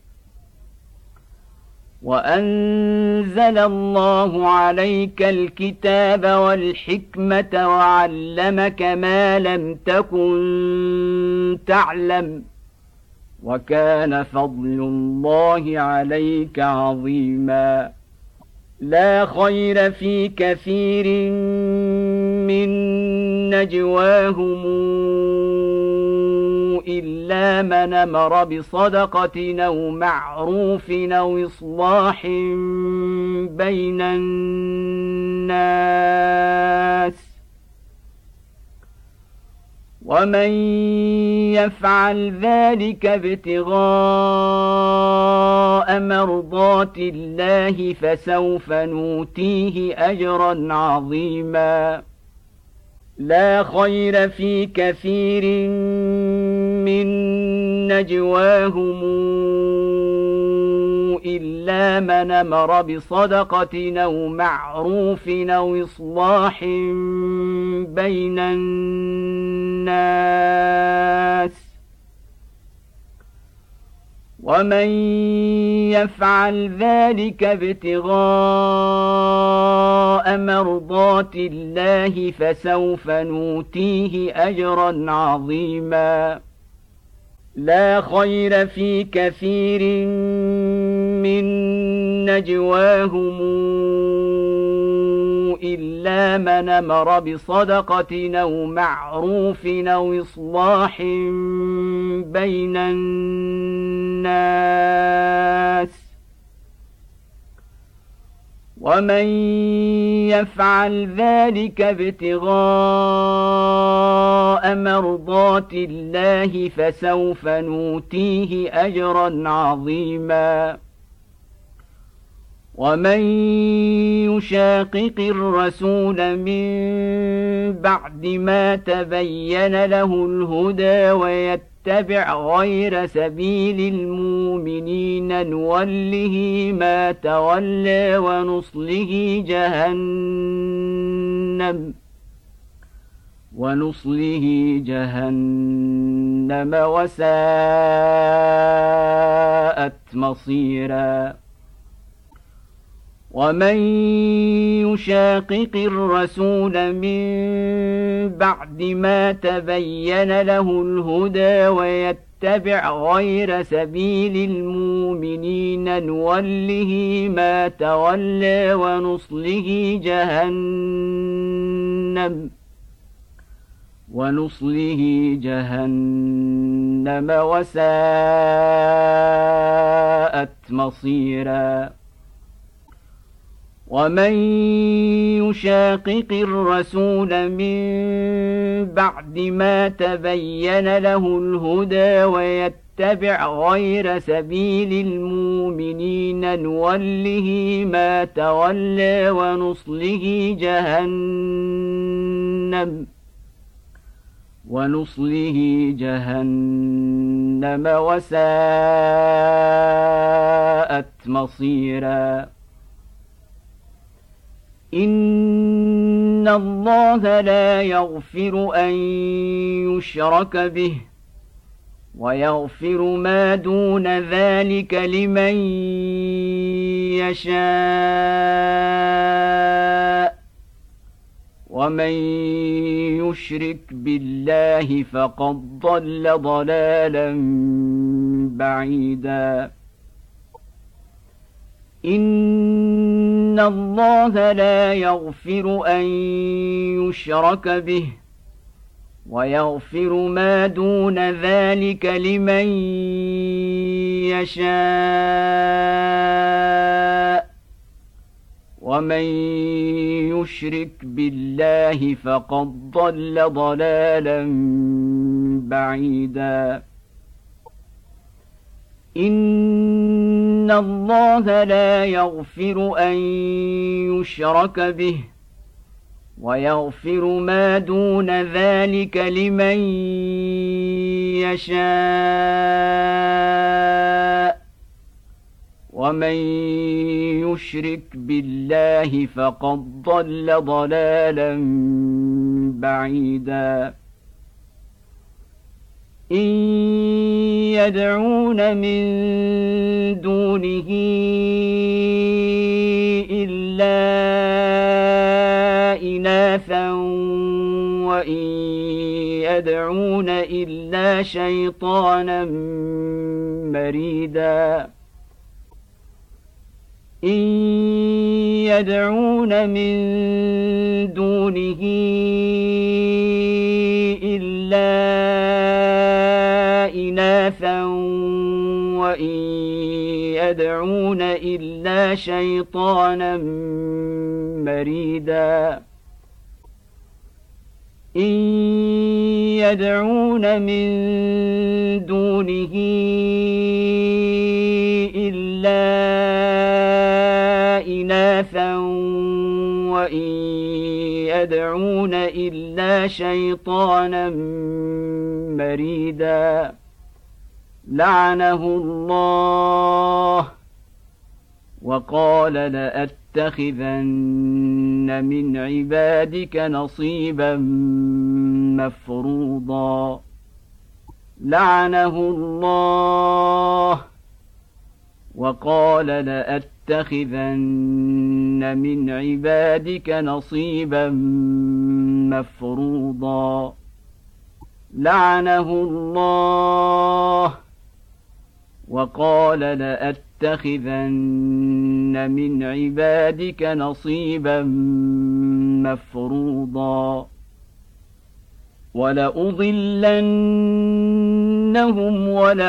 A: وأنزل الله عليك الكتاب والحكمة وعلمك ما لم تكن تعلم وكان فضل الله عليك عظيما لا خير في كثير من نجواهم إلا من أمر بصدقة أو معروف أو إصلاح بين الناس ومن يفعل ذلك ابتغاء مرضات الله فسوف نؤتيه أجرا عظيما لا خير في كثير من نجواهم إلا من أمر بصدقة أو معروف أو إصلاح بين الناس ومن يفعل ذلك ابتغاء مرضات الله فسوف نؤتيه أجرا عظيما لا خير في كثير من نجواهم إلا من أمر بصدقة أو معروف أو إصلاح بين الناس ومن يفعل ذلك ابتغاء مرضات الله فسوف نؤتيه أجرا عظيما ومن يشاقق الرسول من بعد ما تبين له الهدى ويتبع غير سبيل المؤمنين نوله ما تولى ونصله جهنم ونصله جهنم وساءت مصيرا ومن يشاقق الرسول من بعد ما تبين له الهدى ويتبع غير سبيل المؤمنين نوله ما تولى ونصله جهنم ونصله جهنم وساءت مصيرا ومن يشاقق الرسول من بعد ما تبين له الهدى ويتبع غير سبيل المؤمنين نوله ما تولى ونصله جهنم ونصله جهنم وساءت مصيرا إن الله لا يغفر أن يشرك به ويغفر ما دون ذلك لمن يشاء ومن يشرك بالله فقد ضل ضلالا بعيدا إن الله لا يغفر أن يشرك به ويغفر ما دون ذلك لمن يشاء ومن يشرك بالله فقد ضل ضلالا بعيدا إن الله لا يغفر أن يشرك به ويغفر ما دون ذلك لمن يشاء ومن يشرك بالله فقد ضل ضلالا بعيدا إن يدعون من دونه إلا إناثا وإن يدعون إلا شيطانا مريدا إن يدعون من دونه إلا إناثا وإن يدعون إلا شيطانا مريدا إن يدعون من دونه إلا إناثا وإن يدعون إلا شيطانا مريدا لعنه الله وقال لأتخذن من عبادك نصيبا مفروضا لعنه الله وقال لأتخذن من عبادك نصيبا مفروضا لعنه الله وقال لأتخذن من عبادك نصيبا مفروضا ولأضلنهم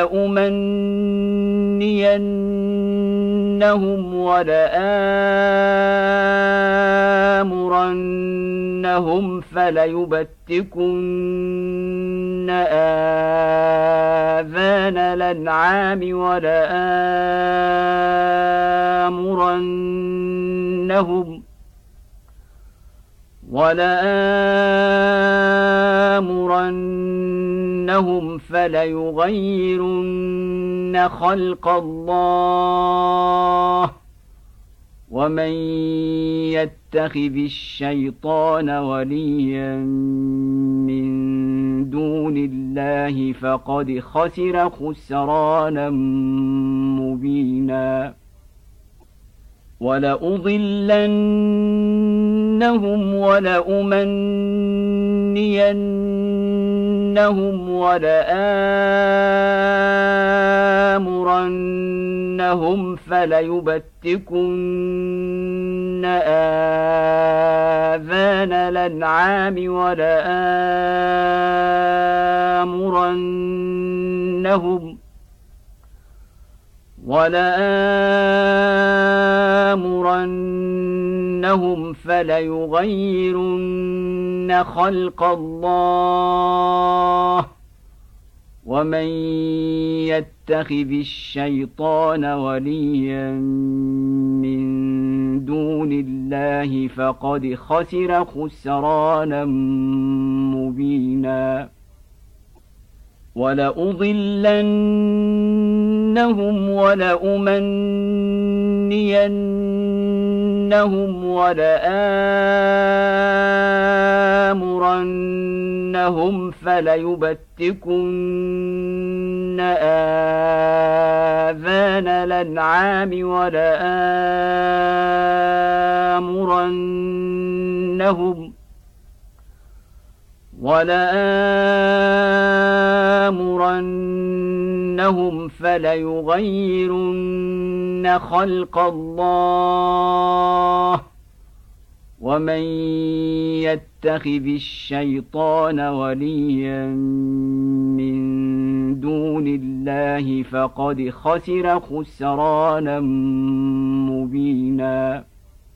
A: ولأمنينهم ولآمرنهم فليبتكن آذان الأنعام ولآمرنهم ولآمرنهم فليغيرن خلق الله ومن يتخذ الشيطان وليا من دون الله فقد خسر خسرانا مبينا ولأضلنهم ولأمنينهم ولآمرنهم فليبتكن آذان الأنعام ولآمرنهم ولآمرنهم فليغيرن خلق الله ومن يتخذ الشيطان وليا من دون الله فقد خسر خسرانا مبينا ولأضلنهم ولأمنينهم ولآمرنهم فليبتكن آذان الأنعام ولآمرنهم ولآمرنهم فليغيرن خلق الله ومن يتخذ الشيطان وليا من دون الله فقد خسر خسرانا مبينا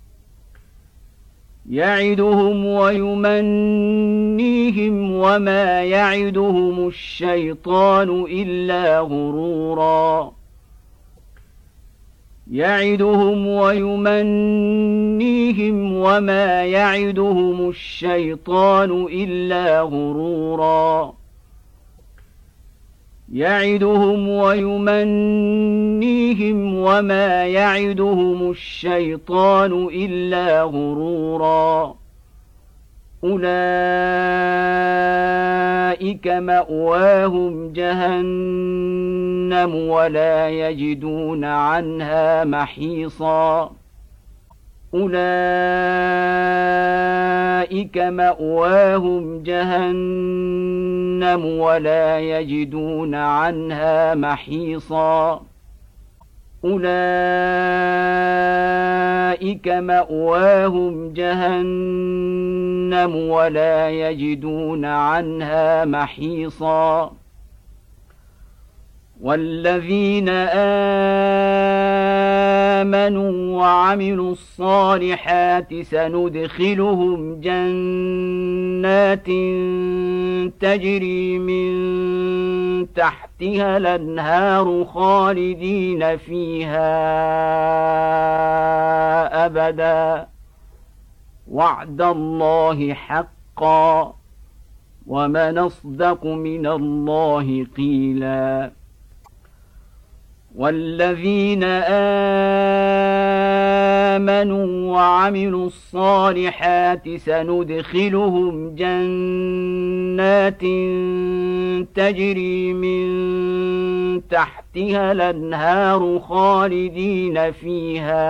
A: يعدهم ويمنيهم وما يعدهم الشيطان إلا غرورا يعدهم ويمنيهم وما يعدهم الشيطان إلا غرورا يعدهم ويمنيهم وما يعدهم الشيطان إلا غرورا أولئك مأواهم جهنم ولا يجدون عنها محيصا أولئك مأواهم جهنم ولا يجدون عنها محيصا أولئك مأواهم جهنم ولا يجدون عنها محيصا والذين آمنوا وعملوا الصالحات سندخلهم جنات تجري من تحتها الأنهار خالدين فيها أبدا وعد الله حقا ومن أصدق من الله قيلا والذين آمنوا وعملوا الصالحات سندخلهم جنات تجري من تحتها تحتها الأنهار خالدين فيها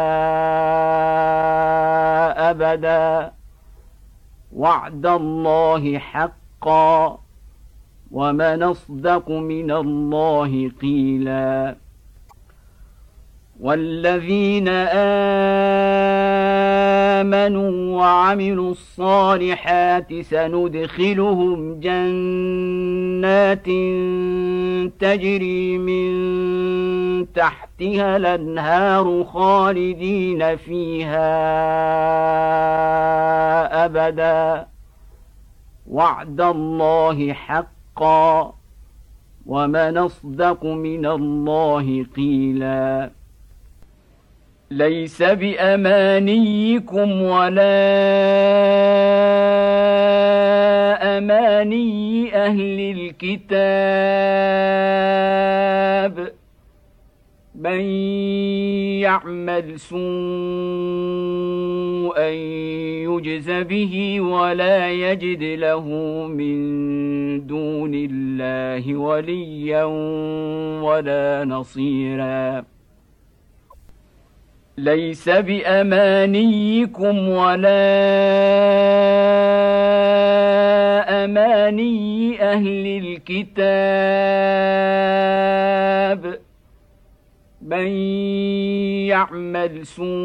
A: أبدا وعد الله حقا ومن أصدق من الله قيلا والذين آمنوا وعملوا الصالحات سندخلهم جنات تجري من تحتها الأنهار خالدين فيها أبدا وعد الله حقا ومن أصدق من الله قيلا ليس بأمانيكم ولا أماني أهل الكتاب من يعمل سوءا يجز به ولا يجد له من دون الله وليا ولا نصيرا ليس بأمانيكم ولا أماني أهل الكتاب من يعمل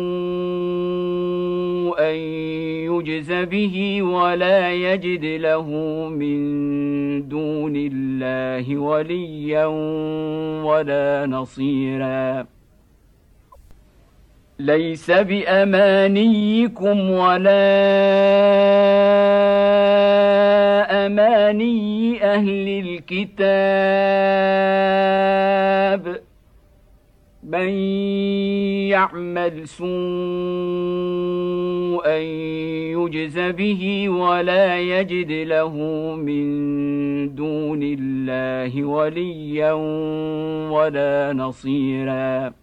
A: سوءا يجز به ولا يجد له من دون الله وليا ولا نصيرا ليس بأمانيكم ولا أماني أهل الكتاب من يعمل سوءا يجز به ولا يجد له من دون الله وليا ولا نصيرا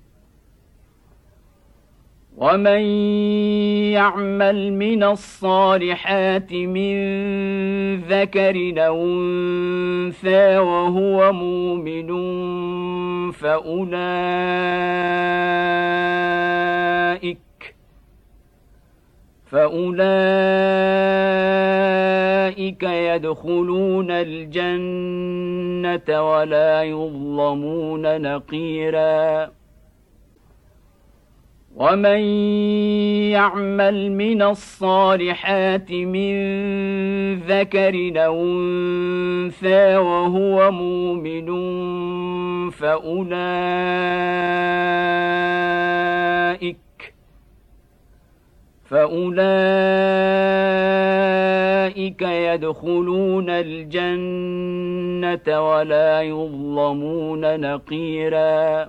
A: ومن يعمل من الصالحات من ذكر أو أنثى وهو مؤمن فأولئك فأولئك يدخلون الجنة ولا يظلمون نقيرا ومن يعمل من الصالحات من ذكر أو أنثى وهو مؤمن فأولئك فأولئك يدخلون الجنة ولا يظلمون نقيرا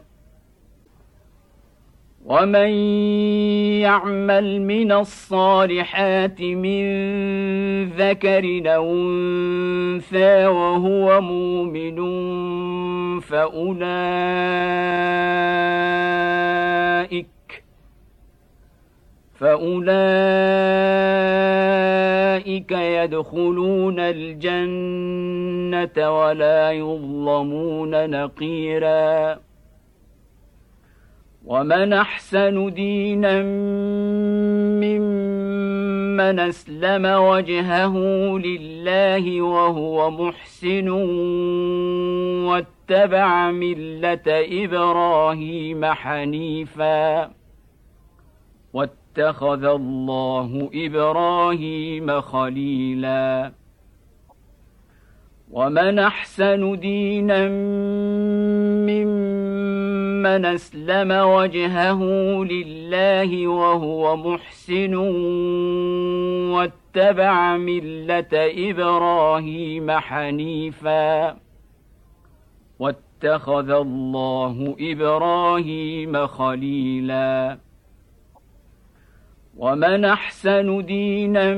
A: ومن يعمل من الصالحات من ذكر أو أنثى وهو مؤمن فأولئك فأولئك يدخلون الجنة ولا يظلمون نقيرا ومن أحسن دينا ممن أسلم وجهه لله وهو محسن واتبع ملة إبراهيم حنيفا واتخذ الله إبراهيم خليلا ومن أحسن دينا ممن أسلم وجهه لله وهو محسن واتبع ملة إبراهيم حنيفا واتخذ الله إبراهيم خليلا ومن أحسن دينا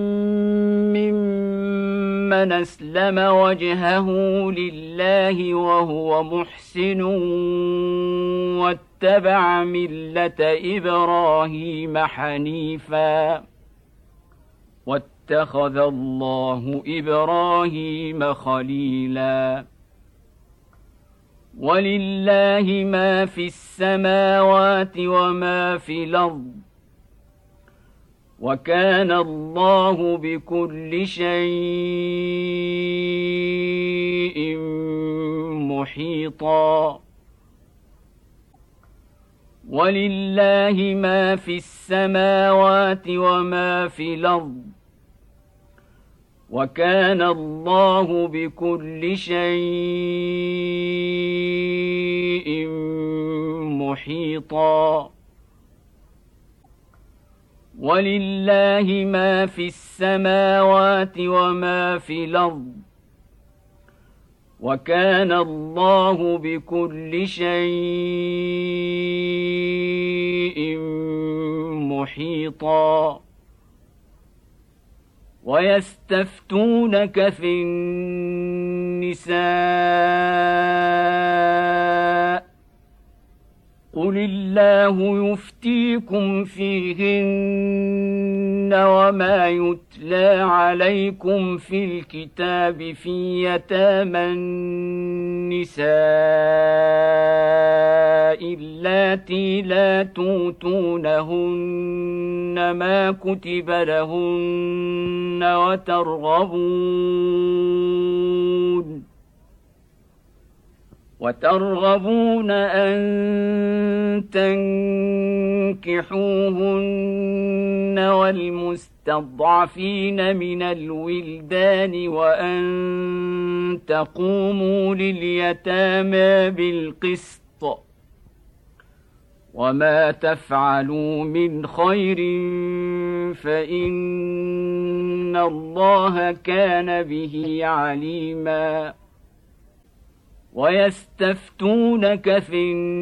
A: ممن أسلم وجهه لله وهو محسن واتبع ملة إبراهيم حنيفا واتخذ الله إبراهيم خليلا ولله ما في السماوات وما في الأرض وكان الله بكل شيء محيطا ولله ما في السماوات وما في الأرض وكان الله بكل شيء محيطا ولله ما في السماوات وما في الأرض وكان الله بكل شيء محيطا ويستفتونك في النساء قل الله يفتيكم فيهن وما يتلى عليكم في الكتاب في يتامى النساء اللاتي لا توتونهن ما كتب لهن وترغبون وترغبون أن تنكحوهن والمستضعفين من الولدان وأن تقوموا لليتامى بالقسط وما تفعلوا من خير فإن الله كان به عليما ويستفتونك في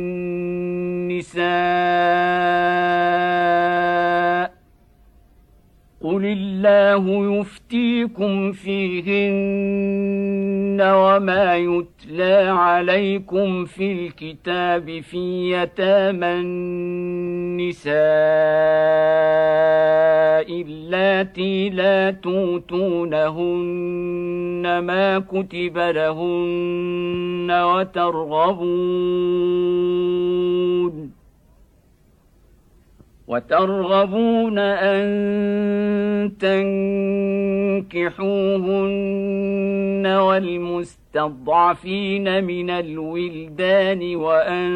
A: النساء قل الله يفتيكم فيهن وما يتلى عليكم في الكتاب في يتامى النساء اللاتي لا توتونهن ما كتب لهن وترغبون وترغبون أن تنكحوهن والمستضعفين من الولدان وأن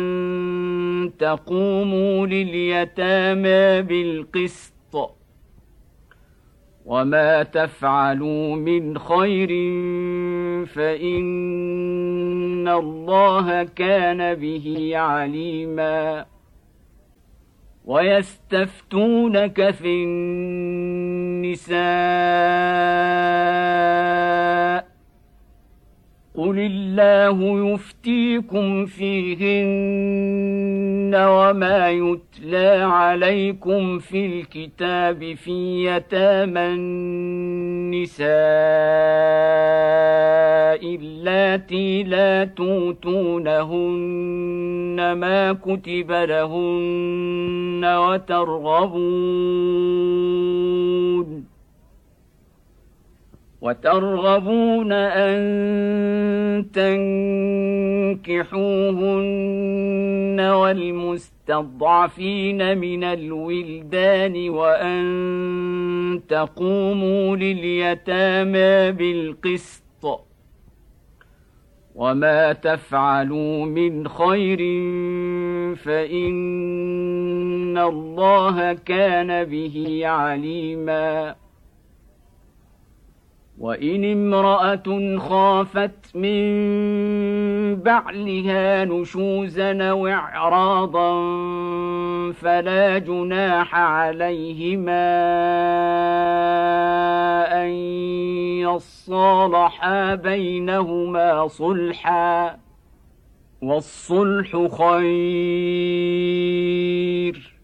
A: تقوموا لليتامى بالقسط وما تفعلوا من خير فإن الله كان به عليما ويستفتونك في النساء قل الله يفتيكم فيهن وما يتلى عليكم في الكتاب في يتامى النساء اللاتي لا توتونهن ما كتب لهن وترغبون وترغبون أن تنكحوهن والمستضعفين من الولدان وأن تقوموا لليتامى بالقسط وما تفعلوا من خير فإن الله كان به عليما وإن امرأة خافت من بعلها نشوزا أو إعراضا فلا جناح عليهما أن يصالحا بينهما صلحا والصلح خير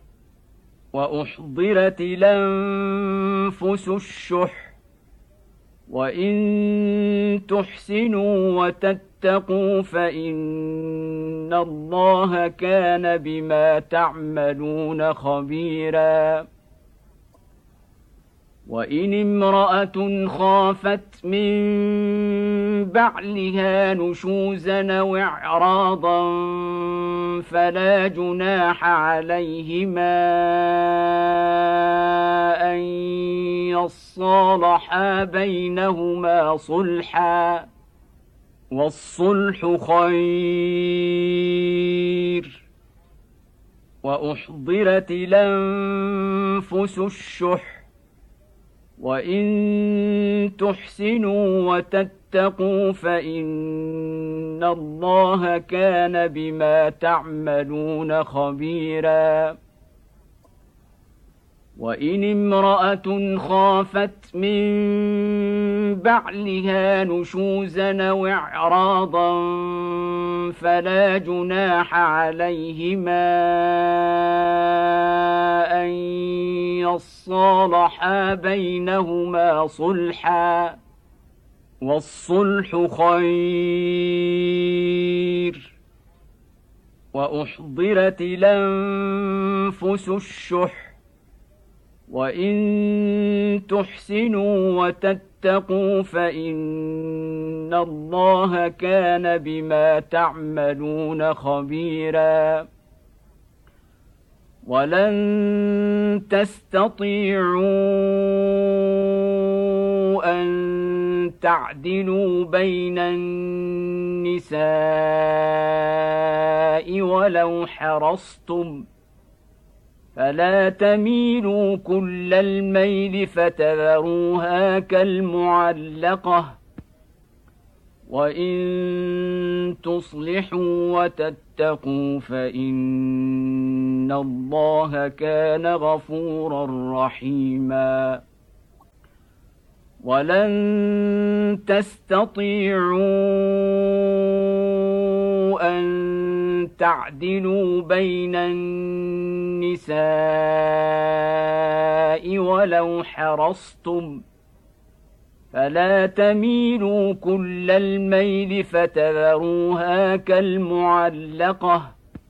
A: وأحضرت الأنفس الشح وإن تحسنوا وتتقوا فإن الله كان بما تعملون خبيرا وإن امرأة خافت من بعلها نشوزا أو إعراضا فلا جناح عليهما أن يصالحا بينهما صلحا والصلح خير وأحضرت الأنفس الشح وإن تحسنوا وتتقوا فإن الله كان بما تعملون خبيرا وإن امرأة خافت من بعلها نشوزا أو إعراضا فلا جناح عليهما أن يصالحا بينهما صلحا والصلح خير وأحضرت الأنفس الشح وإن تحسنوا وتتقوا فإن الله كان بما تعملون خبيرا ولن تستطيعوا أن تعدلوا بين النساء ولو حرصتم فلا تميلوا كل الميل فتذروها كالمعلقة وإن تصلحوا وتتقوا فإن الله كان غفورا رحيما ولن تستطيعوا أن تعدلوا بين النساء ولو حرصتم فلا تميلوا كل الميل فتذروها كالمعلقة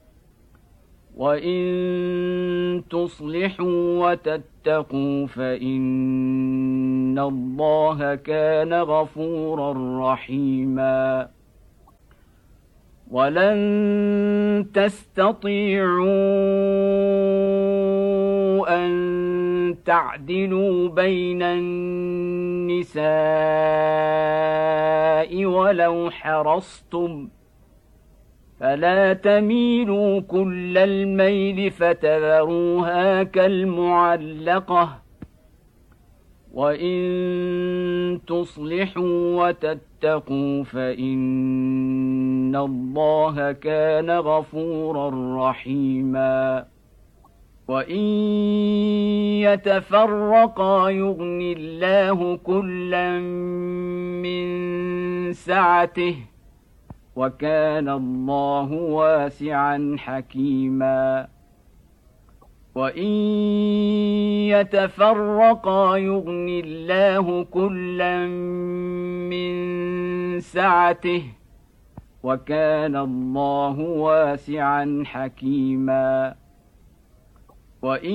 A: وإن تصلحوا وتتقوا فإن الله كان غفورا رحيما ولن تستطيعوا أن تعدلوا بين النساء ولو حرصتم فلا تميلوا كل الميل فتذروها كالمعلقة وإن تصلحوا وتتقوا فإن الله كان غفورا رحيما وإن يتفرقا يغن الله كلا من سعته وكان الله واسعا حكيما وإن يتفرقا يغن الله كلا من سعته وكان الله واسعا حكيما وإن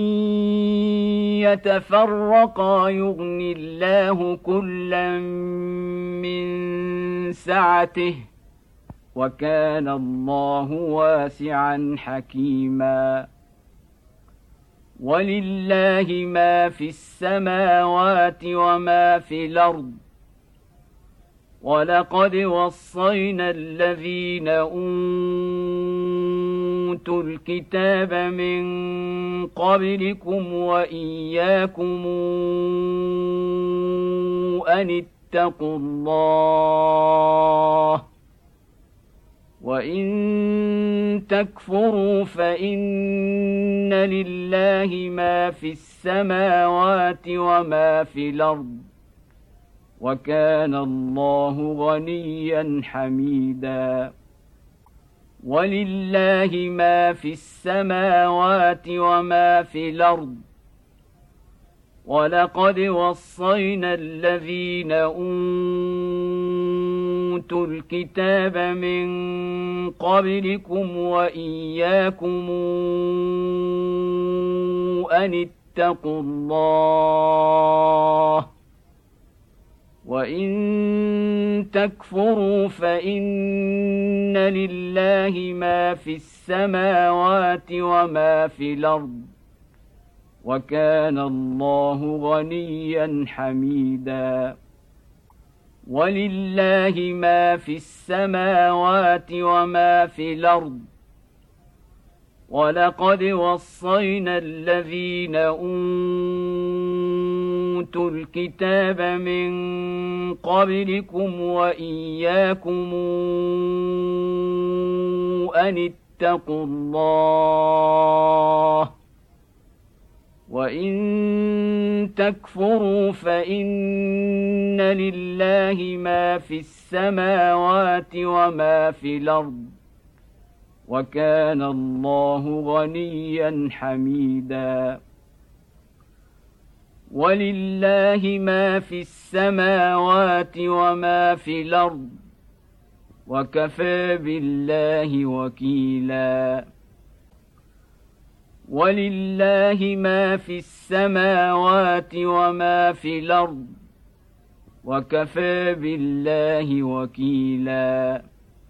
A: يتفرقا يغن الله كلا من سعته وكان الله واسعا حكيما ولله ما في السماوات وما في الأرض ولقد وصينا الذين أوتوا الكتاب من قبلكم وإياكم أن اتقوا الله وإن تكفروا فإن لله ما في السماوات وما في الأرض وكان الله غنيا حميدا ولله ما في السماوات وما في الأرض ولقد وصينا الذين أوتوا الكتاب من قبلكم وإياكم أن اتقوا الله وإن تكفروا فإن لله ما في السماوات وما في الأرض وكان الله غنيا حميدا ولله ما في السماوات وما في الأرض ولقد وصينا الذين أوتوا الكتاب من قبلكم وإياكم أن اتقوا الله وإن تكفروا فإن لله ما في السماوات وما في الأرض وكان الله غنيا حميدا ولله ما في السماوات وما في الأرض وكفى بالله وكيلا ولله ما في السماوات وما في الأرض وكفى بالله وكيلا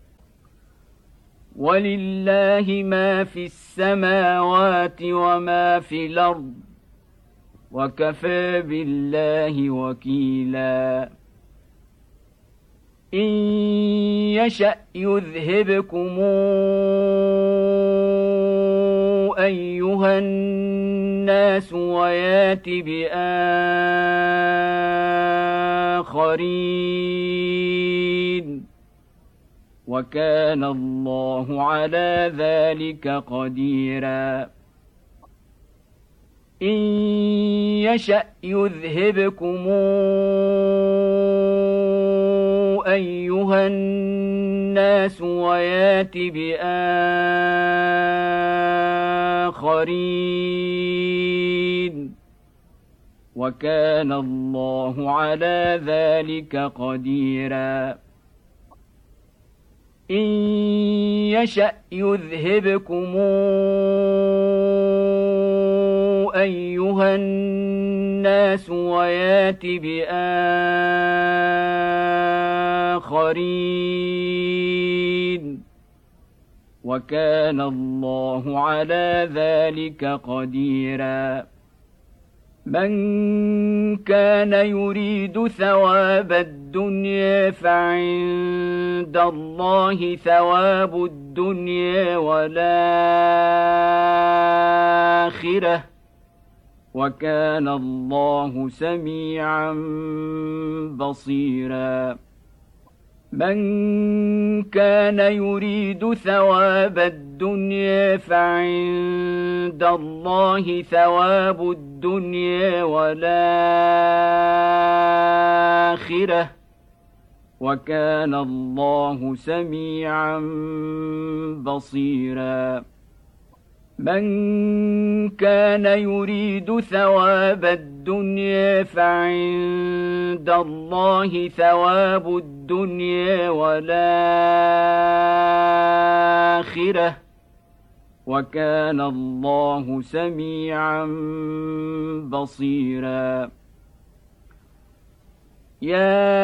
A: ولله ما في السماوات وما في الأرض وكفى بالله وكيلا إن يشأ يذهبكم أيها الناس ويات بآخرين وكان الله على ذلك قديرا إن يشأ يذهبكم أيها الناس ويات بآخرين وكان الله على ذلك قديرا إن يشأ يذهبكم أيها الناس ويات بآخرين وكان الله على ذلك قديرا من كان يريد ثواب الدنيا فعند الله ثواب الدنيا والآخرة وكان الله سميعا بصيرا من كان يريد ثواب الدنيا فعند الله ثواب الدنيا والآخرة وكان الله سميعا بصيرا من كان يريد ثواب الدنيا فعند الله ثواب الدنيا والآخرة وكان الله سميعا بصيرا يا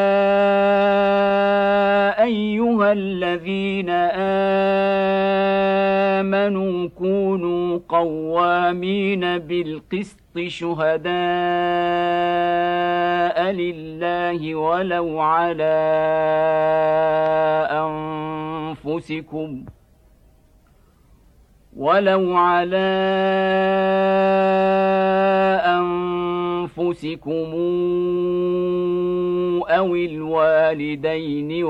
A: أيها الذين آمنوا كونوا قوامين بالقسط شهداء لله ولو على أنفسكم ولو على أنفسكم أو الوالدين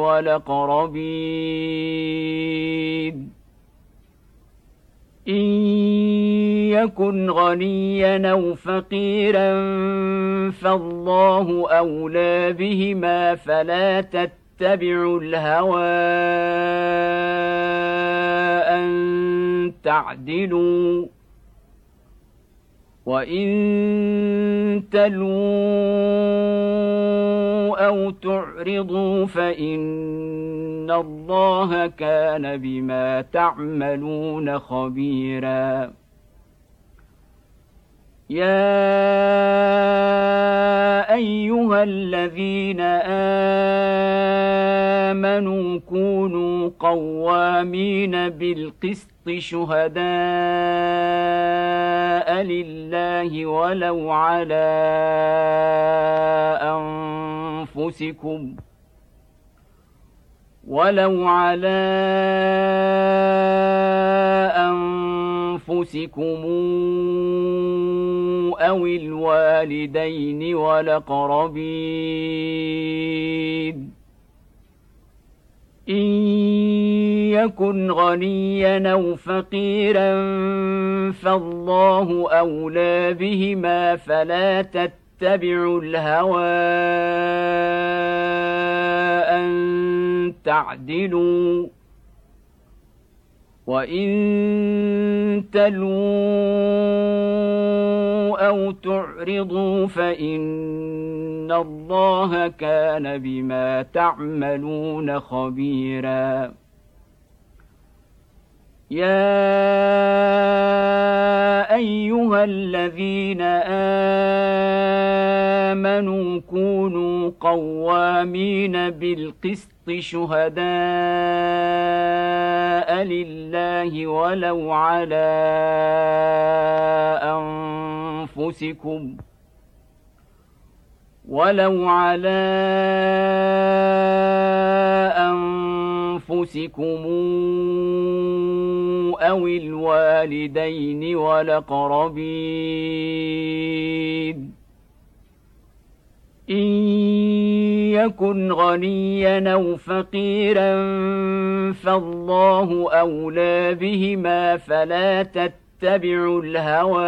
A: والأقربين إن يكن غنيا أو فقيرا فالله أولى بهما فلا تتبعوا الهوى أن تعدلوا وإن تلووا أو تعرضوا فإن الله كان بما تعملون خبيرا يا أيها أيها الذين آمنوا كونوا قوامين بالقسط شهداء لله ولو على أنفسكم ولو على أنفسكم أو الوالدين والأقربين إن يكن غنيا أو فقيرا فالله أولى بهما فلا تتبعوا الهوى أن تعدلوا وإن تلووا أو تعرضوا فإن الله كان بما تعملون خبيرا يا أيها الذين آمنوا كونوا قوامين بالقسط شهداء لله ولو على أنفسكم ولو على أنفسكم أو الوالدين والأقربين إن يكن غنيا أو فقيرا فالله أولى بهما فلا تتبعوا الهوى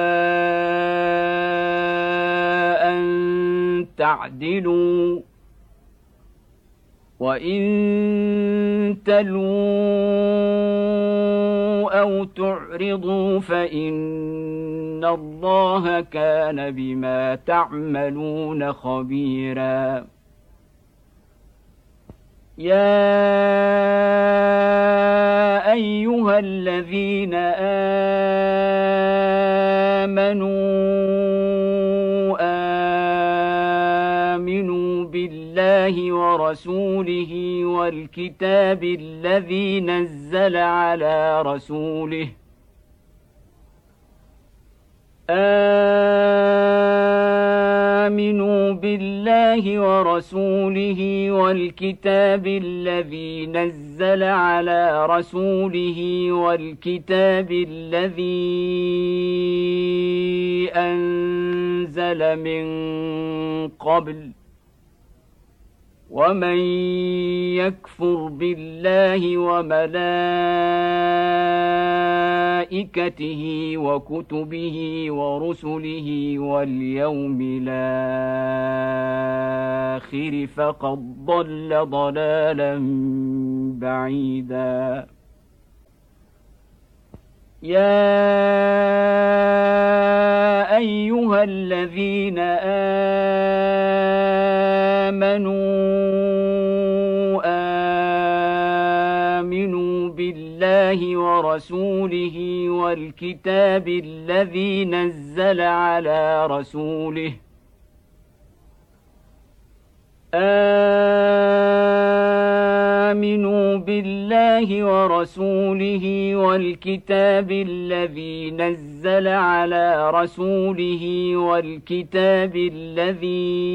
A: أن تعدلوا وإن تلووا أو تعرضوا فإن الله كان بما تعملون خبيرا يا أيها الذين آمنوا آمنوا بالله ورسوله والكتاب الذي نزل على رسوله آمنوا بالله ورسوله والكتاب الذي نزل على رسوله والكتاب الذي أنزل من قبل ومن يكفر بالله وملائكته وكتبه ورسله واليوم الآخر فقد ضل ضلالا بعيدا يا أيها الذين آمنوا آمنوا بالله ورسوله والكتاب الذي نزل على رسوله آمنوا بالله ورسوله والكتاب الذي نزل على رسوله والكتاب الذي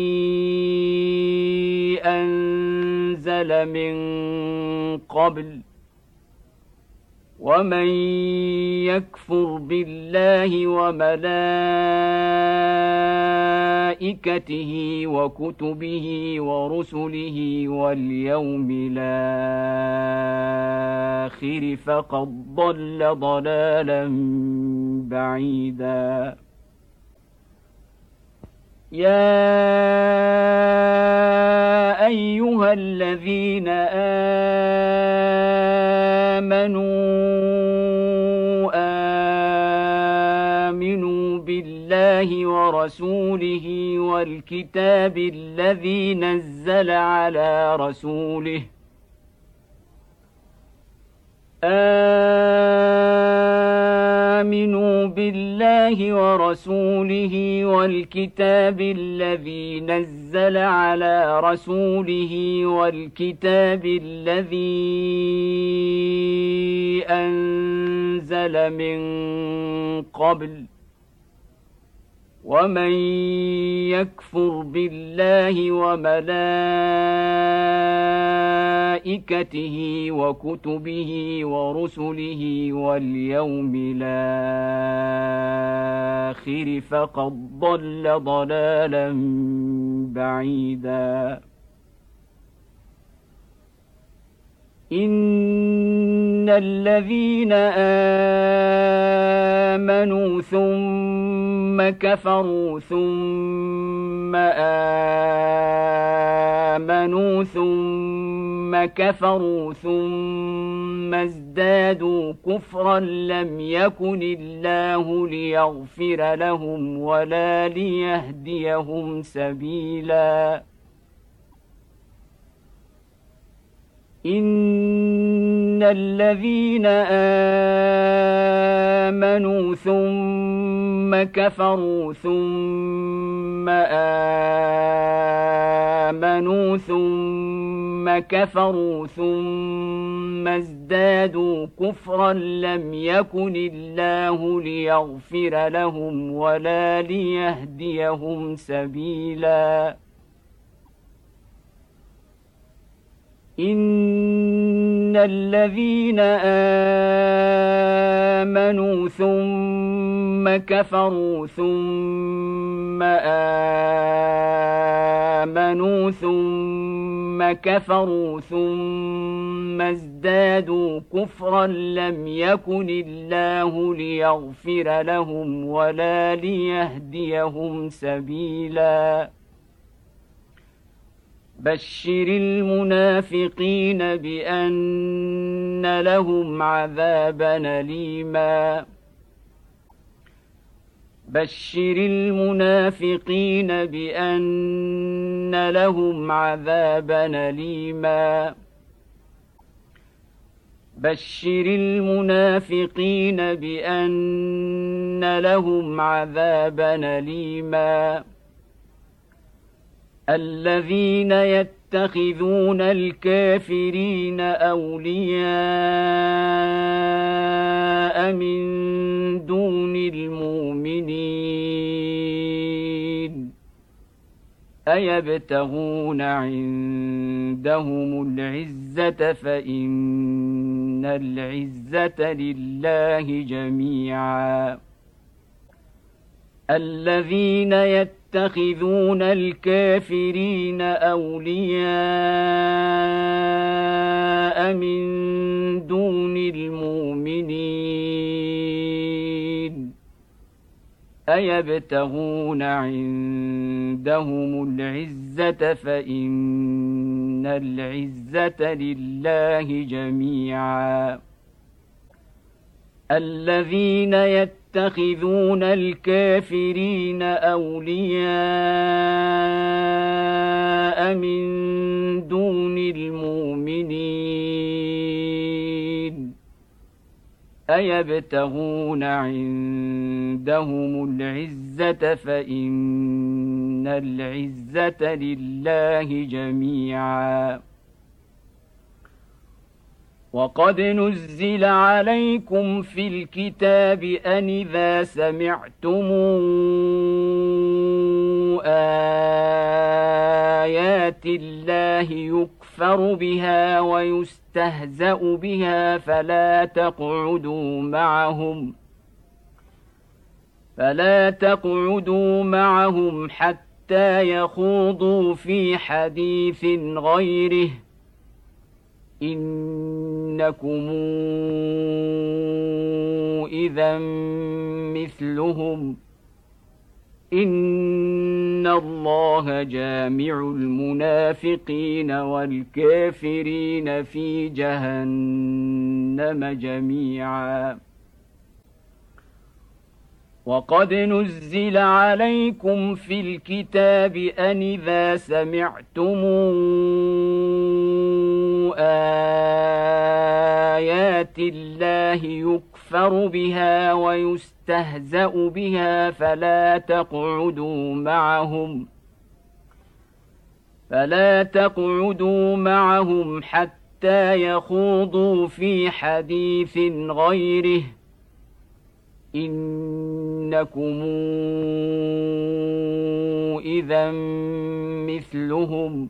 A: أنزل من قبل ومن يكفر بالله وملائكته وكتبه ورسله واليوم الآخر فقد ضل ضلالا بعيدا يا أيها الذين آمنوا آمنوا بالله ورسوله والكتاب الذي نزل على رسوله آمنوا بالله ورسوله والكتاب الذي نزل على رسوله والكتاب الذي أنزل من قبل ومن يكفر بالله وملائكته وكتبه ورسله واليوم الآخر فقد ضل ضلالا بعيدا إن الذين آمنوا ثم كفروا ثم آمنوا ثم كفروا ثم ازدادوا كفرا لم يكن الله ليغفر لهم ولا ليهديهم سبيلا إن الذين آمنوا ثم كفروا ثم آمنوا ثم كفروا ثم ازدادوا كفرا لم يكن الله ليغفر لهم ولا ليهديهم سبيلا إن الذين آمنوا ثم كفروا ثم آمنوا ثم كفروا ثم ازدادوا كفرا لم يكن الله ليغفر لهم ولا ليهديهم سبيلا بشر المنافقين بأن لهم عذابا أليما بشر المنافقين بأن لهم عذابا أليما بشر المنافقين بأن لهم عذابا أليما الذين يتخذون الكافرين أولياء من دون المؤمنين أيبتغون عندهم العزة فإن العزة لله جميعا الذين يتخذون الكافرين أولياء من دون المؤمنين أيبتغون عندهم العزة فإن العزة لله جميعا الذين يتخذون الكافرين أولياء من دون المؤمنين أيبتغون عندهم العزة فإن العزة لله جميعا وقد نزل عليكم في الكتاب أن إذا سمعتم آيات الله يكفر بها ويستهزأ بها فلا تقعدوا معهم فلا تقعدوا معهم حتى يخوضوا في حديث غيره إنكم إذا مثلهم إن الله جامع المنافقين والكافرين في جهنم جميعا وقد نزل عليكم في الكتاب أن إذا سمعتم آيات الله يكفر يكفر بها ويستهزأ بها فلا تقعدوا معهم فلا تقعدوا معهم حتى يخوضوا في حديث غيره إنكم إذا مثلهم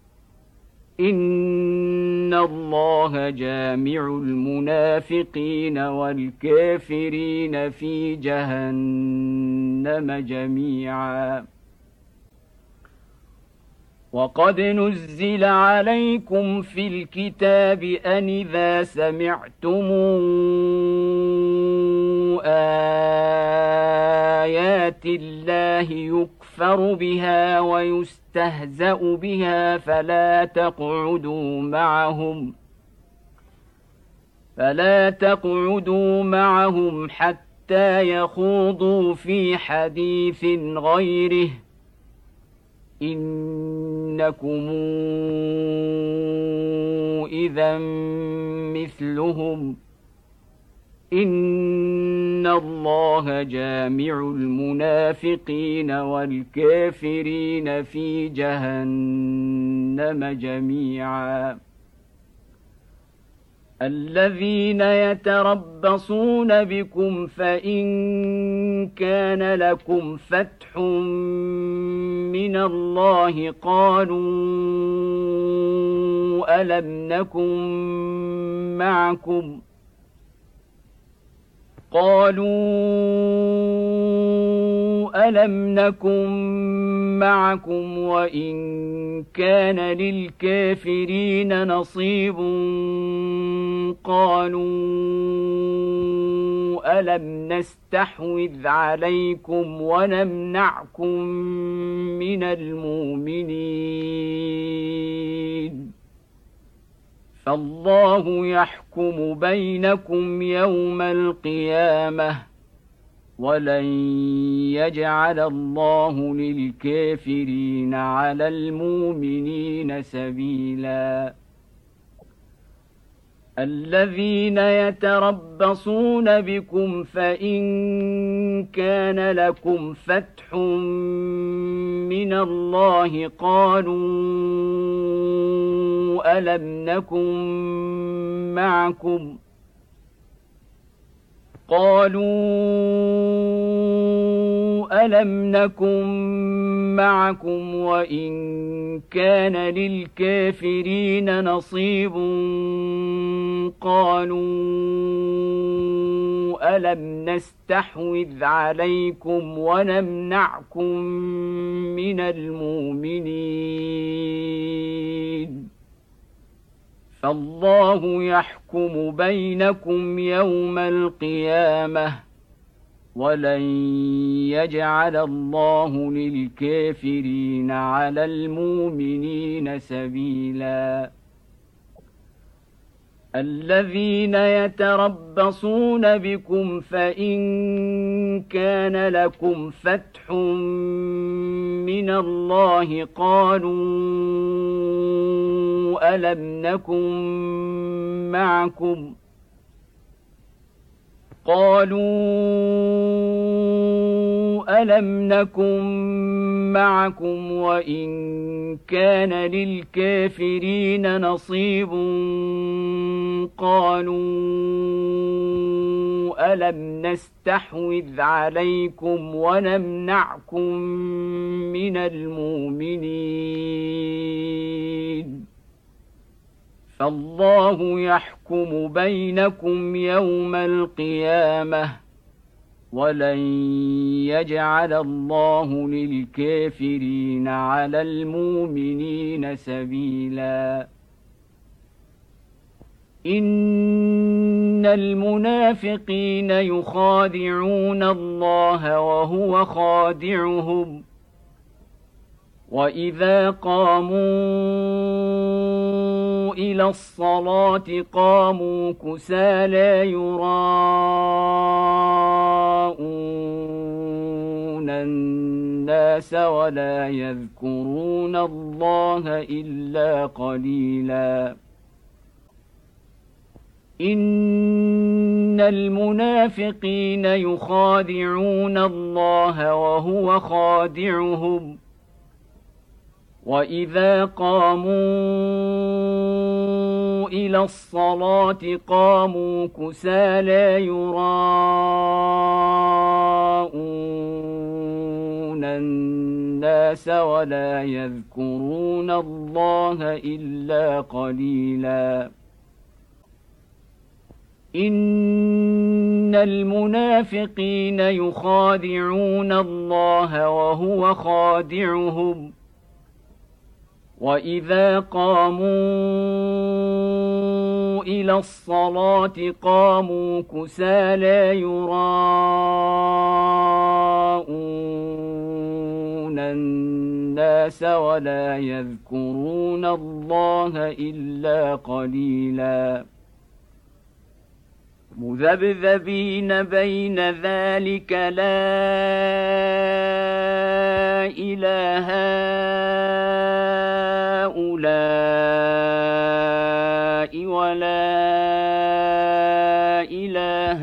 A: إن الله جامع المنافقين والكافرين في جهنم جميعا وقد نزل عليكم في الكتاب أن إذا سمعتم آيات الله يكفر بها ويستهزأ بها فلا تقعدوا معهم فلا تقعدوا معهم حتى يخوضوا في حديث غيره إنكم إذا مثلهم إن الله جامع المنافقين والكافرين في جهنم جميعا الذين يتربصون بكم فإن كان لكم فتح من الله قالوا ألم نكن معكم قالوا ألم نكن معكم وإن كان للكافرين نصيب قالوا ألم نستحوذ عليكم ونمنعكم من المؤمنين فالله يحكم بينكم يوم القيامة ولن يجعل الله للكافرين على المؤمنين سبيلا الذين يتربصون بكم فإن كان لكم فتح من الله قالوا ألم نكن معكم قالوا ألم نكن معكم وإن كان للكافرين نصيب قالوا ألم نستحوذ عليكم ونمنعكم من المؤمنين فالله يحكم بينكم يوم القيامة ولن يجعل الله للكافرين على المؤمنين سبيلا الذين يتربصون بكم فإن كان لكم فتح من الله قالوا ألم نكن معكم قالوا ألم نكن معكم وإن كان للكافرين نصيب قالوا ألم نستحوذ عليكم ونمنعكم من المؤمنين فالله يحكم بينكم يوم القيامة ولن يجعل الله للكافرين على المؤمنين سبيلا إن المنافقين يخادعون الله وهو خادعهم وإذا قاموا إلى الصلاة قاموا كسالى يراءون الناس ولا يذكرون الله إلا قليلا إن المنافقين يخادعون الله وهو خادعهم وإذا قاموا إلى الصلاة قاموا كسالى يراءون الناس ولا يذكرون الله إلا قليلا إن المنافقين يخادعون الله وهو خادعهم وإذا قاموا إلى الصلاة قاموا كسالى يراءون الناس ولا يذكرون الله إلا قليلا مذبذبين بين ذلك لا إله هؤلاء ولا إله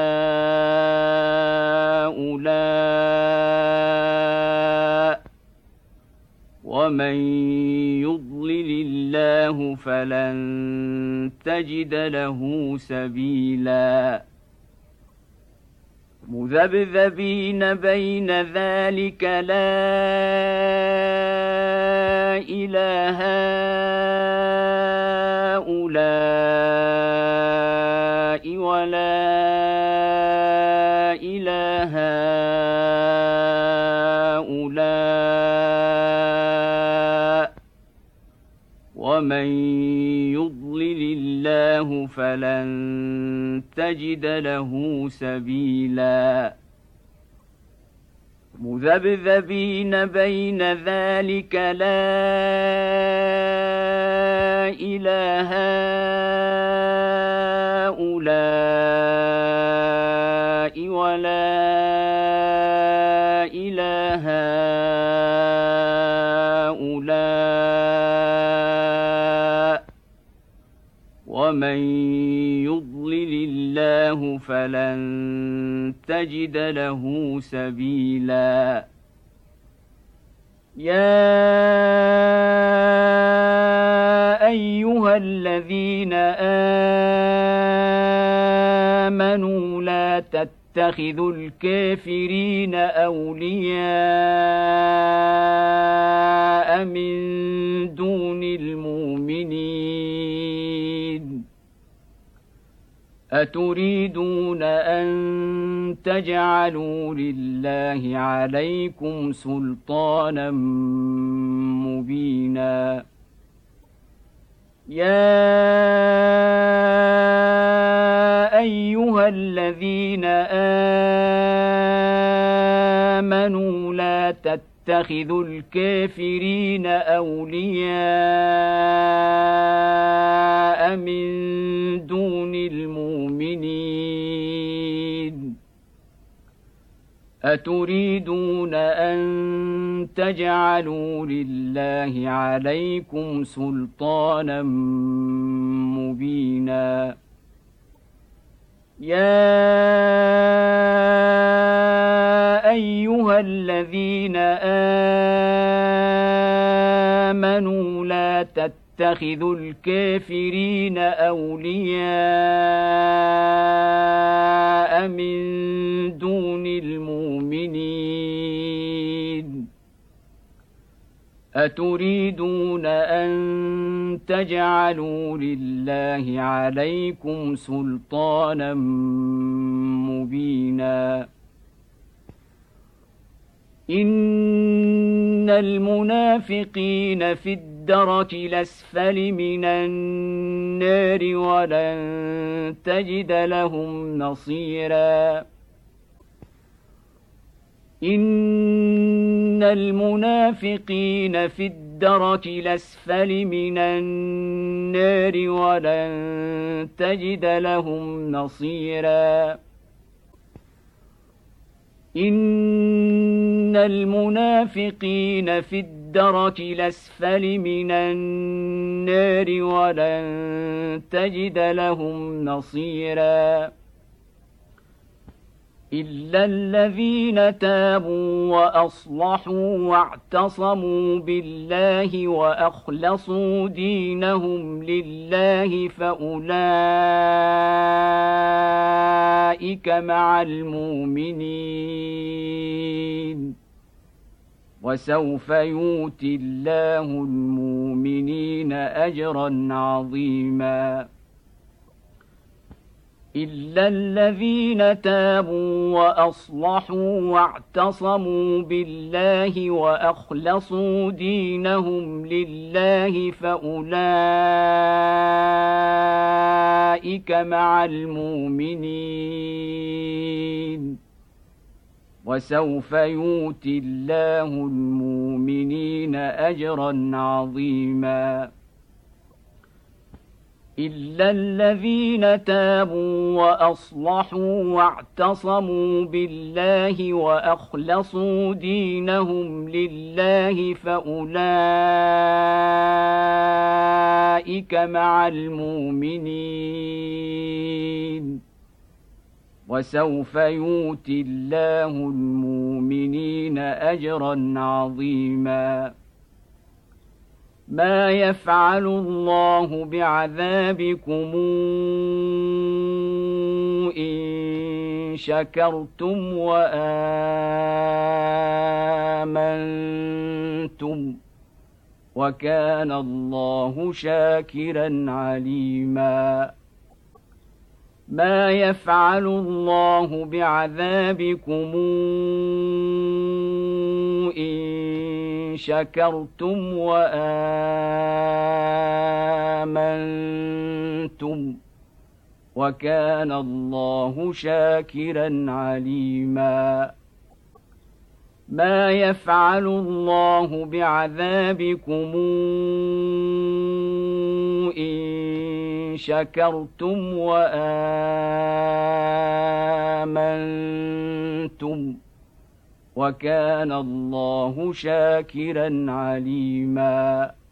A: هؤلاء ومن يضلل الله فلن تجد له سبيلا مذبذبين بين ذلك لا إله هؤلاء ولا إله هؤلاء ومن يضلل الله فلن تجد له سبيلا مذبذبين بين ذلك لا إله هؤلاء ولا إله هؤلاء ومن يضلل الله فلن تجد له سبيلا يا أيها الذين آمنوا لا تتخذوا الكافرين أولياء من دون المؤمنين أتريدون أن تجعلوا لله عليكم سلطانا مبينا يا أيها الذين آمنوا لا تتخذوا الكافرين أولياء من دون المؤمنين أتريدون أن تجعلوا لله عليكم سلطانا مبينا يا أيها الذين آمنوا لا تتخذوا الكافرين أولياء من دون المؤمنين أتريدون أن تجعلوا لله عليكم سلطانا مبينا إن المنافقين في الدرك الأسفل من النار ولن تجد لهم نصيرا إن المنافقين في الدرك الأسفل من النار ولن تجد لهم نصيرا إن المنافقين في الدرك الدرك الأسفل من النار ولن تجد لهم نصيرا إلا الذين تابوا وأصلحوا واعتصموا بالله وأخلصوا دينهم لله فأولئك مع المؤمنين وسوف يؤتي الله المؤمنين أجرا عظيما إلا الذين تابوا وأصلحوا واعتصموا بالله وأخلصوا دينهم لله فأولئك مع المؤمنين وسوف يؤتي الله المؤمنين أجرا عظيما إلا الذين تابوا وأصلحوا واعتصموا بالله وأخلصوا دينهم لله فأولئك مع المؤمنين وسوف يؤتي الله المؤمنين أجرا عظيما ما يفعل الله بعذابكم إن شكرتم وآمنتم وكان الله شاكرا عليما ما يفعل الله بعذابكم إن شكرتم وآمنتم وكان الله شاكرا عليما ما يفعل الله بعذابكم إن شكرتم وآمنتم وكان الله شاكرا عليما